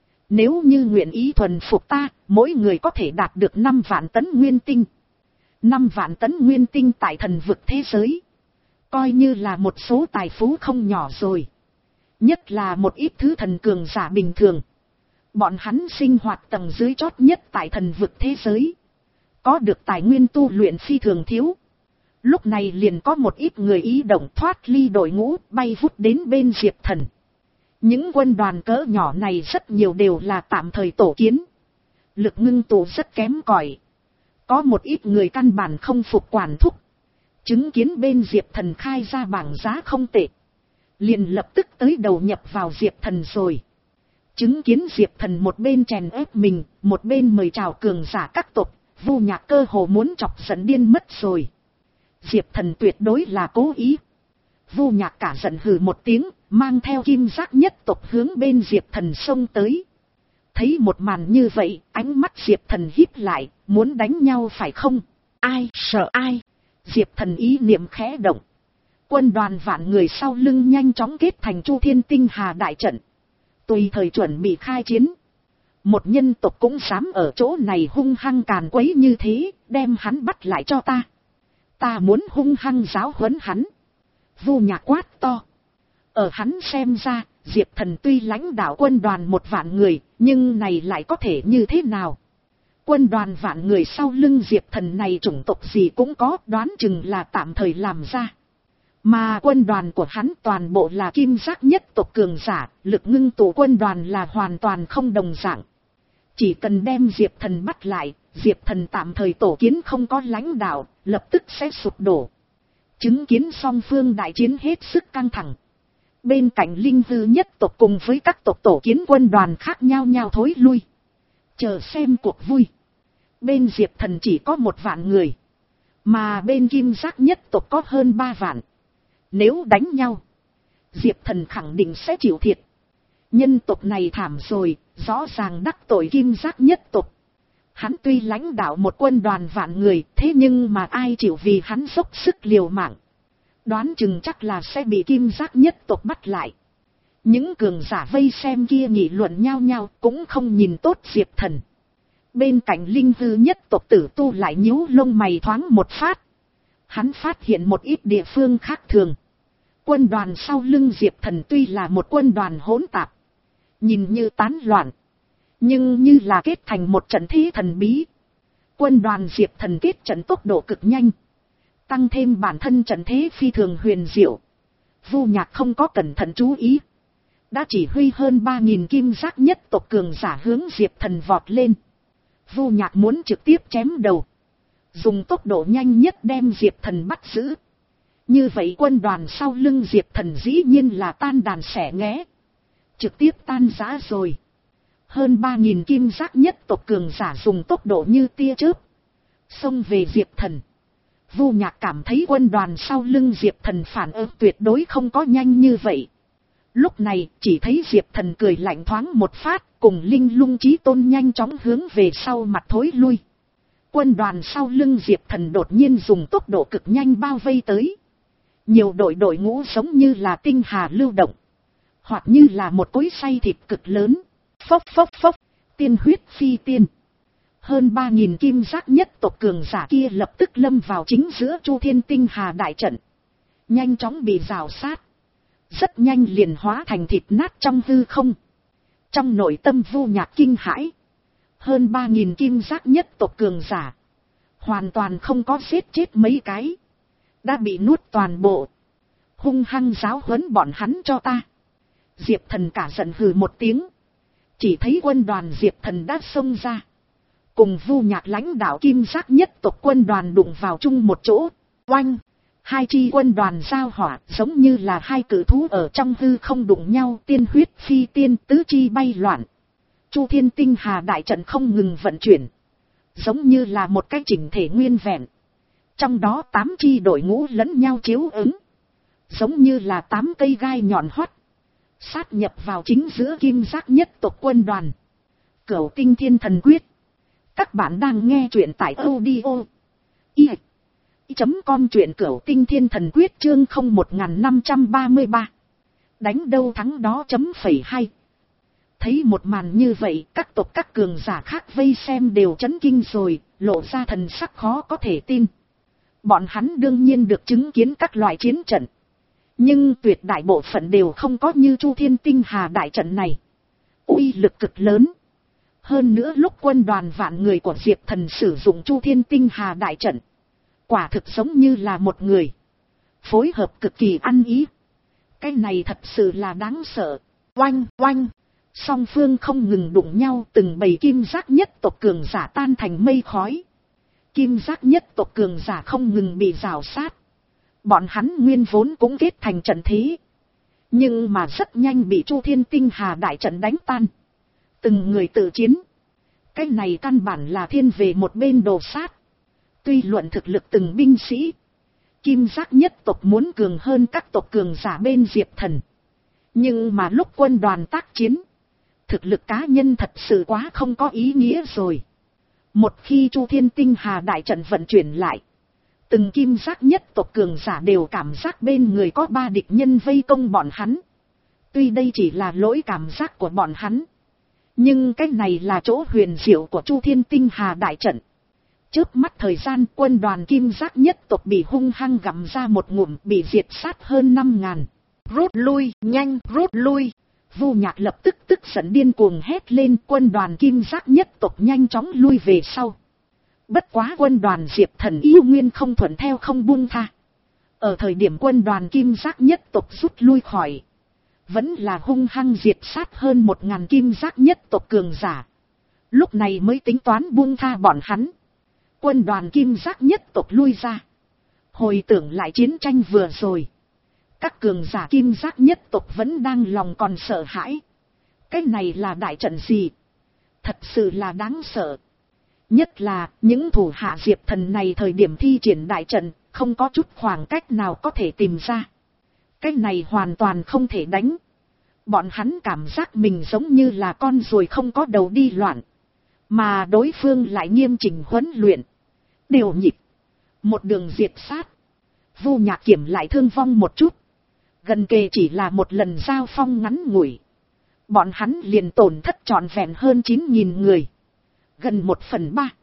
Nếu như nguyện ý thuần phục ta, mỗi người có thể đạt được năm vạn tấn nguyên tinh. năm vạn tấn nguyên tinh tại thần vực thế giới. Coi như là một số tài phú không nhỏ rồi. Nhất là một ít thứ thần cường giả bình thường. Bọn hắn sinh hoạt tầng dưới chót nhất tại thần vực thế giới. Có được tài nguyên tu luyện phi thường thiếu. Lúc này liền có một ít người ý động thoát ly đội ngũ bay vút đến bên Diệp Thần. Những quân đoàn cỡ nhỏ này rất nhiều đều là tạm thời tổ kiến. Lực ngưng tụ rất kém cỏi. Có một ít người căn bản không phục quản thúc. Chứng kiến bên Diệp Thần khai ra bảng giá không tệ. Liền lập tức tới đầu nhập vào Diệp Thần rồi. Chứng kiến Diệp Thần một bên chèn ép mình, một bên mời chào cường giả các tộc, Vu Nhạc cơ hồ muốn chọc giận điên mất rồi. Diệp Thần tuyệt đối là cố ý. Vu Nhạc cả giận hừ một tiếng, mang theo Kim Giác nhất tộc hướng bên Diệp Thần xông tới. Thấy một màn như vậy, ánh mắt Diệp Thần híp lại, muốn đánh nhau phải không? Ai sợ ai? Diệp Thần ý niệm khẽ động. Quân đoàn vạn người sau lưng nhanh chóng kết thành Chu Thiên Tinh Hà đại trận. Tùy thời chuẩn bị khai chiến. Một nhân tộc cũng dám ở chỗ này hung hăng càn quấy như thế, đem hắn bắt lại cho ta. Ta muốn hung hăng giáo huấn hắn. Vu Nhạc quát to. Ở hắn xem ra, Diệp Thần tuy lãnh đạo quân đoàn một vạn người, nhưng này lại có thể như thế nào? Quân đoàn vạn người sau lưng Diệp Thần này chủng tộc gì cũng có, đoán chừng là tạm thời làm ra. Mà quân đoàn của hắn toàn bộ là Kim Giác nhất tộc cường giả, lực ngưng tụ quân đoàn là hoàn toàn không đồng dạng. Chỉ cần đem Diệp Thần bắt lại, Diệp Thần tạm thời tổ kiến không có lãnh đạo, lập tức sẽ sụp đổ. Chứng kiến song phương đại chiến hết sức căng thẳng. Bên cạnh Linh Hư nhất tộc cùng với các tộc tổ kiến quân đoàn khác nhau nhau thối lui. Chờ xem cuộc vui. Bên Diệp Thần chỉ có một vạn người. Mà bên Kim Giác nhất tộc có hơn ba vạn. Nếu đánh nhau, Diệp Thần khẳng định sẽ chịu thiệt. Nhân tộc này thảm rồi, rõ ràng đắc tội Kim Giác nhất tộc. Hắn tuy lãnh đạo một quân đoàn vạn người, thế nhưng mà ai chịu vì hắn dốc sức liều mạng. Đoán chừng chắc là sẽ bị Kim Giác nhất tộc bắt lại. Những cường giả vây xem kia nghị luận nhau nhau cũng không nhìn tốt Diệp Thần. Bên cạnh Linh Hư nhất tộc Tử Tu lại nhíu lông mày thoáng một phát. Hắn phát hiện một ít địa phương khác thường. Quân đoàn sau lưng Diệp Thần tuy là một quân đoàn hỗn tạp, nhìn như tán loạn, nhưng như là kết thành một trận thế thần bí. Quân đoàn Diệp Thần kết trận tốc độ cực nhanh, tăng thêm bản thân trận thế phi thường huyền diệu. Vu Nhạc không có cẩn thận chú ý, đã chỉ huy hơn ba nghìn Kim Giác nhất tộc cường giả hướng Diệp Thần vọt lên. Vu Nhạc muốn trực tiếp chém đầu, dùng tốc độ nhanh nhất đem Diệp Thần bắt giữ. Như vậy quân đoàn sau lưng Diệp Thần dĩ nhiên là tan đàn xẻ nghé, trực tiếp tan rã rồi. Hơn ba nghìn Kim Giác nhất tộc cường giả dùng tốc độ như tia chớp xông về Diệp Thần. Vu Nhạc cảm thấy quân đoàn sau lưng Diệp Thần phản ứng tuyệt đối không có nhanh như vậy. Lúc này chỉ thấy Diệp Thần cười lạnh thoáng một phát, cùng Linh Lung Chí Tôn nhanh chóng hướng về sau mặt thối lui. Quân đoàn sau lưng Diệp Thần đột nhiên dùng tốc độ cực nhanh bao vây tới. Nhiều đội đội ngũ giống như là tinh hà lưu động, hoặc như là một cối xay thịt cực lớn. Phốc phốc phốc, tiên huyết phi tiên. Hơn ba nghìn Kim Giác nhất tộc cường giả kia lập tức lâm vào chính giữa Chu Thiên tinh hà đại trận, nhanh chóng bị rào sát, rất nhanh liền hóa thành thịt nát trong hư không. Trong nội tâm Vu Nhạc kinh hãi, hơn ba nghìn Kim Giác nhất tộc cường giả, hoàn toàn không có giết chết mấy cái, đã bị nuốt toàn bộ. Hung hăng giáo huấn bọn hắn cho ta. Diệp Thần cả giận hừ một tiếng. Chỉ thấy quân đoàn Diệp Thần đã xông ra, cùng Vu Nhạc lãnh đạo Kim Giác nhất tộc quân đoàn đụng vào chung một chỗ. Oanh! Hai chi quân đoàn giao hỏa giống như là hai cự thú ở trong hư không đụng nhau, tiên huyết phi tiên, tứ chi bay loạn. Chu Thiên tinh hà đại trận không ngừng vận chuyển, giống như là một cái chỉnh thể nguyên vẹn. Trong đó tám chi đội ngũ lẫn nhau chiếu ứng, giống như là tám cây gai nhọn hoắt, sát nhập vào chính giữa Kim Giác nhất tộc quân đoàn. Cửu Tinh Thiên Thần Quyết. Các bạn đang nghe truyện tại audio i chấm com, truyện Cửu Tinh Thiên Thần Quyết chương không một năm ba ba. Đánh đâu thắng đó chấm phẩy hai. Thấy một màn như vậy, các tộc các cường giả khác vây xem đều chấn kinh rồi, lộ ra thần sắc khó có thể tin. Bọn hắn đương nhiên được chứng kiến các loại chiến trận, nhưng tuyệt đại bộ phận đều không có như Chu Thiên tinh hà đại trận này uy lực cực lớn. Hơn nữa lúc quân đoàn vạn người của Diệp Thần sử dụng Chu Thiên tinh hà đại trận, quả thực giống như là một người, phối hợp cực kỳ ăn ý. Cái này thật sự là đáng sợ. Oanh oanh, song phương không ngừng đụng nhau, từng bầy Kim Giác nhất tộc cường giả tan thành mây khói. Kim Giác nhất tộc cường giả không ngừng bị rào sát. Bọn hắn nguyên vốn cũng kết thành trận thế, nhưng mà rất nhanh bị Chu Thiên tinh hà đại trận đánh tan. Từng người tự chiến. Cái này căn bản là thiên về một bên đồ sát. Tuy luận thực lực từng binh sĩ, Kim Giác nhất tộc muốn cường hơn các tộc cường giả bên Diệp Thần, nhưng mà lúc quân đoàn tác chiến, thực lực cá nhân thật sự quá không có ý nghĩa rồi. Một khi Chu Thiên tinh hà đại trận vận chuyển lại, từng Kim Giác nhất tộc cường giả đều cảm giác bên người có ba địch nhân vây công bọn hắn. Tuy đây chỉ là lỗi cảm giác của bọn hắn, nhưng cái này là chỗ huyền diệu của Chu Thiên tinh hà đại trận. Chớp mắt thời gian, quân đoàn Kim Giác nhất tộc bị hung hăng gặm ra một ngụm, bị diệt sát hơn năm ngàn. Rút lui, nhanh, rút lui. Vu Nhạc lập tức tức giận điên cuồng hét lên, quân đoàn Kim Giác nhất tộc nhanh chóng lui về sau. Bất quá quân đoàn Diệp Thần yêu nguyên không thuận theo không buông tha. Ở thời điểm quân đoàn Kim Giác nhất tộc rút lui khỏi, vẫn là hung hăng diệt sát hơn một ngàn Kim Giác nhất tộc cường giả. lúc này mới tính toán buông tha bọn hắn. Quân đoàn kim giác nhất tộc lui ra. Hồi tưởng lại chiến tranh vừa rồi. Các cường giả kim giác nhất tộc vẫn đang lòng còn sợ hãi. Cái này là đại trận gì? Thật sự là đáng sợ. Nhất là những thủ hạ Diệp Thần này thời điểm thi triển đại trận, không có chút khoảng cách nào có thể tìm ra. Cái này hoàn toàn không thể đánh. Bọn hắn cảm giác mình giống như là con ruồi không có đầu đi loạn. Mà đối phương lại nghiêm chỉnh huấn luyện. Đều nhịp. Một đường diệt sát. Vu Nhạc Kiểm lại thương vong một chút. Gần kề chỉ là một lần giao phong ngắn ngủi. Bọn hắn liền tổn thất trọn vẹn hơn chín nghìn người. Gần một phần ba.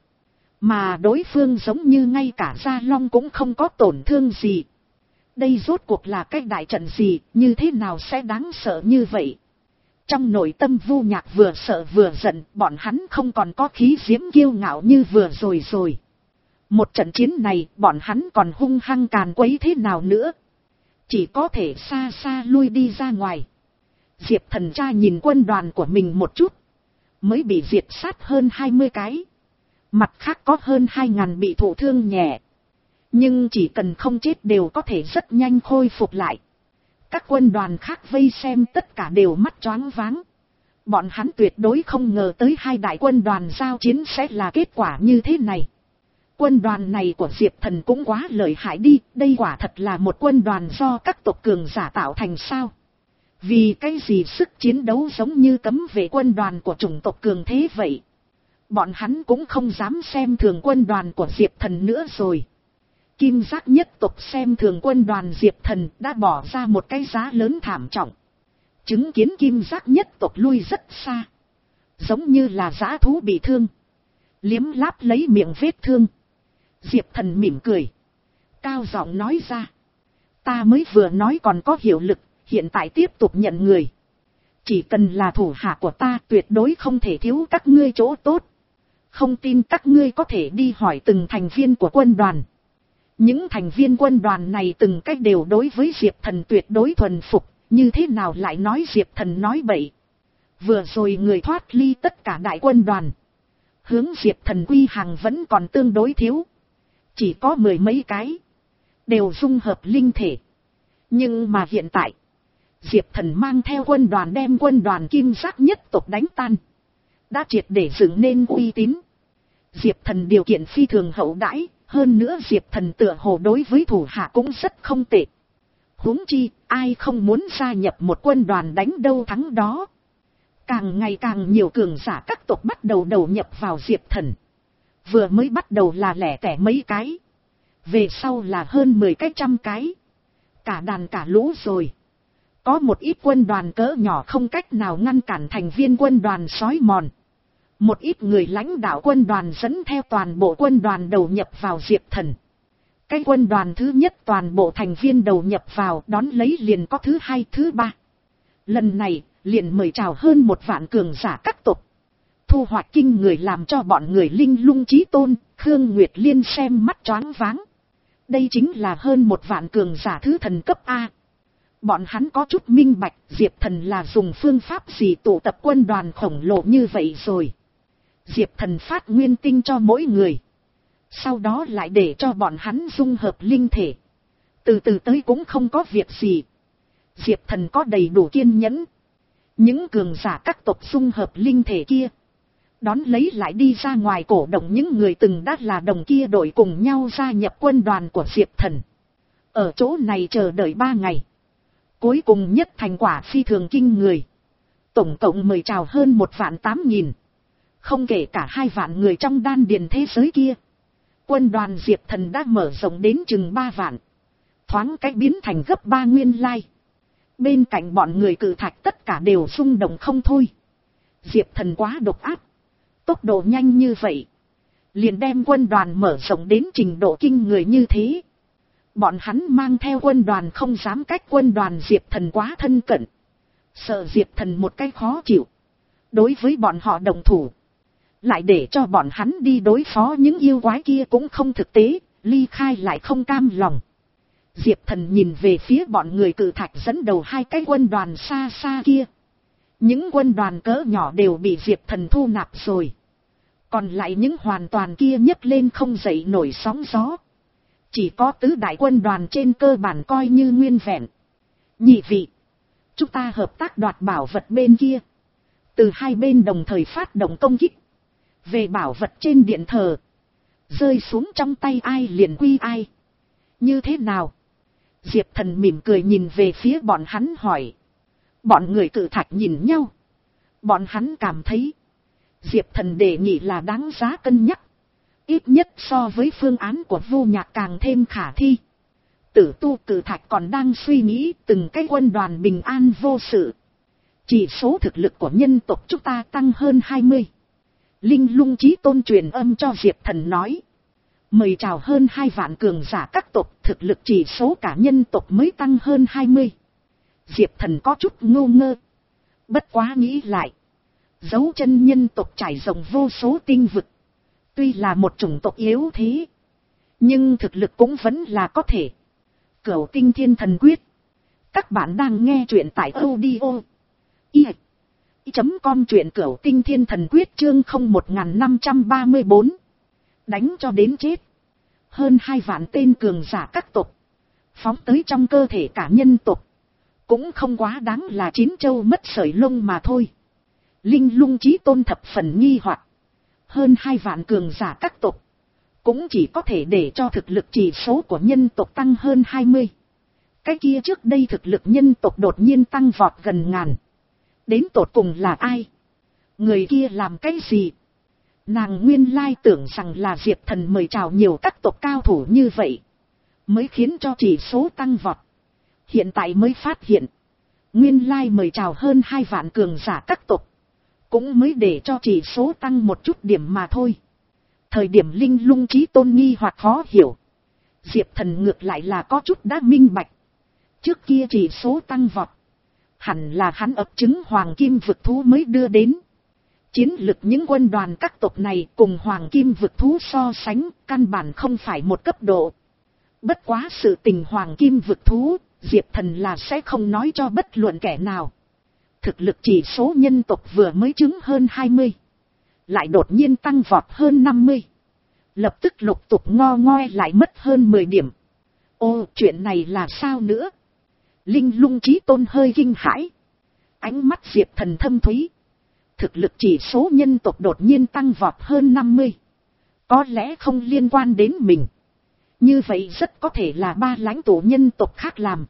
Mà đối phương giống như ngay cả Gia Long cũng không có tổn thương gì. Đây rốt cuộc là cái đại trận gì, như thế nào sẽ đáng sợ như vậy? Trong nội tâm Vu Nhạc vừa sợ vừa giận, bọn hắn không còn có khí diễm kiêu ngạo như vừa rồi rồi. Một trận chiến này, bọn hắn còn hung hăng càn quấy thế nào nữa? Chỉ có thể xa xa lui đi ra ngoài. Diệp Thần tra nhìn quân đoàn của mình một chút. Mới bị diệt sát hơn hai mươi cái. Mặt khác có hơn hai ngàn bị thụ thương nhẹ. Nhưng chỉ cần không chết đều có thể rất nhanh khôi phục lại. Các quân đoàn khác vây xem tất cả đều mắt choáng váng. Bọn hắn tuyệt đối không ngờ tới hai đại quân đoàn giao chiến sẽ là kết quả như thế này. Quân đoàn này của Diệp Thần cũng quá lợi hại đi, đây quả thật là một quân đoàn do các tộc cường giả tạo thành sao. Vì cái gì sức chiến đấu giống như cấm vệ quân đoàn của chủng tộc cường thế vậy. Bọn hắn cũng không dám xem thường quân đoàn của Diệp Thần nữa rồi. Kim giác nhất tộc xem thường quân đoàn Diệp Thần đã bỏ ra một cái giá lớn thảm trọng. Chứng kiến kim giác nhất tộc lui rất xa. Giống như là dã thú bị thương. Liếm láp lấy miệng vết thương. Diệp Thần mỉm cười. Cao giọng nói ra. Ta mới vừa nói còn có hiệu lực, hiện tại tiếp tục nhận người. Chỉ cần là thủ hạ của ta tuyệt đối không thể thiếu các ngươi chỗ tốt. Không tin các ngươi có thể đi hỏi từng thành viên của quân đoàn. Những thành viên quân đoàn này từng cách đều đối với Diệp Thần tuyệt đối thuần phục, như thế nào lại nói Diệp Thần nói bậy. Vừa rồi người thoát ly tất cả đại quân đoàn. Hướng Diệp Thần quy hàng vẫn còn tương đối thiếu. Chỉ có mười mấy cái. Đều dung hợp linh thể. Nhưng mà hiện tại, Diệp Thần mang theo quân đoàn đem quân đoàn kim giác nhất tộc đánh tan. Đã triệt để dựng nên uy tín. Diệp Thần điều kiện phi thường hậu đãi. Hơn nữa Diệp Thần tựa hồ đối với thủ hạ cũng rất không tệ. Huống chi, ai không muốn gia nhập một quân đoàn đánh đâu thắng đó. Càng ngày càng nhiều cường giả các tộc bắt đầu đầu nhập vào Diệp Thần. Vừa mới bắt đầu là lẻ tẻ mấy cái. Về sau là hơn mười cái trăm cái. Cả đàn cả lũ rồi. Có một ít quân đoàn cỡ nhỏ không cách nào ngăn cản thành viên quân đoàn sói mòn. Một ít người lãnh đạo quân đoàn dẫn theo toàn bộ quân đoàn đầu nhập vào Diệp Thần. Cái quân đoàn thứ nhất toàn bộ thành viên đầu nhập vào đón lấy liền có thứ hai thứ ba. Lần này liền mời chào hơn một vạn cường giả các tộc. Thu hoạch kinh người làm cho bọn người linh lung chí tôn, Khương Nguyệt Liên xem mắt choáng váng. Đây chính là hơn một vạn cường giả thứ thần cấp A. Bọn hắn có chút minh bạch Diệp Thần là dùng phương pháp gì tụ tập quân đoàn khổng lồ như vậy rồi. Diệp Thần phát nguyên tinh cho mỗi người. Sau đó lại để cho bọn hắn dung hợp linh thể. Từ từ tới cũng không có việc gì. Diệp Thần có đầy đủ kiên nhẫn. Những cường giả các tộc dung hợp linh thể kia. Đón lấy lại đi ra ngoài cổ động những người từng đã là đồng kia đội cùng nhau gia nhập quân đoàn của Diệp Thần. Ở chỗ này chờ đợi ba ngày. Cuối cùng nhất thành quả phi thường kinh người. Tổng cộng mời chào hơn một vạn tám nghìn. Không kể cả hai vạn người trong đan điền thế giới kia. Quân đoàn Diệp Thần đã mở rộng đến chừng ba vạn. Thoáng cách biến thành gấp ba nguyên lai. Bên cạnh bọn người cự thạch tất cả đều rung động không thôi. Diệp Thần quá độc ác. Tốc độ nhanh như vậy. Liền đem quân đoàn mở rộng đến trình độ kinh người như thế. Bọn hắn mang theo quân đoàn không dám cách quân đoàn Diệp Thần quá thân cận. Sợ Diệp Thần một cách khó chịu. Đối với bọn họ đồng thủ. Lại để cho bọn hắn đi đối phó những yêu quái kia cũng không thực tế, ly khai lại không cam lòng. Diệp Thần nhìn về phía bọn người cự thạch dẫn đầu hai cái quân đoàn xa xa kia. Những quân đoàn cỡ nhỏ đều bị Diệp Thần thu nạp rồi. Còn lại những hoàn toàn kia nhấc lên không dậy nổi sóng gió. Chỉ có tứ đại quân đoàn trên cơ bản coi như nguyên vẹn. Nhị vị, chúng ta hợp tác đoạt bảo vật bên kia. Từ hai bên đồng thời phát động công kích. Về bảo vật trên điện thờ, rơi xuống trong tay ai liền quy ai. Như thế nào? Diệp Thần mỉm cười nhìn về phía bọn hắn hỏi. Bọn người Cự Thạch nhìn nhau. Bọn hắn cảm thấy Diệp Thần đề nghị là đáng giá cân nhắc. Ít nhất so với phương án của Vô Nhạc càng thêm khả thi. Tử Tu Cự Thạch còn đang suy nghĩ từng cái quân đoàn bình an vô sự. Chỉ số thực lực của nhân tộc chúng ta tăng hơn hai mươi. Linh Lung Chí Tôn truyền âm cho Diệp Thần nói. Mời chào hơn hai vạn cường giả các tộc, thực lực chỉ số cả nhân tộc mới tăng hơn hai mươi. Diệp Thần có chút ngô ngơ. Bất quá nghĩ lại. Dấu chân nhân tộc trải rộng vô số tinh vực. Tuy là một chủng tộc yếu thế, nhưng thực lực cũng vẫn là có thể. Cửu Tinh Thiên Thần Quyết. Các bạn đang nghe truyện tại audio i chấm com truyện Cửu Tinh Thiên Thần Quyết chương không một năm ba bốn. Đánh cho đến chết. Hơn hai vạn tên cường giả các tộc phóng tới trong cơ thể cả nhân tộc. Cũng không quá đáng là chín châu mất sợi lông mà thôi. Linh Lung Chí Tôn thập phần nghi hoặc. Hơn hai vạn cường giả các tộc cũng chỉ có thể để cho thực lực chỉ số của nhân tộc tăng hơn hai mươi. Cái kia trước đây thực lực nhân tộc đột nhiên tăng vọt gần ngàn. Đến tột cùng là ai? Người kia làm cái gì? Nàng nguyên lai tưởng rằng là Diệp Thần mời chào nhiều các tộc cao thủ như vậy, mới khiến cho chỉ số tăng vọt. Hiện tại mới phát hiện, nguyên lai mời chào hơn hai vạn cường giả các tộc, cũng mới để cho chỉ số tăng một chút điểm mà thôi. Thời điểm Linh Lung Chí Tôn nghi hoặc khó hiểu, Diệp Thần ngược lại là có chút đã minh bạch. Trước kia chỉ số tăng vọt, hẳn là hắn ấp trứng hoàng kim vực thú mới đưa đến. Chiến lực những quân đoàn các tộc này cùng hoàng kim vực thú so sánh, căn bản không phải một cấp độ. Bất quá sự tình hoàng kim vực thú, Diệp Thần là sẽ không nói cho bất luận kẻ nào. Thực lực chỉ số nhân tộc vừa mới chứng hơn hai mươi, lại đột nhiên tăng vọt hơn năm mươi. Lập tức lục tục ngo ngoe lại mất hơn mười điểm. Ô, chuyện này là sao nữa? Linh Lung Chí Tôn hơi kinh hãi. Ánh mắt Diệp Thần thâm thúy. Thực lực chỉ số nhân tộc đột nhiên tăng vọt hơn năm mươi. Có lẽ không liên quan đến mình. Như vậy rất có thể là ba lãnh tụ nhân tộc khác làm.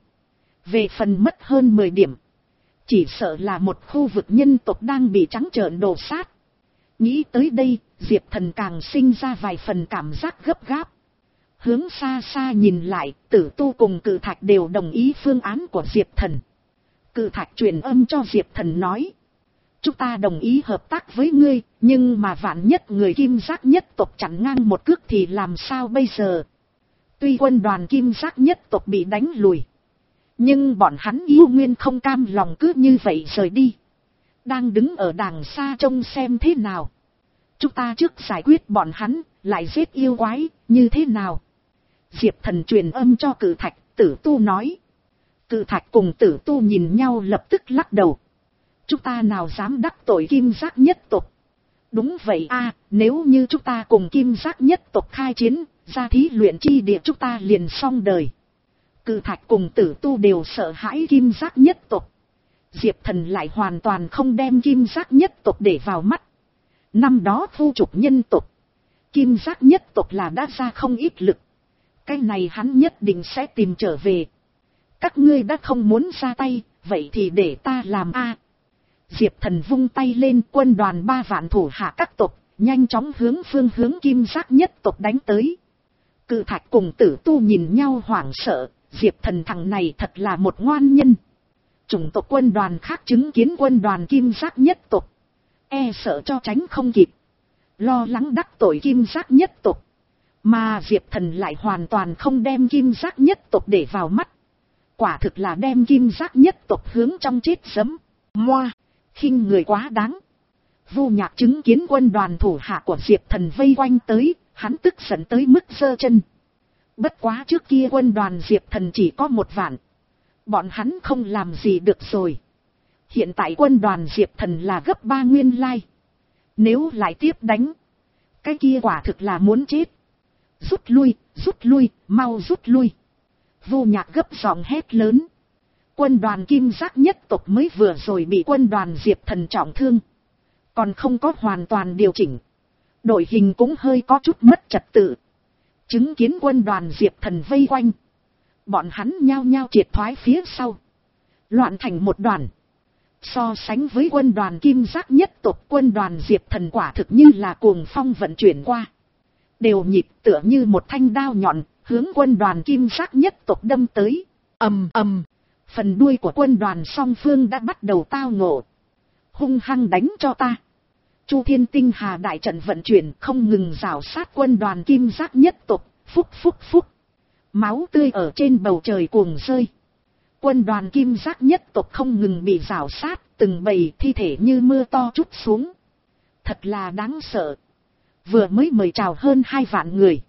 Về phần mất hơn mười điểm, chỉ sợ là một khu vực nhân tộc đang bị trắng trợn đổ sát. Nghĩ tới đây, Diệp Thần càng sinh ra vài phần cảm giác gấp gáp. Hướng xa xa nhìn lại, Tử Tu cùng Cự Thạch đều đồng ý phương án của Diệp Thần. Cự Thạch truyền âm cho Diệp Thần nói. Chúng ta đồng ý hợp tác với ngươi, nhưng mà vạn nhất người Kim Giác nhất tộc chặn ngang một cước thì làm sao bây giờ? Tuy quân đoàn Kim Giác nhất tộc bị đánh lùi, nhưng bọn hắn yêu nguyên không cam lòng cứ như vậy rời đi. Đang đứng ở đàng xa trông xem thế nào. Chúng ta trước giải quyết bọn hắn, lại giết yêu quái, như thế nào? Diệp Thần truyền âm cho Cự Thạch, Tử Tu nói. Cự Thạch cùng Tử Tu nhìn nhau lập tức lắc đầu. Chúng ta nào dám đắc tội Kim Giác nhất tộc? Đúng vậy a, nếu như chúng ta cùng Kim Giác nhất tộc khai chiến, ra thí luyện chi địa chúng ta liền xong đời. Cự Thạch cùng Tử Tu đều sợ hãi Kim Giác nhất tộc. Diệp Thần lại hoàn toàn không đem Kim Giác nhất tộc để vào mắt. Năm đó thu trục nhân tộc, Kim Giác nhất tộc là đã ra không ít lực. Cái này hắn nhất định sẽ tìm trở về. Các ngươi đã không muốn ra tay, vậy thì để ta làm a. Diệp Thần vung tay lên, quân đoàn ba vạn thủ hạ các tộc, nhanh chóng hướng phương hướng Kim Giác nhất tộc đánh tới. Cự Thạch cùng Tử Tu nhìn nhau hoảng sợ, Diệp Thần thằng này thật là một ngoan nhân. Chủng tộc quân đoàn khác chứng kiến quân đoàn Kim Giác nhất tộc, e sợ cho tránh không kịp, lo lắng đắc tội Kim Giác nhất tộc. Mà Diệp Thần lại hoàn toàn không đem Kim Giác nhất tộc để vào mắt. Quả thực là đem Kim Giác nhất tộc hướng trong chết giấm. Moa, khinh người quá đáng. Vô Nhạc chứng kiến quân đoàn thủ hạ của Diệp Thần vây quanh tới, hắn tức giận tới mức giơ chân. Bất quá trước kia quân đoàn Diệp Thần chỉ có một vạn, bọn hắn không làm gì được rồi. Hiện tại quân đoàn Diệp Thần là gấp ba nguyên lai. Nếu lại tiếp đánh, Cái kia quả thực là muốn chết. Rút lui, rút lui, mau rút lui. Vô Nhạc gấp giọng hét lớn. Quân đoàn Kim Giác nhất tộc mới vừa rồi bị quân đoàn Diệp Thần trọng thương. Còn không có hoàn toàn điều chỉnh. Đội hình cũng hơi có chút mất trật tự. Chứng kiến quân đoàn Diệp Thần vây quanh. Bọn hắn nhao nhao triệt thoái phía sau. Loạn thành một đoàn. So sánh với quân đoàn Kim Giác nhất tộc, quân đoàn Diệp Thần quả thực như là cuồng phong vận chuyển qua. Đều nhịp tựa như một thanh đao nhọn, hướng quân đoàn Kim Giác nhất tộc đâm tới. Ầm ầm, phần đuôi của quân đoàn song phương đã bắt đầu tao ngộ. Hung hăng đánh cho ta. Chu Thiên Tinh Hà đại trận vận chuyển không ngừng rào sát quân đoàn Kim Giác nhất tộc, phúc phúc phúc. Máu tươi ở trên bầu trời cuồng rơi. Quân đoàn Kim Giác nhất tộc không ngừng bị rào sát, từng bầy thi thể như mưa to trút xuống. Thật là đáng sợ. Vừa mới mời chào hơn hai vạn người.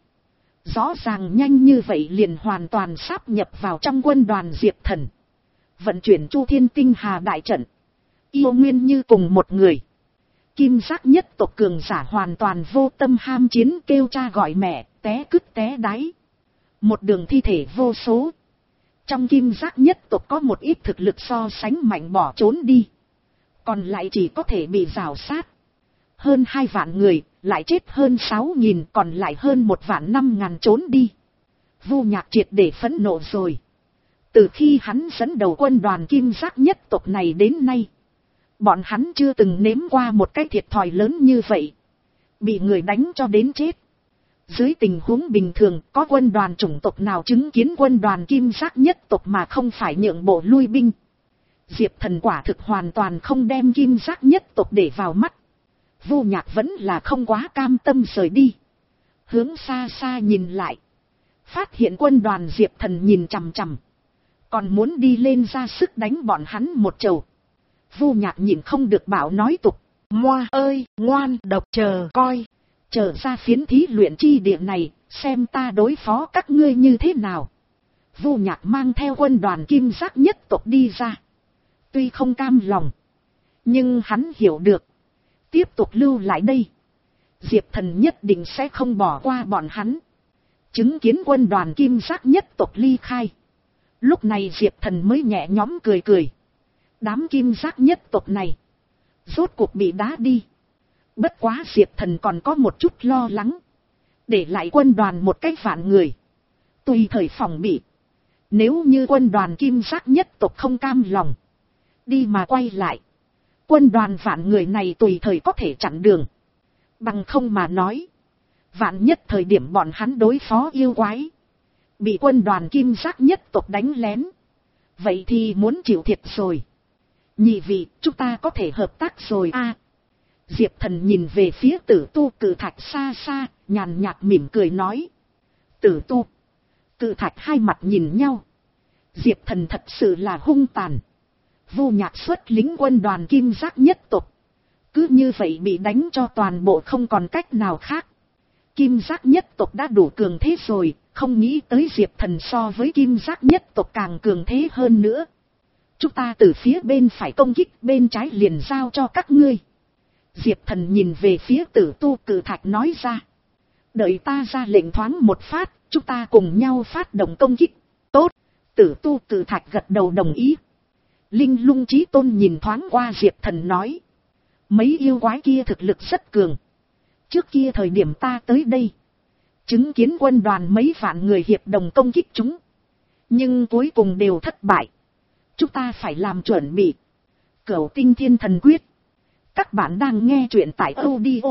Rõ ràng nhanh như vậy liền hoàn toàn sáp nhập vào trong quân đoàn Diệp Thần. Vận chuyển Chu Thiên Tinh Hà đại trận. Yêu nguyên như cùng một người. Kim Giác nhất tộc cường giả hoàn toàn vô tâm ham chiến, kêu cha gọi mẹ, té cứt té đáy. Một đường thi thể vô số. Trong Kim Giác nhất tộc có một ít thực lực so sánh mạnh bỏ trốn đi. Còn lại chỉ có thể bị rào sát. Hơn hai vạn người, lại chết hơn sáu nghìn, còn lại hơn một vạn năm ngàn trốn đi. Vô Nhạc triệt để phẫn nộ rồi. Từ khi hắn dẫn đầu quân đoàn Kim Giác nhất tộc này đến nay, bọn hắn chưa từng nếm qua một cái thiệt thòi lớn như vậy. Bị người đánh cho đến chết. Dưới tình huống bình thường, có quân đoàn chủng tộc nào chứng kiến quân đoàn Kim Giác nhất tộc mà không phải nhượng bộ lui binh. Diệp Thần quả thực hoàn toàn không đem Kim Giác nhất tộc để vào mắt. Vô Nhạc vẫn là không quá cam tâm rời đi. Hướng xa xa nhìn lại. Phát hiện quân đoàn Diệp Thần nhìn chằm chằm. Còn muốn đi lên ra sức đánh bọn hắn một chầu. Vô Nhạc nhìn không được bảo nói tục. Moa ơi, ngoan độc chờ coi. Chờ ra phiến thí luyện chi địa này, xem ta đối phó các ngươi như thế nào. Vô Nhạc mang theo quân đoàn Kim Giác nhất tộc đi ra. Tuy không cam lòng, nhưng hắn hiểu được. Tiếp tục lưu lại đây, Diệp Thần nhất định sẽ không bỏ qua bọn hắn. Chứng kiến quân đoàn Kim Giác nhất tộc ly khai. Lúc này Diệp Thần mới nhẹ nhõm cười cười. Đám Kim Giác nhất tộc này rốt cuộc bị đá đi. Bất quá Diệp Thần còn có một chút lo lắng. Để lại quân đoàn một cái vạn người, tùy thời phòng bị. Nếu như quân đoàn Kim Giác nhất tộc không cam lòng, đi mà quay lại, quân đoàn vạn người này tùy thời có thể chặn đường. Bằng không mà nói, vạn nhất thời điểm bọn hắn đối phó yêu quái, bị quân đoàn Kim Giác nhất tộc đánh lén, vậy thì muốn chịu thiệt rồi. Nhị vị, chúng ta có thể hợp tác rồi a. À, Diệp Thần nhìn về phía Tử Tu Cự Thạch xa xa, nhàn nhạt mỉm cười nói. Tử Tu, Cự Thạch hai mặt nhìn nhau. Diệp Thần thật sự là hung tàn. Vô Nhạc xuất lính quân đoàn Kim Giác nhất tộc, cứ như vậy bị đánh cho toàn bộ không còn cách nào khác. Kim Giác nhất tộc đã đủ cường thế rồi, không nghĩ tới Diệp Thần so với Kim Giác nhất tộc càng cường thế hơn nữa. Chúng ta từ phía bên phải công kích, bên trái liền giao cho các ngươi. Diệp Thần nhìn về phía Tử Tu Cự Thạch nói ra. Đợi ta ra lệnh thoáng một phát, chúng ta cùng nhau phát động công kích. Tốt, Tử Tu Cự Thạch gật đầu đồng ý. Linh Lung Chí Tôn nhìn thoáng qua Diệp Thần nói. Mấy yêu quái kia thực lực rất cường. Trước kia thời điểm ta tới đây, chứng kiến quân đoàn mấy vạn người hiệp đồng công kích chúng. Nhưng cuối cùng đều thất bại. Chúng ta phải làm chuẩn bị. Cửu Tinh Thiên Thần Quyết. Các bạn đang nghe truyện tại audio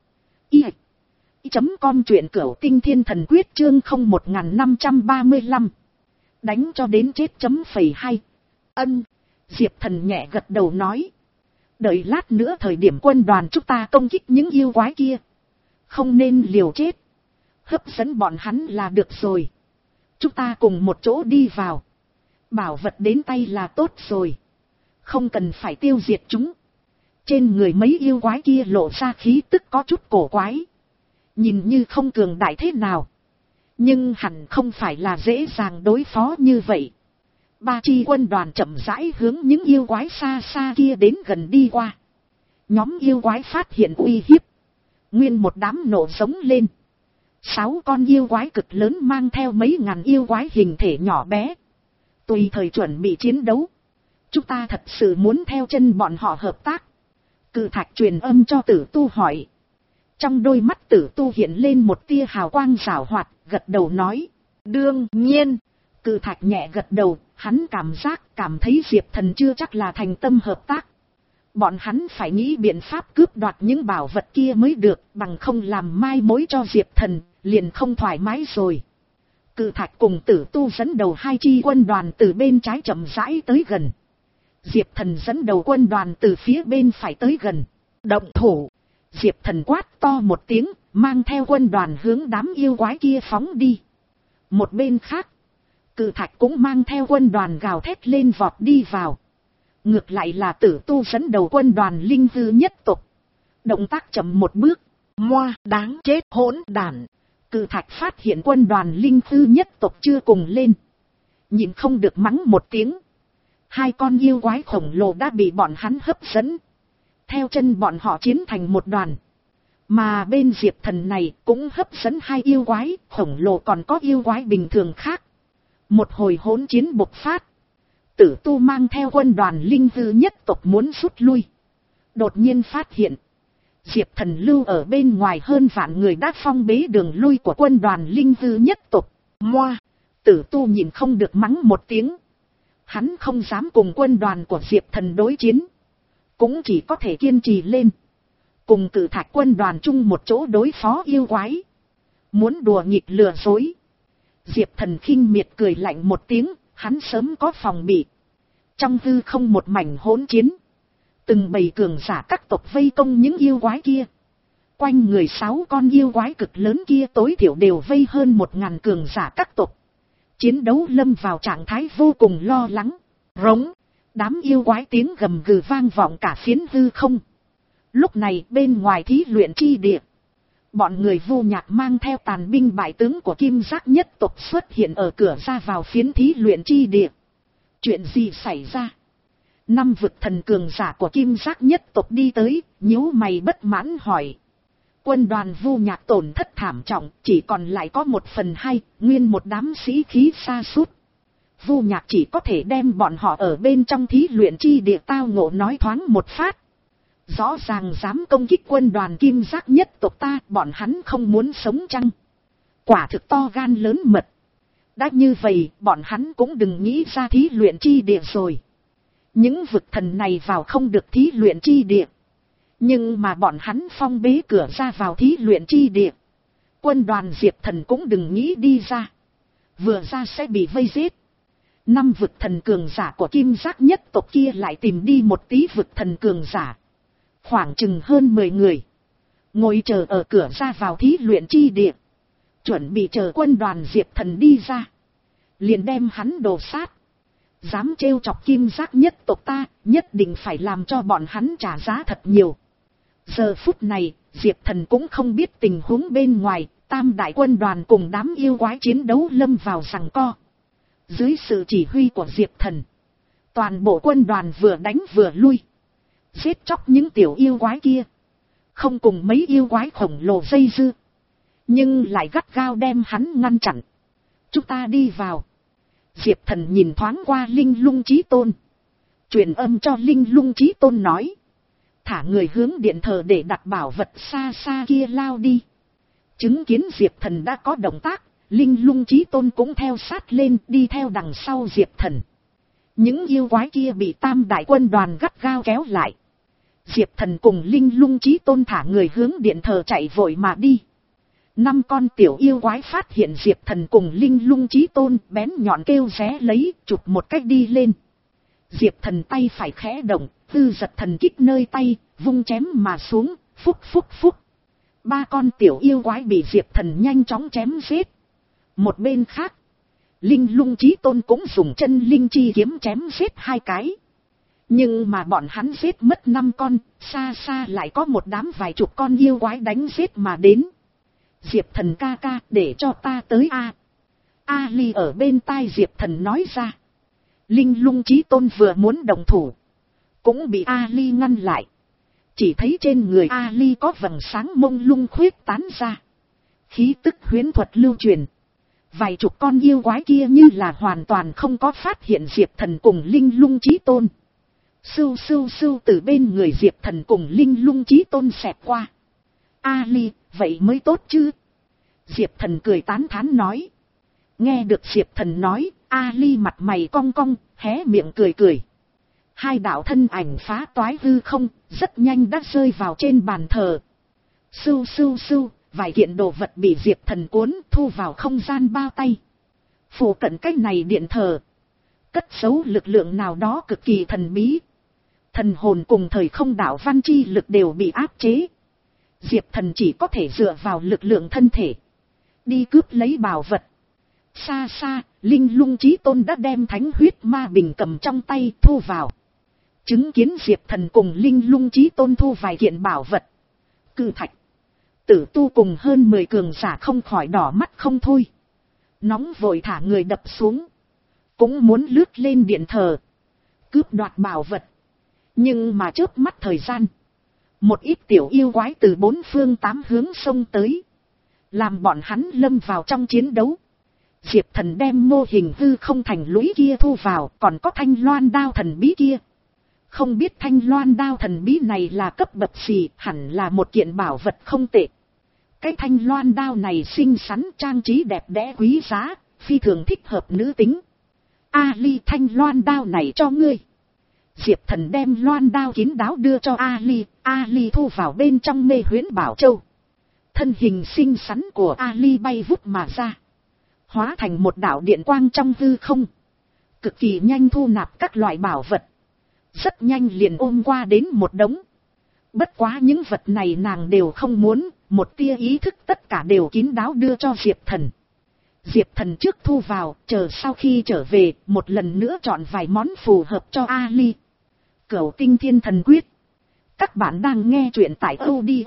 i chấm com, truyện Cửu Tinh Thiên Thần Quyết chương không một năm ba lăm. Đánh cho đến chết chấm phẩy hai. Ân. Diệp Thần nhẹ gật đầu nói. Đợi lát nữa thời điểm quân đoàn chúng ta công kích những yêu quái kia, không nên liều chết. Hấp dẫn bọn hắn là được rồi. Chúng ta cùng một chỗ đi vào. Bảo vật đến tay là tốt rồi. Không cần phải tiêu diệt chúng. Trên người mấy yêu quái kia lộ ra khí tức có chút cổ quái. Nhìn như không cường đại thế nào. Nhưng hẳn không phải là dễ dàng đối phó như vậy. Ba chi quân đoàn chậm rãi hướng những yêu quái xa xa kia đến gần đi qua. Nhóm yêu quái phát hiện uy hiếp, Nguyên một đám nổ giống lên. Sáu con yêu quái cực lớn mang theo mấy ngàn yêu quái hình thể nhỏ bé. Tùy thời chuẩn bị chiến đấu. Chúng ta thật sự muốn theo chân bọn họ hợp tác. Cự thạch truyền âm cho Tử Tu hỏi. Trong đôi mắt Tử Tu hiện lên một tia hào quang giảo hoạt, gật đầu nói. Đương nhiên. Cự thạch nhẹ gật đầu, hắn cảm giác cảm thấy Diệp Thần chưa chắc là thành tâm hợp tác. Bọn hắn phải nghĩ biện pháp cướp đoạt những bảo vật kia mới được, bằng không làm mai mối cho Diệp Thần, liền không thoải mái rồi. Cự thạch cùng Tử Tu dẫn đầu hai chi quân đoàn từ bên trái chậm rãi tới gần. Diệp Thần dẫn đầu quân đoàn từ phía bên phải tới gần. Động thủ. Diệp Thần quát to một tiếng, mang theo quân đoàn hướng đám yêu quái kia phóng đi. Một bên khác, Cự thạch cũng mang theo quân đoàn gào thét lên vọt đi vào. Ngược lại là Tử Tu dẫn đầu quân đoàn linh hư nhất tộc. Động tác chậm một bước. Moa, đáng chết hỗn đản. Cự thạch phát hiện quân đoàn linh hư nhất tộc chưa cùng lên. Nhìn không được mắng một tiếng. Hai con yêu quái khổng lồ đã bị bọn hắn hấp dẫn. Theo chân bọn họ chiến thành một đoàn. Mà bên Diệp Thần này cũng hấp dẫn hai yêu quái khổng lồ, còn có yêu quái bình thường khác. Một hồi hỗn chiến bộc phát. Tử Tu mang theo quân đoàn linh hư nhất tộc muốn rút lui. Đột nhiên phát hiện. Diệp Thần lưu ở bên ngoài hơn vạn người đã phong bế đường lui của quân đoàn linh hư nhất tộc. Moa. Tử Tu nhìn không được mắng một tiếng. Hắn không dám cùng quân đoàn của Diệp Thần đối chiến. Cũng chỉ có thể kiên trì lên. Cùng Cự thạch quân đoàn chung một chỗ đối phó yêu quái. Muốn đùa nghịch lừa dối. Diệp Thần khinh miệt cười lạnh một tiếng. Hắn sớm có phòng bị. Trong hư không một mảnh hỗn chiến. Từng bầy cường giả các tộc vây công những yêu quái kia. Quanh người sáu con yêu quái cực lớn kia tối thiểu đều vây hơn một ngàn cường giả các tộc. Chiến đấu lâm vào trạng thái vô cùng lo lắng. Rống. Đám yêu quái tiếng gầm gừ vang vọng cả phiến hư không. Lúc này bên ngoài thí luyện chi địa. Bọn người Vu Nhạc mang theo tàn binh bại tướng của Kim Giác nhất tộc xuất hiện ở cửa ra vào phiến thí luyện chi địa. Chuyện gì xảy ra? Năm vực thần cường giả của Kim Giác nhất tộc đi tới, nhíu mày bất mãn hỏi. Quân đoàn Vu Nhạc tổn thất thảm trọng, chỉ còn lại có một phần hai, nguyên một đám sĩ khí sa sút. Vu Nhạc chỉ có thể đem bọn họ ở bên trong thí luyện chi địa tao ngộ nói thoáng một phát. Rõ ràng dám công kích quân đoàn Kim Giác nhất tộc ta, bọn hắn không muốn sống chăng? Quả thực to gan lớn mật. Đã như vậy, bọn hắn cũng đừng nghĩ ra thí luyện chi địa rồi. Những vực thần này vào không được thí luyện chi địa. Nhưng mà bọn hắn phong bế cửa ra vào thí luyện chi địa. Quân đoàn Diệp Thần cũng đừng nghĩ đi ra. Vừa ra sẽ bị vây giết. Năm vực thần cường giả của Kim Giác nhất tộc kia lại tìm đi một tí vực thần cường giả. Khoảng chừng hơn mười người. Ngồi chờ ở cửa ra vào thí luyện chi địa. Chuẩn bị chờ quân đoàn Diệp Thần đi ra. Liền đem hắn đồ sát. Dám trêu chọc Kim Giác nhất tộc ta, nhất định phải làm cho bọn hắn trả giá thật nhiều. Giờ phút này, Diệp Thần cũng không biết tình huống bên ngoài, tam đại quân đoàn cùng đám yêu quái chiến đấu lâm vào giằng co. Dưới sự chỉ huy của Diệp Thần, toàn bộ quân đoàn vừa đánh vừa lui. Giết chóc những tiểu yêu quái kia. Không cùng mấy yêu quái khổng lồ dây dưa. Nhưng lại gắt gao đem hắn ngăn chặn. Chúng ta đi vào. Diệp Thần nhìn thoáng qua Linh Lung Chí Tôn. Truyền âm cho Linh Lung Chí Tôn nói. Thả người hướng điện thờ để đặt bảo vật xa xa kia lao đi. Chứng kiến Diệp Thần đã có động tác. Linh Lung Chí Tôn cũng theo sát lên đi theo đằng sau Diệp Thần. Những yêu quái kia bị tam đại quân đoàn gắt gao kéo lại. Diệp Thần cùng Linh Lung Chí Tôn thả người hướng điện thờ chạy vội mà đi. Năm con tiểu yêu quái phát hiện Diệp Thần cùng Linh Lung Chí Tôn bén nhọn kêu ré lấy, chụp một cách đi lên. Diệp Thần tay phải khẽ động, tư giật thần kích nơi tay, vung chém mà xuống, phúc phúc phúc. Ba con tiểu yêu quái bị Diệp Thần nhanh chóng chém giết. Một bên khác, Linh Lung Chí Tôn cũng dùng chân linh chi kiếm chém giết hai cái. Nhưng mà bọn hắn giết mất năm con, xa xa lại có một đám vài chục con yêu quái đánh giết mà đến. Diệp Thần ca ca, để cho ta tới a. A Ly ở bên tai Diệp Thần nói ra. Linh Lung Chí Tôn vừa muốn động thủ, cũng bị A Ly ngăn lại. chỉ thấy trên người Ali có vầng sáng mông lung khuyết tán ra. Khí tức huyễn thuật lưu truyền. Vài chục con yêu quái kia như là hoàn toàn không có phát hiện Diệp Thần cùng Linh Lung Chí Tôn. Sưu sưu sưu từ bên người Diệp Thần cùng Linh Lung Chí Tôn xẹt qua. Ali, vậy mới tốt chứ. Diệp Thần cười tán thán nói. Nghe được Diệp Thần nói, Ali mặt mày cong cong, hé miệng cười cười. Hai đạo thân ảnh phá toái hư không, rất nhanh đã rơi vào trên bàn thờ. Sưu sưu sưu, vài kiện đồ vật bị Diệp Thần cuốn thu vào không gian bao tay. Phủ cận cách này điện thờ. Cất giấu lực lượng nào đó cực kỳ thần bí. Thần hồn cùng thời không đạo văn chi lực đều bị áp chế. Diệp Thần chỉ có thể dựa vào lực lượng thân thể. Đi cướp lấy bảo vật. Xa xa, Linh Lung Chí Tôn đã đem thánh huyết ma bình cầm trong tay thu vào. Chứng kiến Diệp Thần cùng Linh Lung Chí Tôn thu vài kiện bảo vật. Cự thạch. Tử tu cùng hơn mười cường giả không khỏi đỏ mắt không thôi. Nóng vội thả người đập xuống. Cũng muốn lướt lên điện thờ. Cướp đoạt bảo vật. Nhưng mà chớp mắt thời gian. Một ít tiểu yêu quái từ bốn phương tám hướng xông tới. Làm bọn hắn lâm vào trong chiến đấu. Diệp Thần đem mô hình hư không thành lũy kia thu vào. Còn có thanh loan đao thần bí kia. Không biết thanh loan đao thần bí này là cấp bậc gì, hẳn là một kiện bảo vật không tệ. Cái thanh loan đao này xinh xắn trang trí đẹp đẽ quý giá, phi thường thích hợp nữ tính. Ali, thanh loan đao này cho ngươi. Diệp Thần đem loan đao kín đáo đưa cho Ali, Ali thu vào bên trong mê huyễn bảo châu. Thân hình xinh xắn của Ali bay vút mà ra. Hóa thành một đạo điện quang trong hư không. Cực kỳ nhanh thu nạp các loại bảo vật. Rất nhanh liền ôm qua đến một đống. Bất quá những vật này nàng đều không muốn, một tia ý thức tất cả đều kín đáo đưa cho Diệp Thần. Diệp Thần trước thu vào, chờ sau khi trở về, một lần nữa chọn vài món phù hợp cho Ali. Cửu Tinh Thiên Thần Quyết. Các bạn đang nghe truyện tại audio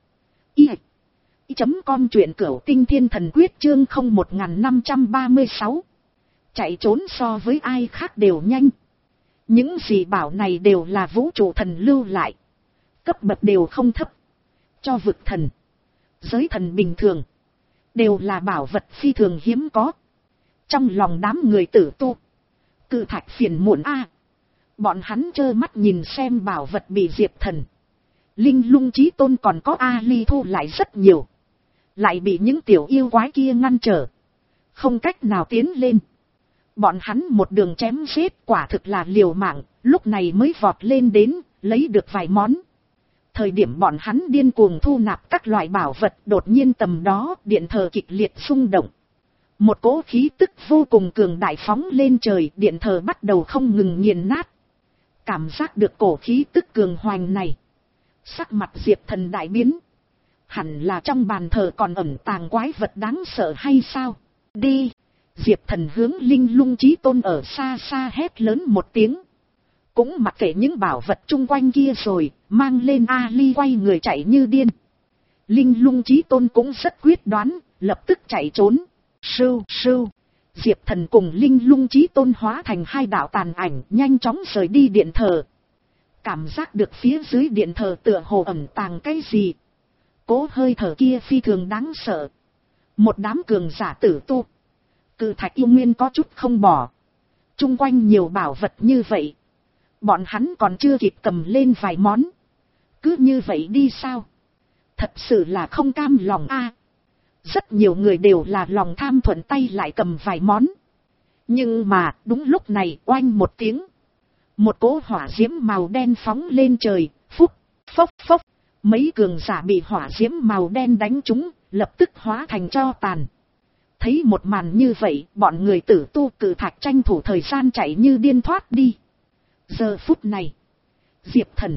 i chấm com, truyện Cửu Tinh Thiên Thần Quyết chương không một năm ba sáu. Chạy trốn so với ai khác đều nhanh. Những gì bảo này đều là vũ trụ thần lưu lại. Cấp bậc đều không thấp. Cho vực thần, giới thần bình thường. Đều là bảo vật phi thường hiếm có. Trong lòng đám người tử tu. Cự thạch phiền muộn a. Bọn hắn trơ mắt nhìn xem bảo vật bị Diệp Thần, Linh Lung Chí Tôn còn có Ali thu lại rất nhiều. Lại bị những tiểu yêu quái kia ngăn trở. Không cách nào tiến lên. Bọn hắn một đường chém giết quả thực là liều mạng, lúc này mới vọt lên đến, lấy được vài món. Thời điểm bọn hắn điên cuồng thu nạp các loại bảo vật, đột nhiên tầm đó điện thờ kịch liệt xung động. Một cỗ khí tức vô cùng cường đại phóng lên trời, điện thờ bắt đầu không ngừng nghiền nát. Cảm giác được cổ khí tức cường hoành này. Sắc mặt Diệp Thần đại biến. Hẳn là trong bàn thờ còn ẩn tàng quái vật đáng sợ hay sao? Đi! Diệp Thần hướng Linh Lung Chí Tôn ở xa xa hét lớn một tiếng. Cũng mặc kệ những bảo vật chung quanh kia rồi, mang lên Ali quay người chạy như điên. Linh Lung Chí Tôn cũng rất quyết đoán, lập tức chạy trốn. Sưu sưu. Diệp Thần cùng Linh Lung Chí Tôn hóa thành hai đạo tàn ảnh, nhanh chóng rời đi điện thờ. Cảm giác được phía dưới điện thờ tựa hồ ẩn tàng cái gì. Cố hơi thở kia phi thường đáng sợ. Một đám cường giả tử tu. Cự thạch yêu nguyên có chút không bỏ. Trung quanh nhiều bảo vật như vậy. Bọn hắn còn chưa kịp cầm lên vài món. Cứ như vậy đi sao? Thật sự là không cam lòng a. Rất nhiều người đều là lòng tham thuận tay lại cầm vài món. Nhưng mà đúng lúc này oanh một tiếng. Một cỗ hỏa diễm màu đen phóng lên trời. Phúc, phốc phốc. Mấy cường giả bị hỏa diễm màu đen đánh trúng, lập tức hóa thành tro tàn. Thấy một màn như vậy, bọn người tử tu cự thạch tranh thủ thời gian chạy như điên thoát đi. Giờ phút này, Diệp Thần,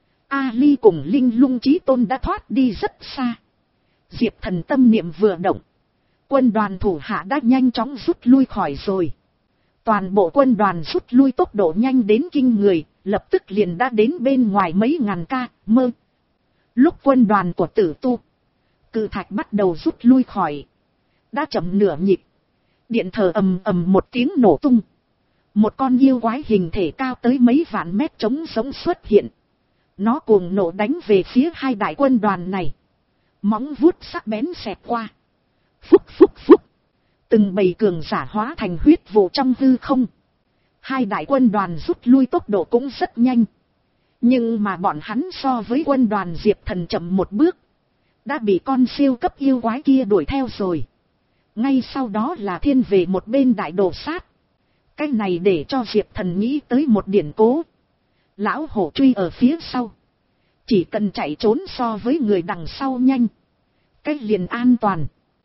Ali cùng Linh Lung Chí Tôn đã thoát đi rất xa. Diệp Thần tâm niệm vừa động, quân đoàn thủ hạ đã nhanh chóng rút lui khỏi rồi. Toàn bộ quân đoàn rút lui tốc độ nhanh đến kinh người, lập tức liền đã đến bên ngoài mấy ngàn ca, mơ. Lúc quân đoàn của tử tu, cự thạch bắt đầu rút lui khỏi. Đã chậm nửa nhịp. Điện thờ ầm ầm một tiếng nổ tung. Một con yêu quái hình thể cao tới mấy vạn mét trống sống xuất hiện. Nó cuồng nộ đánh về phía hai đại quân đoàn này. Móng vuốt sắc bén xẹt qua. Phúc phúc phúc. Từng bầy cường giả hóa thành huyết vụ trong hư không. Hai đại quân đoàn rút lui tốc độ cũng rất nhanh. Nhưng mà bọn hắn so với quân đoàn Diệp Thần chậm một bước. Đã bị con siêu cấp yêu quái kia đuổi theo rồi. Ngay sau đó là thiên về một bên đại đồ sát. Cái này để cho Diệp Thần nghĩ tới một điển cố. Lão hổ truy ở phía sau. Chỉ cần chạy trốn so với người đằng sau nhanh. Cái liền an toàn.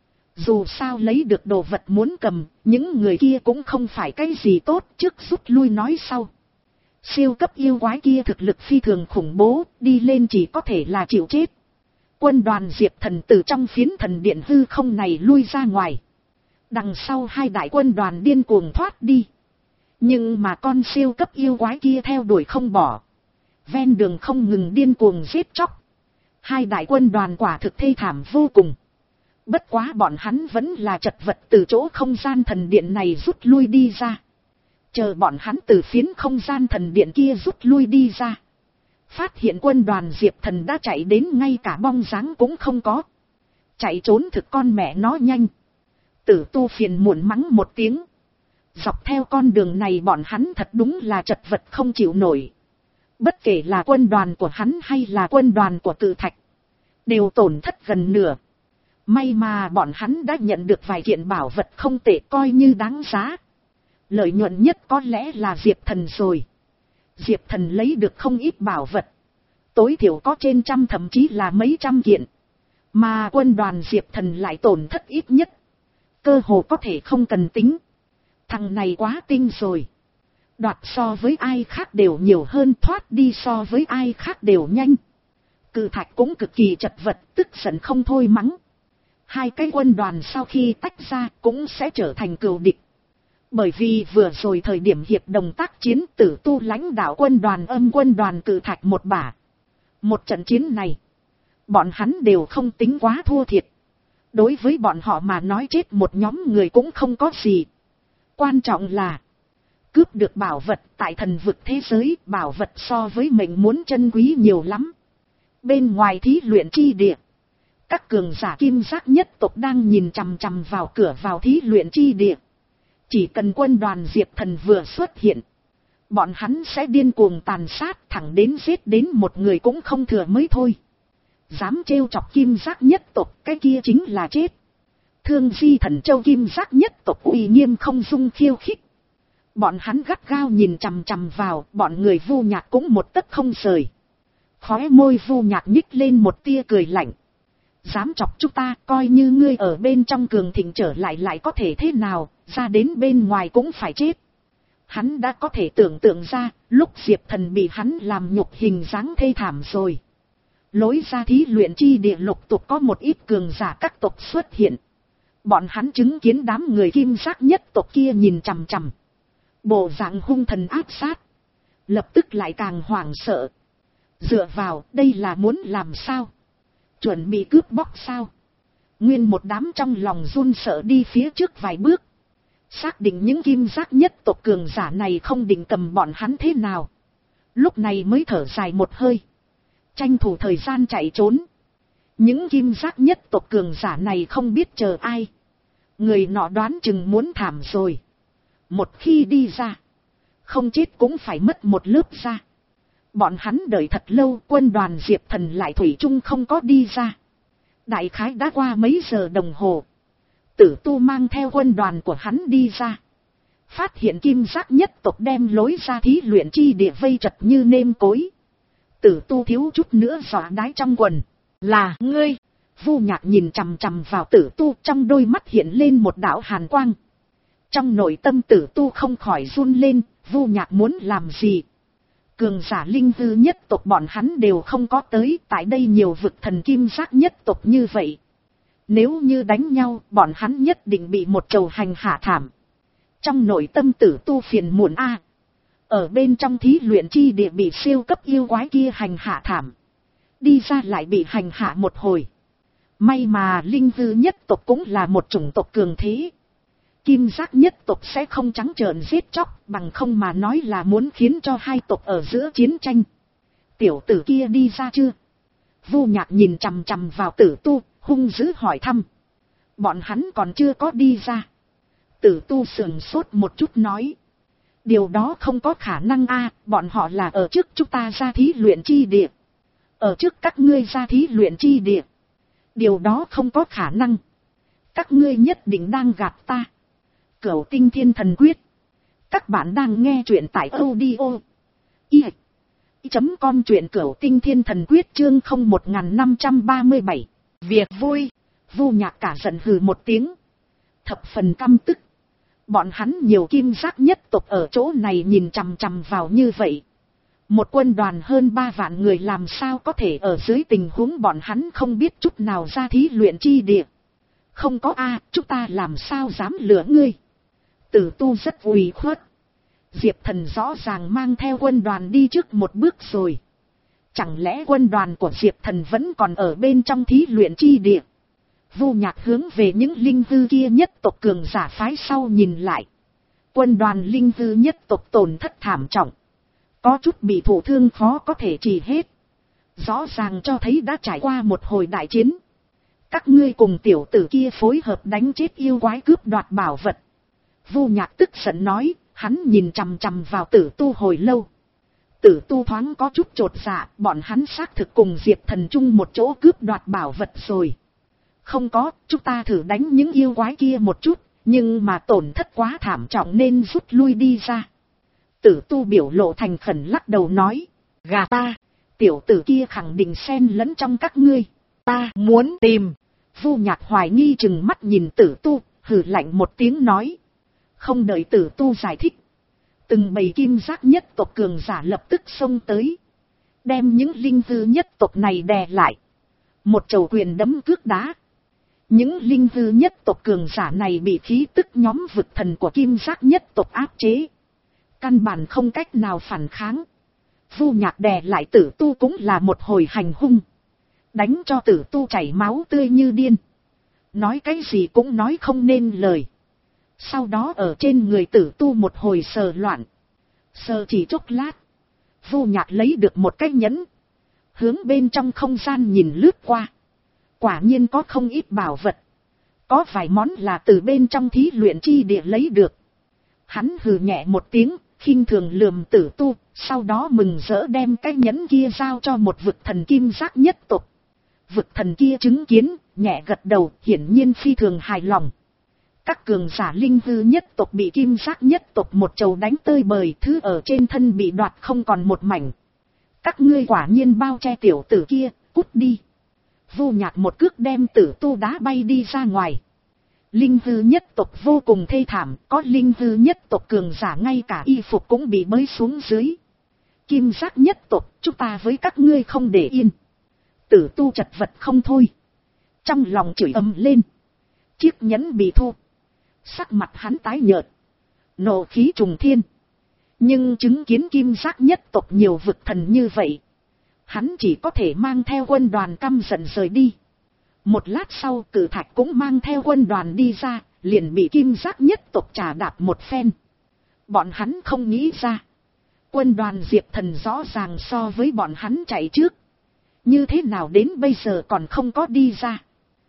Dù sao lấy được đồ vật muốn cầm, những người kia cũng không phải cái gì tốt, trước rút lui nói sau. Siêu cấp yêu quái kia thực lực phi thường khủng bố, đi lên chỉ có thể là chịu chết. Quân đoàn Diệp Thần từ trong phiến thần điện hư không này lui ra ngoài. Đằng sau hai đại quân đoàn điên cuồng thoát đi. Nhưng mà con siêu cấp yêu quái kia theo đuổi không bỏ. Ven đường không ngừng điên cuồng giết chóc. Hai đại quân đoàn quả thực thê thảm vô cùng. Bất quá bọn hắn vẫn là chật vật từ chỗ không gian thần điện này rút lui đi ra. Chờ bọn hắn từ phiến không gian thần điện kia rút lui đi ra. Phát hiện quân đoàn Diệp Thần đã chạy đến ngay cả bong dáng cũng không có. Chạy trốn thực con mẹ nó nhanh. Tử Tu phiền muộn mắng một tiếng. Dọc theo con đường này bọn hắn thật đúng là chật vật không chịu nổi. Bất kể là quân đoàn của hắn hay là quân đoàn của Cự Thạch. Đều tổn thất gần nửa. May mà bọn hắn đã nhận được vài kiện bảo vật không tệ coi như đáng giá. Lợi nhuận nhất có lẽ là Diệp Thần rồi. Diệp Thần lấy được không ít bảo vật. Tối thiểu có trên trăm thậm chí là mấy trăm kiện. Mà quân đoàn Diệp Thần lại tổn thất ít nhất. Cơ hồ có thể không cần tính. Thằng này quá tinh rồi. Đoạt so với ai khác đều nhiều hơn, thoát đi so với ai khác đều nhanh. Cự Thạch cũng cực kỳ chật vật, tức giận không thôi mắng. Hai cái quân đoàn sau khi tách ra cũng sẽ trở thành cừu địch. Bởi vì vừa rồi thời điểm hiệp đồng tác chiến, Tử Tu lãnh đạo quân đoàn Âm quân đoàn Cự Thạch một bả. Một trận chiến này, bọn hắn đều không tính quá thua thiệt. Đối với bọn họ mà nói chết một nhóm người cũng không có gì. Quan trọng là cướp được bảo vật tại thần vực thế giới, bảo vật so với mình muốn chân quý nhiều lắm. Bên ngoài thí luyện chi địa, các cường giả kim giác nhất tộc đang nhìn chằm chằm vào cửa vào thí luyện chi địa. Chỉ cần quân đoàn Diệp Thần vừa xuất hiện, bọn hắn sẽ điên cuồng tàn sát, thẳng đến giết đến một người cũng không thừa mới thôi. Dám trêu chọc kim giác nhất tộc, cái kia chính là chết. Thương Di Thần Châu kim giác nhất tộc uy nghiêm không dung khiêu khích. Bọn hắn gắt gao nhìn chằm chằm vào, bọn người Vu Nhạc cũng một tấc không rời. Khóe môi Vu Nhạc nhích lên một tia cười lạnh. Dám chọc chúng ta, coi như ngươi ở bên trong cường thịnh trở lại lại có thể thế nào, ra đến bên ngoài cũng phải chết. Hắn đã có thể tưởng tượng ra, lúc Diệp Thần bị hắn làm nhục hình dáng thê thảm rồi. Lối ra thí luyện chi địa lục tục có một ít cường giả các tộc xuất hiện. Bọn hắn chứng kiến đám người kim giác nhất tộc kia nhìn chằm chằm. Bộ dạng hung thần áp sát. Lập tức lại càng hoảng sợ. Dựa vào, đây là muốn làm sao? Chuẩn bị cướp bóc sao? Nguyên một đám trong lòng run sợ đi phía trước vài bước. Xác định những kim giác nhất tộc cường giả này không định cầm bọn hắn thế nào. Lúc này mới thở dài một hơi. Tranh thủ thời gian chạy trốn. Những kim giác nhất tộc cường giả này không biết chờ ai. Người nọ đoán chừng muốn thảm rồi. Một khi đi ra, không chết cũng phải mất một lớp da. Bọn hắn đợi thật lâu, quân đoàn Diệp Thần lại thủy chung không có đi ra. Đại khái đã qua mấy giờ đồng hồ. Tử Tu mang theo quân đoàn của hắn đi ra. Phát hiện kim giác nhất tộc đem lối ra thí luyện chi địa vây chật như nêm cối. Tử Tu thiếu chút nữa dọa đái trong quần. Là ngươi. Vu Nhạc nhìn chằm chằm vào Tử Tu, trong đôi mắt hiện lên một đạo hàn quang. Trong nội tâm Tử Tu không khỏi run lên, Vu Nhạc muốn làm gì? Cường giả linh hư nhất tộc bọn hắn đều không có tới, tại đây nhiều vực thần kim giác nhất tộc như vậy. Nếu như đánh nhau, bọn hắn nhất định bị một trầu hành hạ thảm. Trong nội tâm Tử Tu phiền muộn a. Ở bên trong thí luyện chi địa bị siêu cấp yêu quái kia hành hạ thảm. Đi ra lại bị hành hạ một hồi. May mà linh hư nhất tộc cũng là một chủng tộc cường thế. Kim giác nhất tộc sẽ không trắng trợn giết chóc, bằng không mà nói là muốn khiến cho hai tộc ở giữa chiến tranh. Tiểu tử kia đi ra chưa? Vu Nhạc nhìn chằm chằm vào Tử Tu, hung dữ hỏi thăm. Bọn hắn còn chưa có đi ra. Tử Tu sườn sốt một chút nói. Điều đó không có khả năng a, bọn họ là ở trước chúng ta ra thí luyện chi địa. Ở trước các ngươi ra thí luyện chi địa. Điều đó không có khả năng. Các ngươi nhất định đang gạt ta. Cửu Tinh Thiên Thần Quyết. Các bạn đang nghe truyện tại audio. I. Chấm com truyện Cửu Tinh Thiên Thần Quyết chương không một năm ba bảy. Việc vui. Vu Nhạc cả giận hừ một tiếng. Thập phần căm tức. Bọn hắn nhiều kim giác nhất tộc ở chỗ này nhìn chằm chằm vào như vậy. Một quân đoàn hơn ba vạn người làm sao có thể ở dưới tình huống bọn hắn không biết chút nào ra thí luyện chi địa. Không có a, chúng ta làm sao dám lừa ngươi. Tử Tu rất ủy khuất. Diệp Thần rõ ràng mang theo quân đoàn đi trước một bước rồi. Chẳng lẽ quân đoàn của Diệp Thần vẫn còn ở bên trong thí luyện chi địa? Vu Nhạc hướng về những linh hư kia nhất tộc cường giả phái sau nhìn lại. Quân đoàn linh hư nhất tộc tổn thất thảm trọng. Có chút bị thụ thương khó có thể trị hết. Rõ ràng cho thấy đã trải qua một hồi đại chiến. Các ngươi cùng tiểu tử kia phối hợp đánh chết yêu quái cướp đoạt bảo vật. Vu Nhạc tức giận nói, hắn nhìn chằm chằm vào Tử Tu hồi lâu. Tử Tu thoáng có chút chột dạ, bọn hắn xác thực cùng Diệp Thần chung một chỗ cướp đoạt bảo vật rồi. Không có, chúng ta thử đánh những yêu quái kia một chút, nhưng mà tổn thất quá thảm trọng nên rút lui đi ra. Tử Tu biểu lộ thành khẩn lắc đầu nói, gà ta, tiểu tử kia khẳng định xen lẫn trong các ngươi, ta muốn tìm. Vu Nhạc hoài nghi chừng mắt nhìn Tử Tu, hừ lạnh một tiếng nói. Không đợi Tử Tu giải thích. Từng bầy kim giác nhất tộc cường giả lập tức xông tới. Đem những linh hư nhất tộc này đè lại. Một chầu quyền đấm cước đá. Những linh hư nhất tộc cường giả này bị khí tức nhóm vực thần của kim giác nhất tộc áp chế. Căn bản không cách nào phản kháng. Vu Nhạc đè lại Tử Tu cũng là một hồi hành hung. Đánh cho Tử Tu chảy máu tươi như điên. Nói cái gì cũng nói không nên lời. Sau đó ở trên người Tử Tu một hồi sờ loạn. Sờ chỉ chốc lát. Vu Nhạc lấy được một cái nhẫn. Hướng bên trong không gian nhìn lướt qua. Quả nhiên có không ít bảo vật. Có vài món là từ bên trong thí luyện chi địa lấy được. Hắn hừ nhẹ một tiếng, khinh thường lườm Tử Tu, sau đó mừng rỡ đem cái nhẫn kia giao cho một vực thần kim giác nhất tộc. Vực thần kia chứng kiến, nhẹ gật đầu, hiển nhiên phi thường hài lòng. Các cường giả linh hư nhất tộc bị kim giác nhất tộc một chầu đánh tơi bời, thứ ở trên thân bị đoạt không còn một mảnh. Các ngươi quả nhiên bao che tiểu tử kia, cút đi. Vu Nhạc một cước đem Tử Tu đá bay đi ra ngoài. Linh hư nhất tộc vô cùng thê thảm, có linh hư nhất tộc cường giả ngay cả y phục cũng bị bới xuống dưới. Kim giác nhất tộc, chúng ta với các ngươi không để yên. Tử Tu chật vật không thôi. Trong lòng chửi ầm lên. Chiếc nhẫn bị thu. Sắc mặt hắn tái nhợt. Nộ khí trùng thiên. Nhưng chứng kiến kim giác nhất tộc nhiều vực thần như vậy. Hắn chỉ có thể mang theo quân đoàn căm giận rời đi. Một lát sau Cử Thạch cũng mang theo quân đoàn đi ra. Liền bị kim giác nhất tộc trà đạp một phen. Bọn hắn không nghĩ ra. Quân đoàn Diệp Thần rõ ràng so với bọn hắn chạy trước. Như thế nào đến bây giờ còn không có đi ra.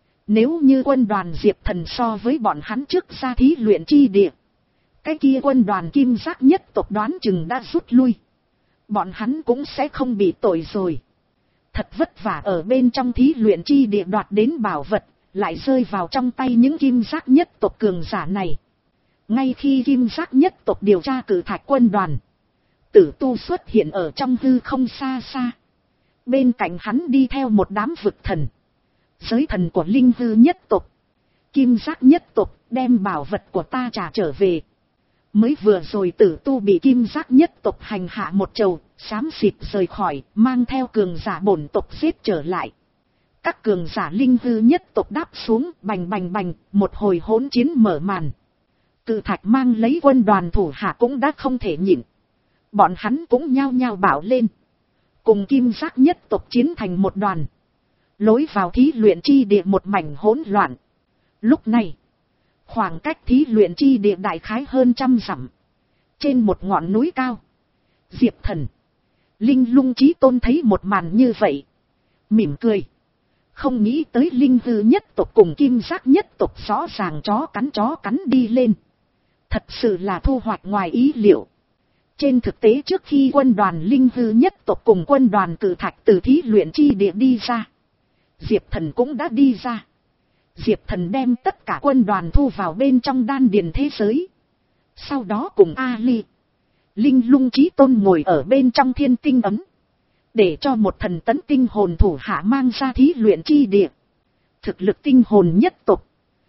Nếu như quân đoàn Diệp Thần so với bọn hắn trước ra thí luyện chi địa. Cái kia quân đoàn kim giác nhất tộc đoán chừng đã rút lui. Bọn hắn cũng sẽ không bị tội rồi. Thật vất vả ở bên trong thí luyện chi địa đoạt đến bảo vật. Lại rơi vào trong tay những kim giác nhất tộc cường giả này. Ngay khi kim giác nhất tộc điều tra Cử Thạch quân đoàn. Tử Tu xuất hiện ở trong hư không xa xa. Bên cạnh hắn đi theo một đám vực thần. Giới thần của linh hư nhất tộc. Kim giác nhất tộc đem bảo vật của ta trả trở về. Mới vừa rồi Tử Tu bị kim giác nhất tộc hành hạ một chầu, xám xịt rời khỏi, mang theo cường giả bổn tộc giết trở lại. Các cường giả linh hư nhất tộc đáp xuống, bành bành bành, một hồi hỗn chiến mở màn. Cự Thạch mang lấy quân đoàn thủ hạ cũng đã không thể nhịn. Bọn hắn cũng nhao nhao bảo lên. Cùng kim giác nhất tộc chiến thành một đoàn. Lối vào thí luyện chi địa một mảnh hỗn loạn. Lúc này, khoảng cách thí luyện chi địa đại khái hơn trăm dặm. Trên một ngọn núi cao, Diệp Thần, Linh Lung Chí Tôn thấy một màn như vậy, mỉm cười. Không nghĩ tới Linh Hư nhất tộc cùng Kim Giác nhất tộc rõ ràng chó cắn chó cắn đi lên. Thật sự là thu hoạch ngoài ý liệu. Trên thực tế trước khi quân đoàn Linh Hư nhất tộc cùng quân đoàn Cử Thạch từ thí luyện chi địa đi ra, Diệp Thần cũng đã đi ra. Diệp Thần đem tất cả quân đoàn thu vào bên trong đan điền thế giới. Sau đó cùng Ali, Linh Lung Chí Tôn ngồi ở bên trong thiên tinh ấm, để cho một thần tấn tinh hồn thủ hạ mang ra thí luyện chi địa. Thực lực tinh hồn nhất tộc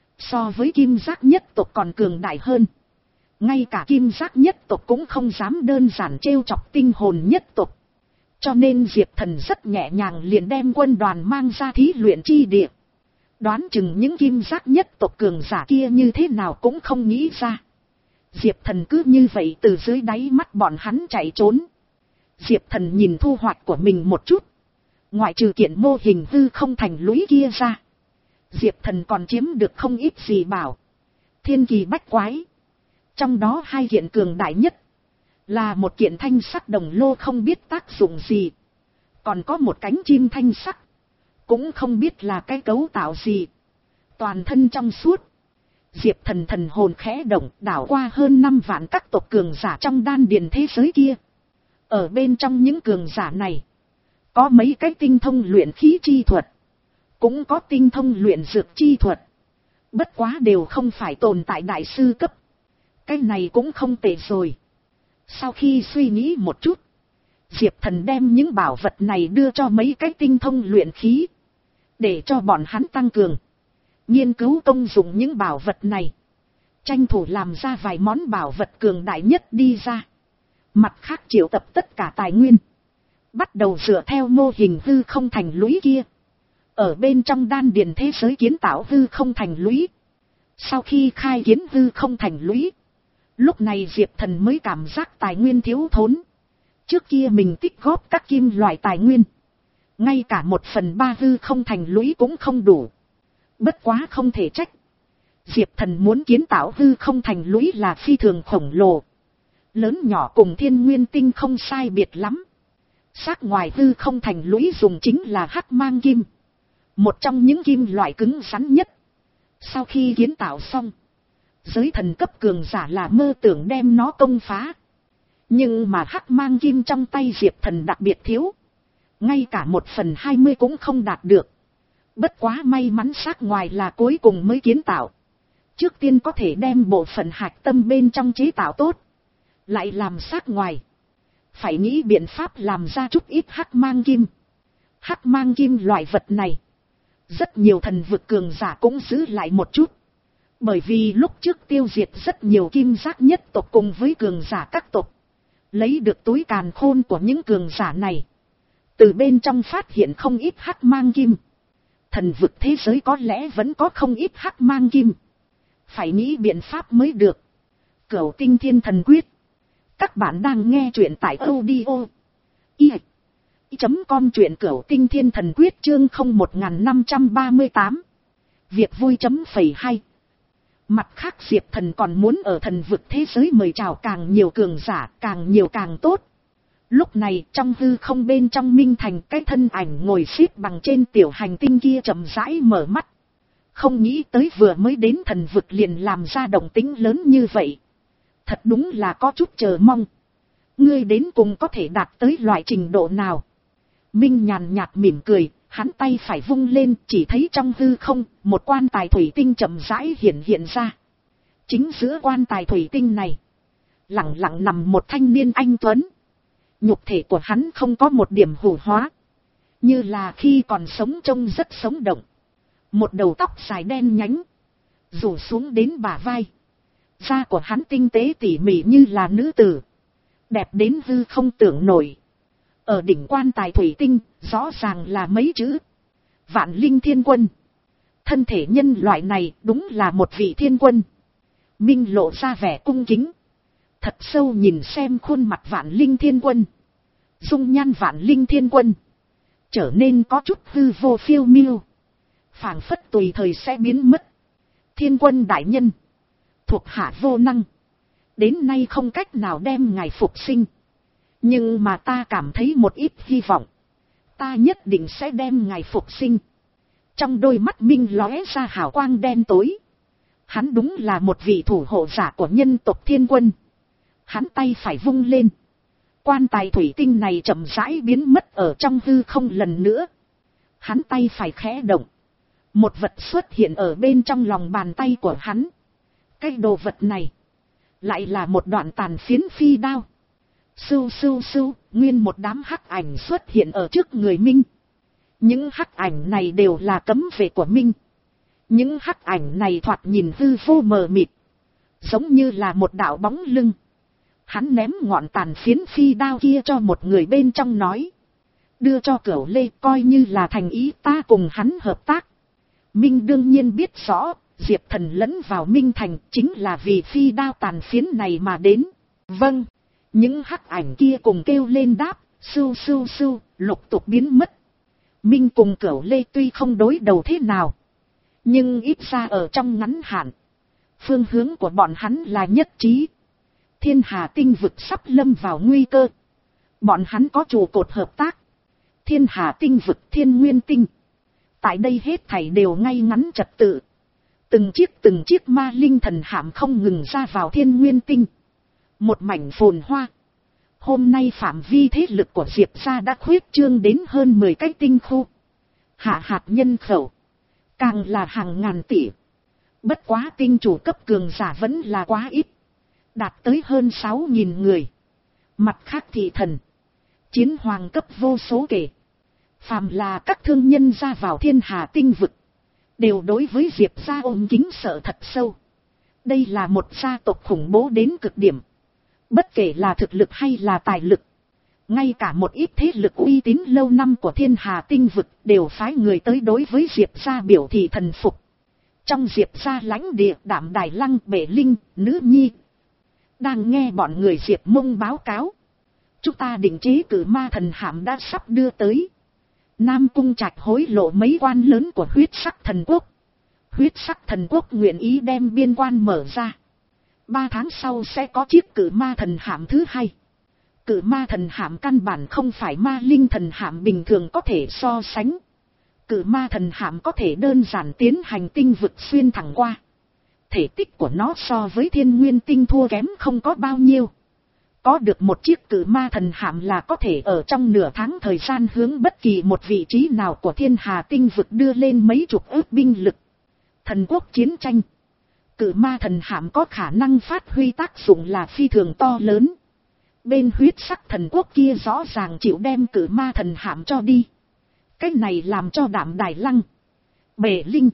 so với Kim Giác nhất tộc còn cường đại hơn. Ngay cả Kim Giác nhất tộc cũng không dám đơn giản trêu chọc tinh hồn nhất tộc. Cho nên Diệp Thần rất nhẹ nhàng liền đem quân đoàn mang ra thí luyện chi địa. Đoán chừng những Kim Giác nhất tộc cường giả kia như thế nào cũng không nghĩ ra. Diệp Thần cứ như vậy từ dưới đáy mắt bọn hắn chạy trốn. Diệp Thần nhìn thu hoạch của mình một chút. Ngoại trừ kiện mô hình hư không thành lũy kia ra, Diệp Thần còn chiếm được không ít gì bảo. Thiên kỳ bách quái. Trong đó hai kiện cường đại nhất là một kiện thanh sắc đồng lô không biết tác dụng gì. Còn có một cánh chim thanh sắc, cũng không biết là cái cấu tạo gì. Toàn thân trong suốt. Diệp Thần thần hồn khẽ động, đảo qua hơn năm vạn các tộc cường giả trong đan điền thế giới kia. Ở bên trong những cường giả này, có mấy cái tinh thông luyện khí chi thuật, cũng có tinh thông luyện dược chi thuật. Bất quá đều không phải tồn tại đại sư cấp. Cái này cũng không tệ rồi. Sau khi suy nghĩ một chút, Diệp Thần đem những bảo vật này đưa cho mấy cái tinh thông luyện khí, để cho bọn hắn tăng cường nghiên cứu công dụng những bảo vật này, tranh thủ làm ra vài món bảo vật cường đại nhất đi ra. Mặt khác triệu tập tất cả tài nguyên, bắt đầu dựa theo mô hình hư không thành lũy kia, ở bên trong đan điền thế giới kiến tạo hư không thành lũy. Sau khi khai kiến hư không thành lũy, lúc này Diệp Thần mới cảm giác tài nguyên thiếu thốn. Trước kia mình tích góp các kim loại tài nguyên, ngay cả một phần ba hư không thành lũy cũng không đủ. Bất quá không thể trách. Diệp Thần muốn kiến tạo hư không thành lũy là phi thường khổng lồ. Lớn nhỏ cùng thiên nguyên tinh không sai biệt lắm. Xác ngoài hư không thành lũy dùng chính là hắc mang kim, một trong những kim loại cứng rắn nhất. Sau khi kiến tạo xong, giới thần cấp cường giả là mơ tưởng đem nó công phá. Nhưng mà hắc mang kim trong tay Diệp Thần đặc biệt thiếu, ngay cả một phần hai mươi cũng không đạt được. Bất quá may mắn xác ngoài là cuối cùng mới kiến tạo. Trước tiên có thể đem bộ phận hạch tâm bên trong chế tạo tốt, lại làm xác ngoài. Phải nghĩ biện pháp làm ra chút ít hắc mang kim. Hắc mang kim loại vật này, rất nhiều thần vực cường giả cũng giữ lại một chút. Bởi vì lúc trước tiêu diệt rất nhiều Kim Giác nhất tộc cùng với cường giả các tộc, lấy được túi càn khôn của những cường giả này, từ bên trong phát hiện không ít hắc mang kim. Thần vực thế giới có lẽ vẫn có không ít hắc mang kim, phải nghĩ biện pháp mới được. Cửu Tinh Thiên Thần Quyết. Các bạn đang nghe truyện tại audio i chấm com, truyện Cửu Tinh Thiên Thần Quyết chương không một năm ba tám. Việc vui chấm phẩy hay. Mặt khác Diệp Thần còn muốn ở thần vực thế giới mời chào càng nhiều cường giả, càng nhiều càng tốt. Lúc này trong hư không bên trong Minh Thành, cái thân ảnh ngồi xếp bằng trên tiểu hành tinh kia chậm rãi mở mắt. Không nghĩ tới vừa mới đến thần vực liền làm ra động tĩnh lớn như vậy. Thật đúng là có chút chờ mong. Ngươi đến cùng có thể đạt tới loại trình độ nào? Minh nhàn nhạt mỉm cười, hắn tay phải vung lên, chỉ thấy trong hư không, một quan tài thủy tinh chậm rãi hiện hiện ra. Chính giữa quan tài thủy tinh này, lặng lặng nằm một thanh niên anh tuấn. Nhục thể của hắn không có một điểm hủ hóa, như là khi còn sống trông rất sống động. Một đầu tóc dài đen nhánh, rủ xuống đến bả vai. Da của hắn tinh tế tỉ mỉ như là nữ tử, đẹp đến hư không tưởng nổi. Ở đỉnh quan tài thủy tinh, rõ ràng là mấy chữ: Vạn Linh Thiên Quân. Thân thể nhân loại này đúng là một vị thiên quân. Minh lộ ra vẻ cung kính, thật sâu nhìn xem khuôn mặt Vạn Linh Thiên Quân. Dung nhan Vạn Linh Thiên Quân trở nên có chút hư vô phiêu miêu, phảng phất tùy thời sẽ biến mất. Thiên Quân đại nhân, thuộc hạ vô năng, đến nay không cách nào đem ngài phục sinh. Nhưng mà ta cảm thấy một ít hy vọng. Ta nhất định sẽ đem ngài phục sinh. Trong đôi mắt Minh lóe ra hào quang đen tối. Hắn đúng là một vị thủ hộ giả của nhân tộc Thiên Quân. Hắn tay phải vung lên. Quan tài thủy tinh này chậm rãi biến mất ở trong hư không lần nữa. Hắn tay phải khẽ động. Một vật xuất hiện ở bên trong lòng bàn tay của hắn. Cái đồ vật này lại là một đoạn tàn phiến phi đao. Sưu sưu sưu, nguyên một đám hắc ảnh xuất hiện ở trước người Minh. Những hắc ảnh này đều là cấm vệ của Minh. Những hắc ảnh này thoạt nhìn hư vô mờ mịt, giống như là một đạo bóng lưng. Hắn ném ngọn tàn phiến phi đao kia cho một người bên trong nói. Đưa cho Cửu Lê, coi như là thành ý ta cùng hắn hợp tác. Minh đương nhiên biết rõ, Diệp Thần lẫn vào Minh Thành chính là vì phi đao tàn phiến này mà đến. Vâng, những hắc ảnh kia cùng kêu lên đáp, sưu sưu sưu, lục tục biến mất. Minh cùng Cửu Lê tuy không đối đầu thế nào, nhưng ít ra ở trong ngắn hạn, phương hướng của bọn hắn là nhất trí. Thiên Hà tinh vực sắp lâm vào nguy cơ. Bọn hắn có trụ cột hợp tác. Thiên Hà tinh vực, Thiên Nguyên tinh. Tại đây hết thảy đều ngay ngắn trật tự. Từng chiếc từng chiếc ma linh thần hạm không ngừng ra vào Thiên Nguyên tinh. Một mảnh phồn hoa. Hôm nay phạm vi thế lực của Diệp gia đã khuyết trương đến hơn mười cái tinh khu. Hạ hạt nhân khẩu càng là hàng ngàn tỷ. Bất quá tinh chủ cấp cường giả vẫn là quá ít, đạt tới hơn sáu nghìn người. Mặt khác thị thần, chiến hoàng cấp vô số kể. Phàm là các thương nhân ra vào Thiên Hà tinh vực, đều đối với Diệp gia ôm kính sợ thật sâu. Đây là một gia tộc khủng bố đến cực điểm. Bất kể là thực lực hay là tài lực, ngay cả một ít thế lực uy tín lâu năm của Thiên Hà tinh vực đều phái người tới đối với Diệp gia biểu thị thần phục. Trong Diệp gia lãnh địa, Đạm Đài Lăng, Bệ Linh, Nữ Nhi đang nghe bọn người Diệp Mông báo cáo. Chúng ta định chế cử ma thần hạm đã sắp đưa tới. Nam Cung Trạch hối lộ mấy quan lớn của huyết sắc thần quốc. Huyết sắc thần quốc nguyện ý đem biên quan mở ra. Ba tháng sau sẽ có chiếc cử ma thần hạm thứ hai. Cử ma thần hạm căn bản không phải ma linh thần hạm bình thường có thể so sánh. Cử ma thần hạm có thể đơn giản tiến hành tinh vực xuyên thẳng qua. Thể tích của nó so với Thiên Nguyên tinh thua kém không có bao nhiêu. Có được một chiếc cử ma thần hạm là có thể ở trong nửa tháng thời gian hướng bất kỳ một vị trí nào của Thiên Hà tinh vực đưa lên mấy chục ước binh lực. Thần quốc chiến tranh, cử ma thần hạm có khả năng phát huy tác dụng là phi thường to lớn. Bên huyết sắc thần quốc kia rõ ràng chịu đem cử ma thần hạm cho đi. Cái này làm cho Đạm Đài Lăng, Bệ Linh,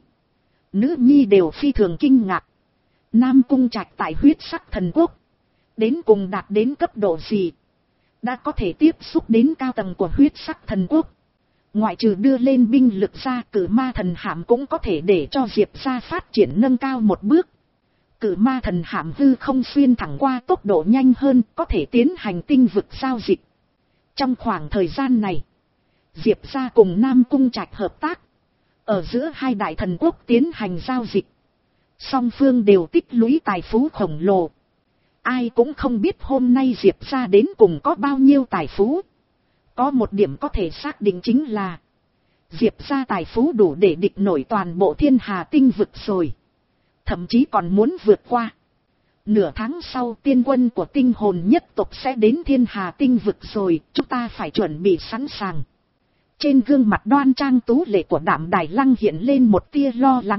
Nữ Nhi đều phi thường kinh ngạc. Nam Cung Trạch tại huyết sắc thần quốc đến cùng đạt đến cấp độ gì, đã có thể tiếp xúc đến cao tầng của huyết sắc thần quốc. Ngoại trừ đưa lên binh lực ra, cử ma thần hạm cũng có thể để cho Diệp gia phát triển nâng cao một bước. Cử ma thần hạm hư không xuyên thẳng qua tốc độ nhanh hơn, có thể tiến hành tinh vực giao dịch. Trong khoảng thời gian này, Diệp gia cùng Nam Cung Trạch hợp tác, ở giữa hai đại thần quốc tiến hành giao dịch. Song phương đều tích lũy tài phú khổng lồ. Ai cũng không biết hôm nay Diệp gia đến cùng có bao nhiêu tài phú. Có một điểm có thể xác định chính là Diệp gia tài phú đủ để địch nổi toàn bộ Thiên Hà tinh vực rồi. Thậm chí còn muốn vượt qua. Nửa tháng sau tiên quân của tinh hồn nhất tộc sẽ đến Thiên Hà tinh vực rồi, chúng ta phải chuẩn bị sẵn sàng. Trên gương mặt đoan trang tú lệ của Đạm Đài Lăng hiện lên một tia lo lắng.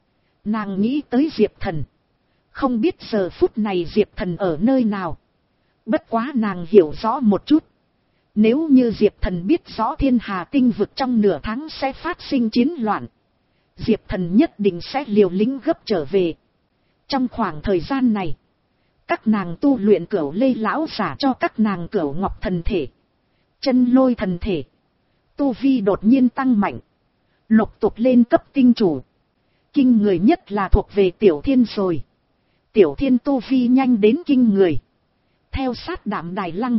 Nàng nghĩ tới Diệp Thần. Không biết giờ phút này Diệp Thần ở nơi nào. Bất quá nàng hiểu rõ một chút. Nếu như Diệp Thần biết rõ Thiên Hà tinh vực trong nửa tháng sẽ phát sinh chiến loạn, Diệp Thần nhất định sẽ liều lĩnh gấp trở về. Trong khoảng thời gian này, các nàng tu luyện Cửu Lê lão giả cho các nàng Cửu Ngọc thần thể, Chân Lôi thần thể. Tu vi đột nhiên tăng mạnh, lục tục lên cấp tinh chủ. Kinh người nhất là thuộc về Tiểu Thiên rồi. Tiểu Thiên tu vi nhanh đến kinh người. Theo sát Đạm Đài Lăng,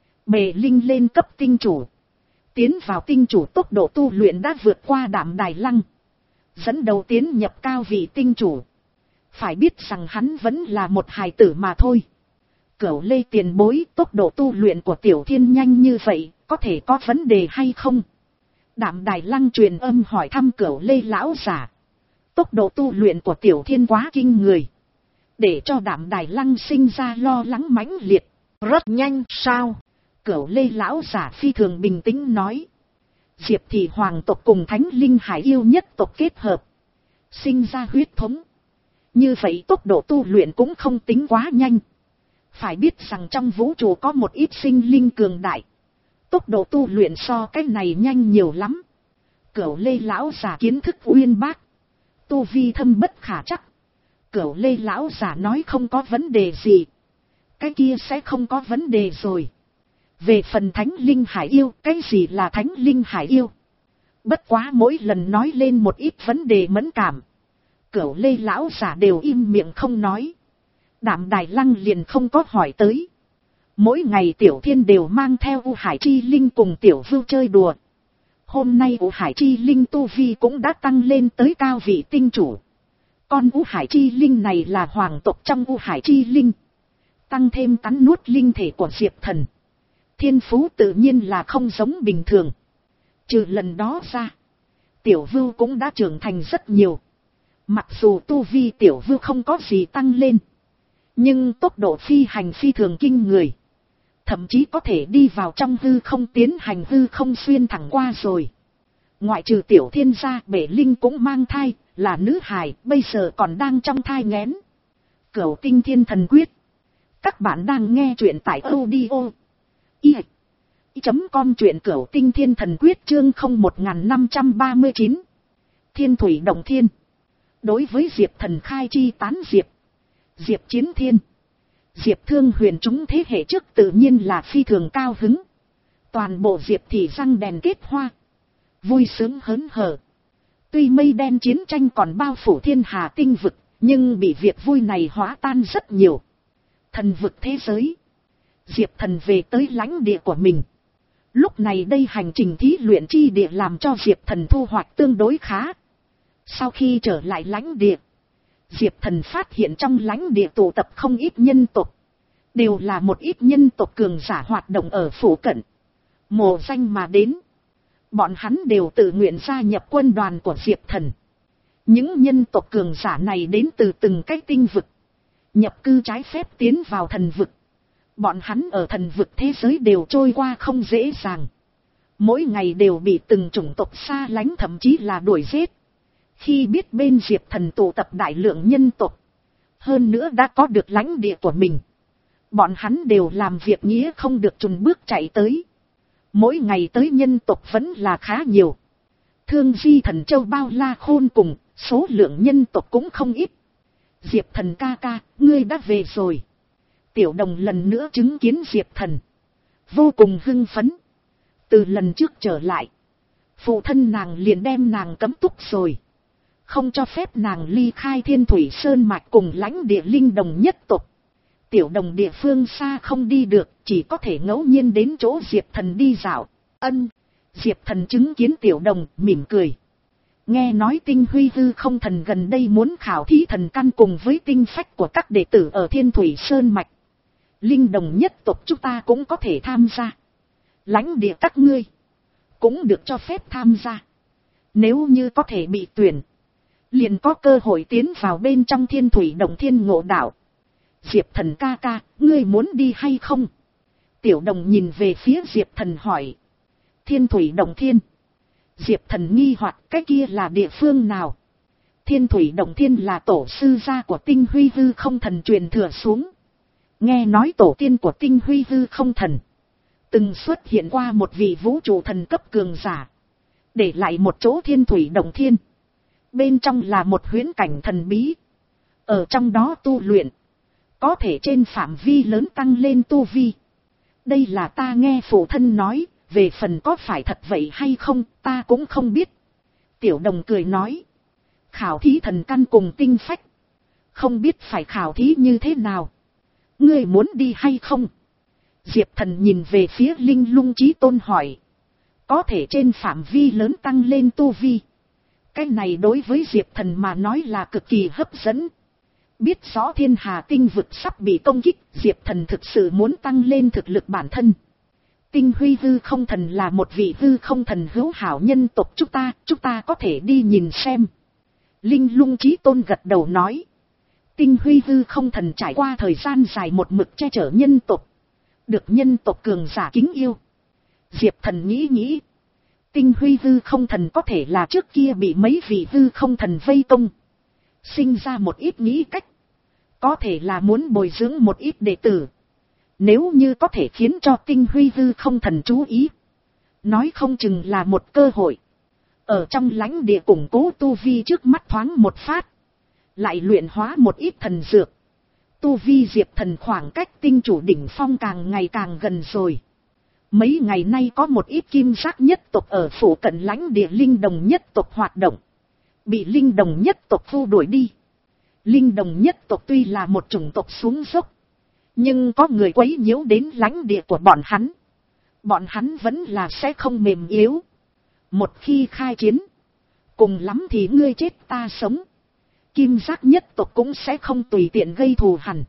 Bệ Linh lên cấp tinh chủ. Tiến vào tinh chủ tốc độ tu luyện đã vượt qua Đạm Đài Lăng, dẫn đầu tiến nhập cao vị tinh chủ. Phải biết rằng hắn vẫn là một hài tử mà thôi. Cửu Lê tiền bối, tốc độ tu luyện của Tiểu Thiên nhanh như vậy, có thể có vấn đề hay không? Đạm Đài Lăng truyền âm hỏi thăm Cửu Lê lão giả. Tốc độ tu luyện của Tiểu Thiên quá kinh người, để cho Đạm Đài Lăng sinh ra lo lắng mãnh liệt. Rất nhanh sao? Cửu Lê lão giả phi thường bình tĩnh nói. Diệp Thị hoàng tộc cùng Thánh Linh Hải yêu nhất tộc kết hợp, sinh ra huyết thống. Như vậy tốc độ tu luyện cũng không tính quá nhanh. Phải biết rằng trong vũ trụ có một ít sinh linh cường đại, tốc độ tu luyện so cái này nhanh nhiều lắm. Cửu Lê lão giả kiến thức uyên bác, tu vi thâm bất khả chắc. Cửu Lê lão giả nói không có vấn đề gì, cái kia sẽ không có vấn đề rồi. Về phần Thánh Linh Hải yêu, cái gì là Thánh Linh Hải yêu? Bất quá mỗi lần nói lên một ít vấn đề mẫn cảm, Cửu Lê lão giả đều im miệng không nói. Đạm Đài Lăng liền không có hỏi tới. Mỗi ngày Tiểu Thiên đều mang theo U Hải Chi Linh cùng Tiểu Vưu chơi đùa. Hôm nay U Hải Chi Linh tu vi cũng đã tăng lên tới cao vị tinh chủ. Con U Hải Chi Linh này là hoàng tộc trong U Hải Chi Linh, tăng thêm cắn nuốt linh thể của Diệp Thần, thiên phú tự nhiên là không giống bình thường. Trừ lần đó ra, Tiểu Vưu cũng đã trưởng thành rất nhiều. Mặc dù tu vi Tiểu Vưu không có gì tăng lên, nhưng tốc độ phi hành phi thường kinh người. Thậm chí có thể đi vào trong hư không tiến hành hư không xuyên thẳng qua rồi. Ngoại trừ Tiểu Thiên ra, Bể Linh cũng mang thai, là nữ hài, bây giờ còn đang trong thai nghén. Cửu Tinh Thiên Thần Quyết. Các bạn đang nghe truyện tại audio i chấm com, truyện Cửu Tinh Thiên Thần Quyết chương không một năm ba chín. Thiên Thủy Động Thiên. Đối với Diệp Thần khai chi tán diệp, Diệp Chiến Thiên, Diệp Thương Huyền chúng thế hệ trước tự nhiên là phi thường cao hứng. Toàn bộ Diệp thì răng đèn kết hoa, vui sướng hớn hở. Tuy mây đen chiến tranh còn bao phủ thiên hà tinh vực, nhưng bị việc vui này hóa tan rất nhiều. Thần vực thế giới, Diệp Thần về tới lãnh địa của mình. Lúc này đây hành trình thí luyện chi địa làm cho Diệp Thần thu hoạch tương đối khá. Sau khi trở lại lãnh địa, Diệp Thần phát hiện trong lãnh địa tụ tập không ít nhân tộc, đều là một ít nhân tộc cường giả hoạt động ở phủ cận, mộ danh mà đến. Bọn hắn đều tự nguyện gia nhập quân đoàn của Diệp Thần. Những nhân tộc cường giả này đến từ từng cái tinh vực, nhập cư trái phép tiến vào thần vực. Bọn hắn ở thần vực thế giới đều trôi qua không dễ dàng, mỗi ngày đều bị từng chủng tộc xa lánh thậm chí là đuổi giết. Khi biết bên Diệp Thần tụ tập đại lượng nhân tộc, hơn nữa đã có được lãnh địa của mình, bọn hắn đều làm việc nghĩa không được chùn bước chạy tới. Mỗi ngày tới nhân tộc vẫn là khá nhiều. Thương Di Thần Châu bao la khôn cùng, số lượng nhân tộc cũng không ít. Diệp Thần ca ca, ngươi đã về rồi. Tiểu Đồng lần nữa chứng kiến Diệp Thần, vô cùng hưng phấn. Từ lần trước trở lại, phụ thân nàng liền đem nàng cấm túc rồi, không cho phép nàng ly khai Thiên Thủy Sơn Mạch cùng lãnh địa linh đồng nhất tộc. Tiểu Đồng địa phương xa không đi được, chỉ có thể ngẫu nhiên đến chỗ Diệp Thần đi dạo. Ân. Diệp Thần chứng kiến Tiểu Đồng, mỉm cười. Nghe nói Tinh Huy Hư Không Thần gần đây muốn khảo thí thần căn cùng với tinh phách của các đệ tử ở Thiên Thủy Sơn Mạch. Linh đồng nhất tộc chúng ta cũng có thể tham gia. Lãnh địa các ngươi cũng được cho phép tham gia. Nếu như có thể bị tuyển, liền có cơ hội tiến vào bên trong Thiên Thủy Động Thiên ngộ đạo. Diệp Thần ca ca, ngươi muốn đi hay không? Tiểu Đồng nhìn về phía Diệp Thần hỏi. Thiên Thủy Động Thiên. Diệp Thần nghi hoặc cái kia là địa phương nào? Thiên Thủy Động Thiên là tổ sư gia của Tinh Huy Hư Không Thần truyền thừa xuống. Nghe nói tổ tiên của Tinh Huy Hư Không Thần từng xuất hiện qua một vị vũ trụ thần cấp cường giả, để lại một chỗ Thiên Thủy Động Thiên. Bên trong là một huyễn cảnh thần bí, ở trong đó tu luyện, có thể trên phạm vi lớn tăng lên tu vi. Đây là ta nghe phụ thân nói, về phần có phải thật vậy hay không, ta cũng không biết. Tiểu Đồng cười nói. Khảo thí thần căn cùng tinh phách, không biết phải khảo thí như thế nào. Ngươi muốn đi hay không? Diệp Thần nhìn về phía Linh Lung Chí Tôn hỏi. Có thể trên phạm vi lớn tăng lên tu vi. Cái này đối với Diệp Thần mà nói là cực kỳ hấp dẫn. Biết rõ thiên hà tinh vực sắp bị công kích, Diệp Thần thực sự muốn tăng lên thực lực bản thân. Tinh huy hư không thần là một vị hư không thần hữu hảo nhân tộc chúng ta, chúng ta có thể đi nhìn xem. Linh Lung Chí Tôn gật đầu nói. Tinh huy hư không thần trải qua thời gian dài một mực che chở nhân tộc, được nhân tộc cường giả kính yêu. Diệp Thần nghĩ nghĩ. Tinh huy hư không thần có thể là trước kia bị mấy vị hư không thần vây công, sinh ra một ít nghĩ cách. Có thể là muốn bồi dưỡng một ít đệ tử. Nếu như có thể khiến cho tinh huy hư không thần chú ý, nói không chừng là một cơ hội. Ở trong lãnh địa củng cố tu vi trước mắt thoáng một phát, lại luyện hóa một ít thần dược. Tu vi Diệp Thần khoảng cách tinh chủ đỉnh phong càng ngày càng gần rồi. Mấy ngày nay có một ít kim giác nhất tộc ở phủ cận lãnh địa linh đồng nhất tộc hoạt động, bị linh đồng nhất tộc thu đuổi đi. Linh đồng nhất tộc tuy là một chủng tộc xuống dốc, nhưng có người quấy nhiễu đến lãnh địa của bọn hắn, bọn hắn vẫn là sẽ không mềm yếu. Một khi khai chiến, cùng lắm thì ngươi chết ta sống. Kim giác nhất tộc cũng sẽ không tùy tiện gây thù hằn.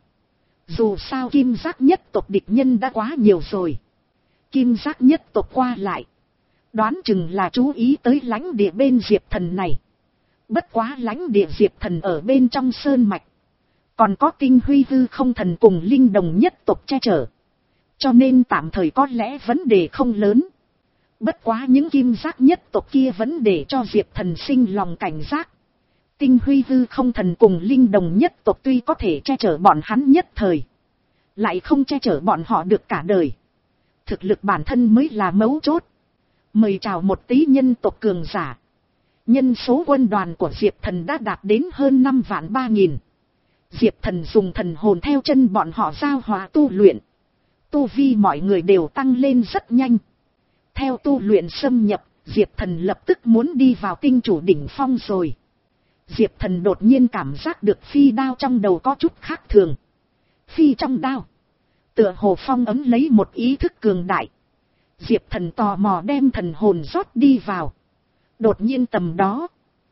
Dù sao kim giác nhất tộc địch nhân đã quá nhiều rồi. Kim giác nhất tộc qua lại, đoán chừng là chú ý tới lãnh địa bên Diệp Thần này. Bất quá lãnh địa Diệp Thần ở bên trong sơn mạch, còn có tinh huy hư không thần cùng linh đồng nhất tộc che chở, cho nên tạm thời có lẽ vấn đề không lớn. Bất quá những kim giác nhất tộc kia vẫn để cho Diệp Thần sinh lòng cảnh giác. Tinh huy hư không thần cùng linh đồng nhất tộc tuy có thể che chở bọn hắn nhất thời, lại không che chở bọn họ được cả đời. Thực lực bản thân mới là mấu chốt. Mời chào một tí nhân tộc cường giả. Nhân số quân đoàn của Diệp Thần đã đạt đến hơn năm vạn ba nghìn. Diệp Thần dùng thần hồn theo chân bọn họ giao hòa tu luyện. Tu vi mọi người đều tăng lên rất nhanh. Theo tu luyện xâm nhập, Diệp Thần lập tức muốn đi vào tinh chủ đỉnh phong rồi. Diệp Thần đột nhiên cảm giác được phi đao trong đầu có chút khác thường. Phi trong đao, tựa hồ phong ấm lấy một ý thức cường đại. Diệp Thần tò mò đem thần hồn rót đi vào. Đột nhiên tầm đó,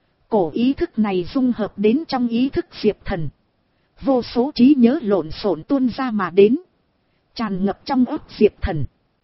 cổ ý thức này dung hợp đến trong ý thức Diệp Thần. Vô số trí nhớ lộn xộn tuôn ra mà đến, tràn ngập trong óc Diệp Thần.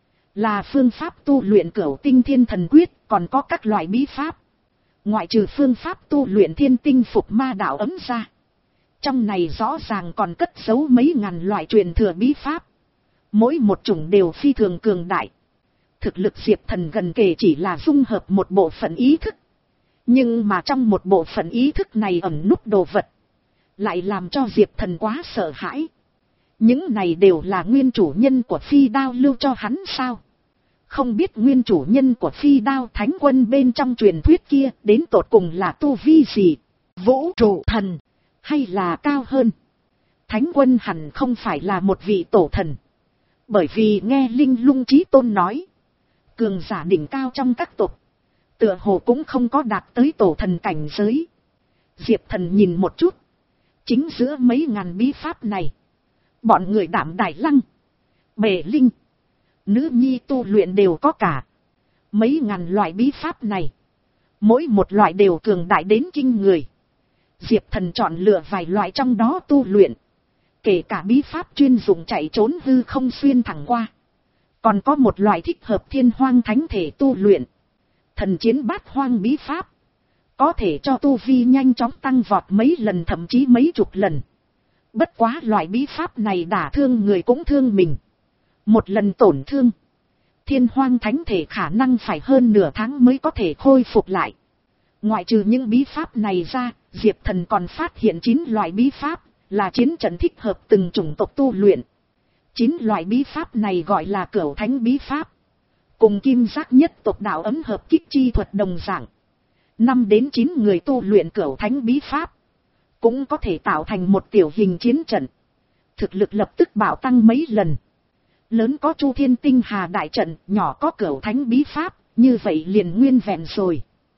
Là phương pháp tu luyện Cửu Tinh Thiên Thần Quyết, còn có các loại bí pháp. Ngoại trừ phương pháp tu luyện Thiên Tinh Phục Ma Đạo ấm ra, trong này rõ ràng còn cất giấu mấy ngàn loại truyền thừa bí pháp. Mỗi một chủng đều phi thường cường đại. Thực lực Diệp Thần gần kể chỉ là dung hợp một bộ phận ý thức. Nhưng mà trong một bộ phận ý thức này ẩn núp đồ vật, lại làm cho Diệp Thần quá sợ hãi. Những này đều là nguyên chủ nhân của phi đao lưu cho hắn sao? Không biết nguyên chủ nhân của phi đao thánh quân bên trong truyền thuyết kia đến tột cùng là tu vi gì? Vũ trụ thần, hay là cao hơn? Thánh quân hẳn không phải là một vị tổ thần. Bởi vì nghe Linh Lung Chí Tôn nói, cường giả đỉnh cao trong các tộc, tựa hồ cũng không có đạt tới tổ thần cảnh giới. Diệp Thần nhìn một chút, chính giữa mấy ngàn bí pháp này, bọn người Đảm Đại Lăng, Bể Linh, Nữ Nhi tu luyện đều có cả. Mấy ngàn loại bí pháp này, mỗi một loại đều cường đại đến kinh người. Diệp Thần chọn lựa vài loại trong đó tu luyện, kể cả bí pháp chuyên dụng chạy trốn hư không xuyên thẳng qua. Còn có một loại thích hợp thiên hoang thánh thể tu luyện, thần chiến bát hoang bí pháp, có thể cho tu vi nhanh chóng tăng vọt mấy lần thậm chí mấy chục lần. Bất quá loại bí pháp này đả thương người cũng thương mình. Một lần tổn thương, thiên hoang thánh thể khả năng phải hơn nửa tháng mới có thể khôi phục lại. Ngoại trừ những bí pháp này ra, Diệp Thần còn phát hiện chín loại bí pháp, là chiến trận thích hợp từng chủng tộc tu luyện. Chín loại bí pháp này gọi là Cửu Thánh bí pháp, cùng kim giác nhất tộc đạo ấm hợp kích chi thuật đồng dạng. Năm đến chín người tu luyện Cửu Thánh bí pháp, cũng có thể tạo thành một tiểu hình chiến trận. Thực lực lập tức bạo tăng mấy lần. Lớn có Chu Thiên Tinh Hà đại trận, nhỏ có Cửu Thánh bí pháp, như vậy liền nguyên vẹn rồi.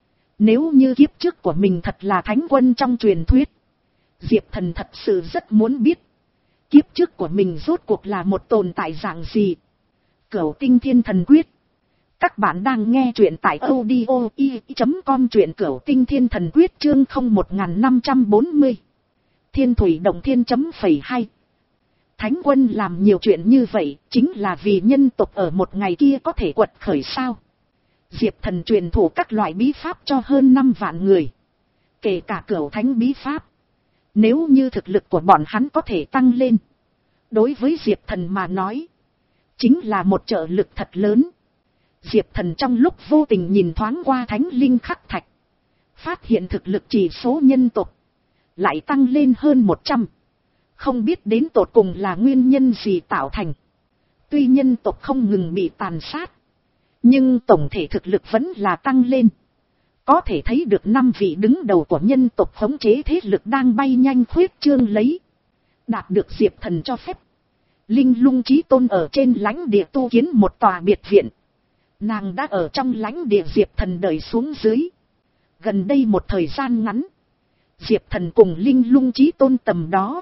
Nếu như kiếp trước của mình thật là thánh quân trong truyền thuyết, Diệp Thần thật sự rất muốn biết, kiếp trước của mình rốt cuộc là một tồn tại dạng gì. Cửu Tinh Thiên Thần Quyết. Các bạn đang nghe truyện tại audio i chấm com, truyện Cửu Tinh Thiên Thần Quyết chương không một năm trăm bốn mươi. Thiên thủy động thiên chấm phẩy hai. Thánh quân làm nhiều chuyện như vậy, chính là vì nhân tộc ở một ngày kia có thể quật khởi sao. Diệp Thần truyền thụ các loại bí pháp cho hơn năm vạn người. Kể cả cửu thánh bí pháp. Nếu như thực lực của bọn hắn có thể tăng lên. Đối với Diệp Thần mà nói. Chính là một trợ lực thật lớn. Diệp Thần trong lúc vô tình nhìn thoáng qua thánh linh khắc thạch. Phát hiện thực lực chỉ số nhân tộc. Lại tăng lên hơn một trăm. Không biết đến tột cùng là nguyên nhân gì tạo thành. Tuy nhân tộc không ngừng bị tàn sát. Nhưng tổng thể thực lực vẫn là tăng lên. Có thể thấy được năm vị đứng đầu của nhân tộc khống chế thế lực đang bay nhanh khuyết trương lấy. Đạt được Diệp Thần cho phép. Linh Lung Chí Tôn ở trên lãnh địa tu kiến một tòa biệt viện. Nàng đã ở trong lãnh địa Diệp Thần đợi xuống dưới. Gần đây một thời gian ngắn. Diệp Thần cùng Linh Lung Chí Tôn tầm đó.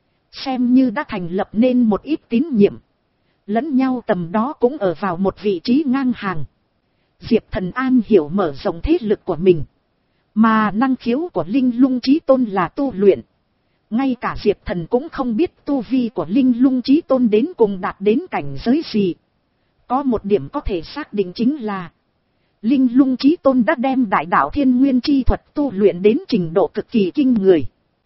Xem như đã thành lập nên một ít tín nhiệm. Lẫn nhau tầm đó cũng ở vào một vị trí ngang hàng. Diệp Thần an hiểu mở rộng thế lực của mình. Mà năng khiếu của Linh Lung Chí Tôn là tu luyện. Ngay cả Diệp Thần cũng không biết tu vi của Linh Lung Chí Tôn đến cùng đạt đến cảnh giới gì. Có một điểm có thể xác định chính là Linh Lung Chí Tôn đã đem đại đạo thiên nguyên chi thuật tu luyện đến trình độ cực kỳ kinh người.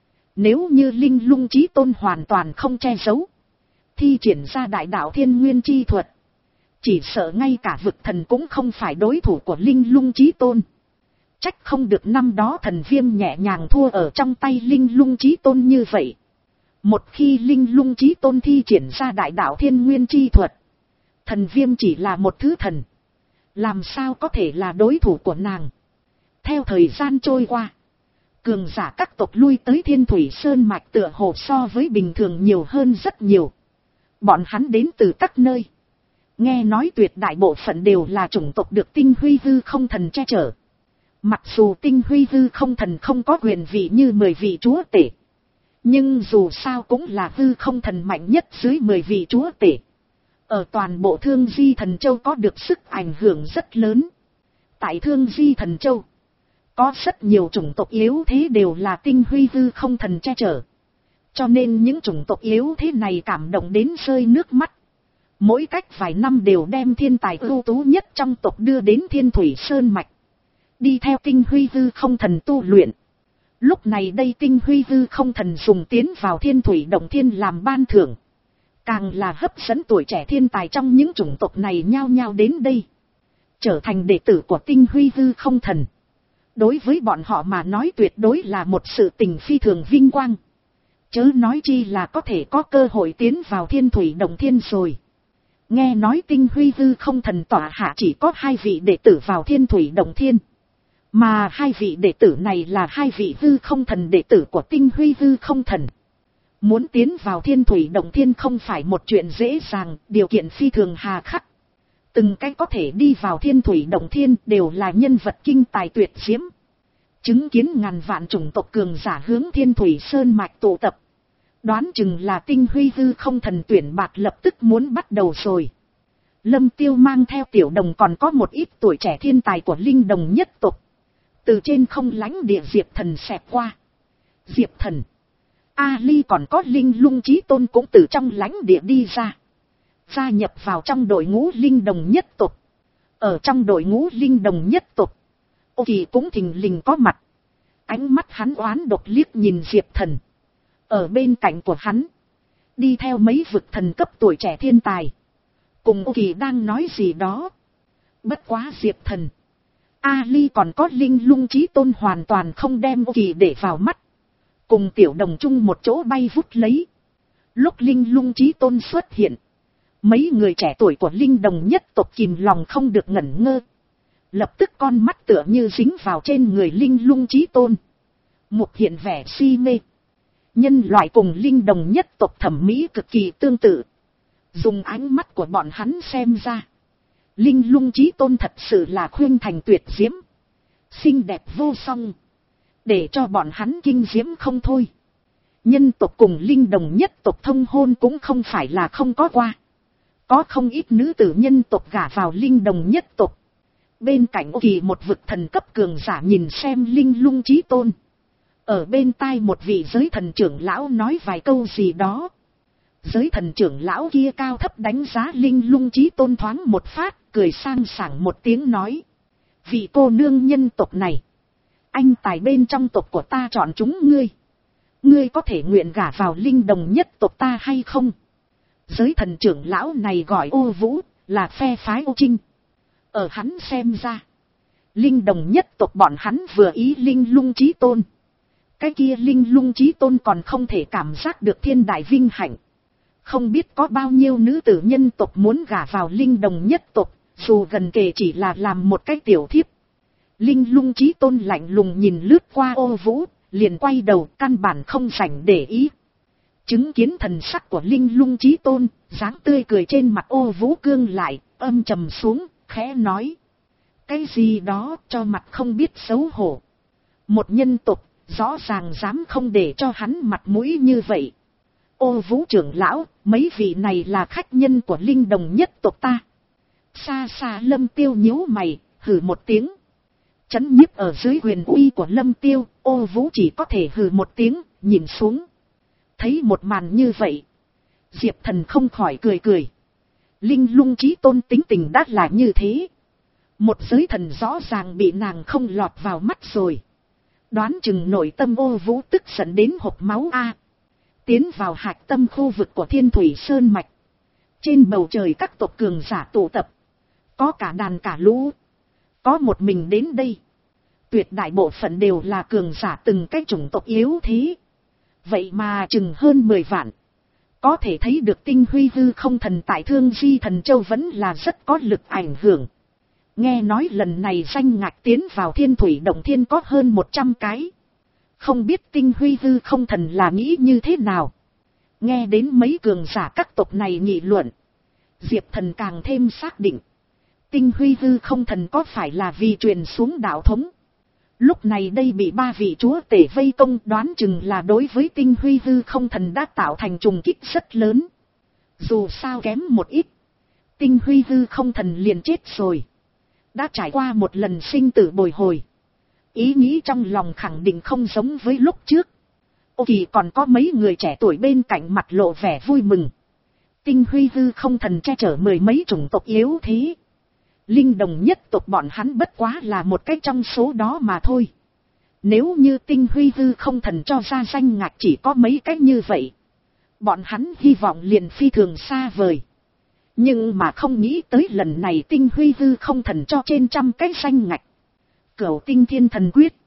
Nếu như Linh Lung Chí Tôn hoàn toàn không che giấu, thi triển ra đại đạo thiên nguyên chi thuật, chỉ sợ ngay cả vực thần cũng không phải đối thủ của Linh Lung Chí Tôn. Trách không được năm đó thần viêm nhẹ nhàng thua ở trong tay Linh Lung Chí Tôn như vậy. Một khi Linh Lung Chí Tôn thi triển ra đại đạo thiên nguyên chi thuật, thần viêm chỉ là một thứ thần. Làm sao có thể là đối thủ của nàng. Theo thời gian trôi qua, cường giả các tộc lui tới Thiên Thủy Sơn mạch tựa hồ so với bình thường nhiều hơn rất nhiều. Bọn hắn đến từ các nơi. Nghe nói tuyệt đại bộ phận đều là chủng tộc được tinh huy hư không thần che chở. Mặc dù tinh huy hư không thần không có quyền vị như mười vị chúa tể. Nhưng dù sao cũng là hư không thần mạnh nhất dưới mười vị chúa tể. Ở toàn bộ Thương Di Thần Châu có được sức ảnh hưởng rất lớn. Tại Thương Di Thần Châu, có rất nhiều chủng tộc yếu thế đều là tinh huy hư không thần che chở. Cho nên những chủng tộc yếu thế này cảm động đến rơi nước mắt. Mỗi cách vài năm đều đem thiên tài ưu tú nhất trong tộc đưa đến Thiên Thủy Sơn mạch. Đi theo tinh huy hư không thần tu luyện. Lúc này đây tinh huy hư không thần dùng tiến vào Thiên Thủy Động Thiên làm ban thưởng. Càng là hấp dẫn tuổi trẻ thiên tài trong những chủng tộc này nhao nhao đến đây. Trở thành đệ tử của tinh huy hư không thần. Đối với bọn họ mà nói tuyệt đối là một sự tình phi thường vinh quang. Chớ nói chi là có thể có cơ hội tiến vào Thiên Thủy Động Thiên rồi. Nghe nói tinh huy hư không thần tọa hạ chỉ có hai vị đệ tử vào Thiên Thủy Động Thiên. Mà hai vị đệ tử này là hai vị hư không thần đệ tử của tinh huy hư không thần. Muốn tiến vào Thiên Thủy Động Thiên không phải một chuyện dễ dàng, điều kiện phi thường hà khắc. Từng cái có thể đi vào Thiên Thủy Động Thiên đều là nhân vật kinh tài tuyệt diễm. Chứng kiến ngàn vạn chủng tộc cường giả hướng Thiên Thủy Sơn mạch tụ tập. Đoán chừng là tinh huy hư không thần tuyển bạt lập tức muốn bắt đầu rồi. Lâm Tiêu mang theo Tiểu Đồng còn có một ít tuổi trẻ thiên tài của Linh Đồng nhất tộc. Từ trên không lãnh địa Diệp Thần xẹt qua. Diệp Thần, A Ly còn có Linh Lung Chí Tôn cũng từ trong lãnh địa đi ra. Gia nhập vào trong đội ngũ Linh Đồng nhất tộc. Ở trong đội ngũ Linh Đồng nhất tộc, Ô Kỳ cũng thình lình có mặt. Ánh mắt hắn oán độc liếc nhìn Diệp Thần. Ở bên cạnh của hắn, đi theo mấy vực thần cấp tuổi trẻ thiên tài. Cùng Ô Kỳ đang nói gì đó. Bất quá Diệp Thần, A Ly còn có Linh Lung Chí Tôn hoàn toàn không đem Ô Kỳ để vào mắt. Cùng Tiểu Đồng chung một chỗ bay vút lấy. Lúc Linh Lung Chí Tôn xuất hiện, mấy người trẻ tuổi của Linh Đồng nhất tộc kìm lòng không được ngẩn ngơ. Lập tức con mắt tựa như dính vào trên người Linh Lung Chí Tôn. Mục hiện vẻ si mê. Nhân loại cùng Linh Đồng nhất tộc thẩm mỹ cực kỳ tương tự. Dùng ánh mắt của bọn hắn xem ra, Linh Lung Chí Tôn thật sự là khuyên thành tuyệt diễm, xinh đẹp vô song, để cho bọn hắn kinh diễm không thôi. Nhân tộc cùng Linh Đồng nhất tộc thông hôn cũng không phải là không có qua. Có không ít nữ tử nhân tộc gả vào Linh Đồng nhất tộc. Bên cạnh Ô Kỳ một vực thần cấp cường giả nhìn xem Linh Lung Chí Tôn. Ở bên tai một vị giới thần trưởng lão nói vài câu gì đó. Giới thần trưởng lão kia cao thấp đánh giá Linh Lung Chí Tôn thoáng một phát, cười sang sảng một tiếng nói. Vị cô nương nhân tộc này, anh tài bên trong tộc của ta chọn chúng ngươi. Ngươi có thể nguyện gả vào linh đồng nhất tộc ta hay không? Giới thần trưởng lão này gọi Ô Vũ, là phe phái Ô Trinh. Ở hắn xem ra, linh đồng nhất tộc bọn hắn vừa ý Linh Lung Chí Tôn. Cái kia Linh Lung Chí Tôn còn không thể cảm giác được thiên đại vinh hạnh. Không biết có bao nhiêu nữ tử nhân tộc muốn gả vào linh đồng nhất tộc, dù gần kề chỉ là làm một cái tiểu thiếp. Linh Lung Chí Tôn lạnh lùng nhìn lướt qua Ô Vũ, liền quay đầu, căn bản không rảnh để ý. Chứng kiến thần sắc của Linh Lung Chí Tôn, dáng tươi cười trên mặt Ô Vũ cương lại, âm trầm xuống, khẽ nói. Cái gì đó cho mặt không biết xấu hổ. Một nhân tộc, rõ ràng dám không để cho hắn mặt mũi như vậy. Ô Vũ trưởng lão, mấy vị này là khách nhân của linh đồng nhất tộc ta. Xa xa Lâm Tiêu nhíu mày, hừ một tiếng. Chấn nhiếp ở dưới huyền uy của Lâm Tiêu, Ô Vũ chỉ có thể hừ một tiếng, nhìn xuống. Thấy một màn như vậy, Diệp Thần không khỏi cười cười. Linh Lung Chí Tôn tính tình đã là như thế. Một giới thần rõ ràng bị nàng không lọt vào mắt rồi. Đoán chừng nội tâm Ô Vũ tức giận đến hộc máu a. Tiến vào hạch tâm khu vực của Thiên Thủy Sơn Mạch. Trên bầu trời các tộc cường giả tụ tập. Có cả đàn cả lũ. Có một mình đến đây. Tuyệt đại bộ phận đều là cường giả từng cái chủng tộc yếu thế. Vậy mà chừng hơn mười vạn. Có thể thấy được tinh huy hư không thần tại Thương Di Thần Châu vẫn là rất có lực ảnh hưởng. Nghe nói lần này danh ngạch tiến vào Thiên Thủy Động Thiên có hơn một trăm cái. Không biết tinh huy hư không thần là nghĩ như thế nào. Nghe đến mấy cường giả các tộc này nghị luận. Diệp Thần càng thêm xác định. Tinh huy hư không thần có phải là vì truyền xuống đạo thống. Lúc này đây bị ba vị chúa tể vây công, đoán chừng là đối với tinh huy hư không thần đã tạo thành trùng kích rất lớn. Dù sao kém một ít. Tinh huy hư không thần liền chết rồi. Đã trải qua một lần sinh tử bồi hồi. Ý nghĩ trong lòng khẳng định không giống với lúc trước. Ô Kỳ còn có mấy người trẻ tuổi bên cạnh mặt lộ vẻ vui mừng. Tinh huy hư không thần che chở mười mấy chủng tộc yếu thế. Linh đồng nhất tộc bọn hắn bất quá là một cái trong số đó mà thôi. Nếu như tinh huy hư không thần cho ra danh ngạch chỉ có mấy cái như vậy. Bọn hắn hy vọng liền phi thường xa vời. Nhưng mà không nghĩ tới lần này tinh huy hư không thần cho trên trăm cái danh ngạch. Cửu tinh thiên thần quyết.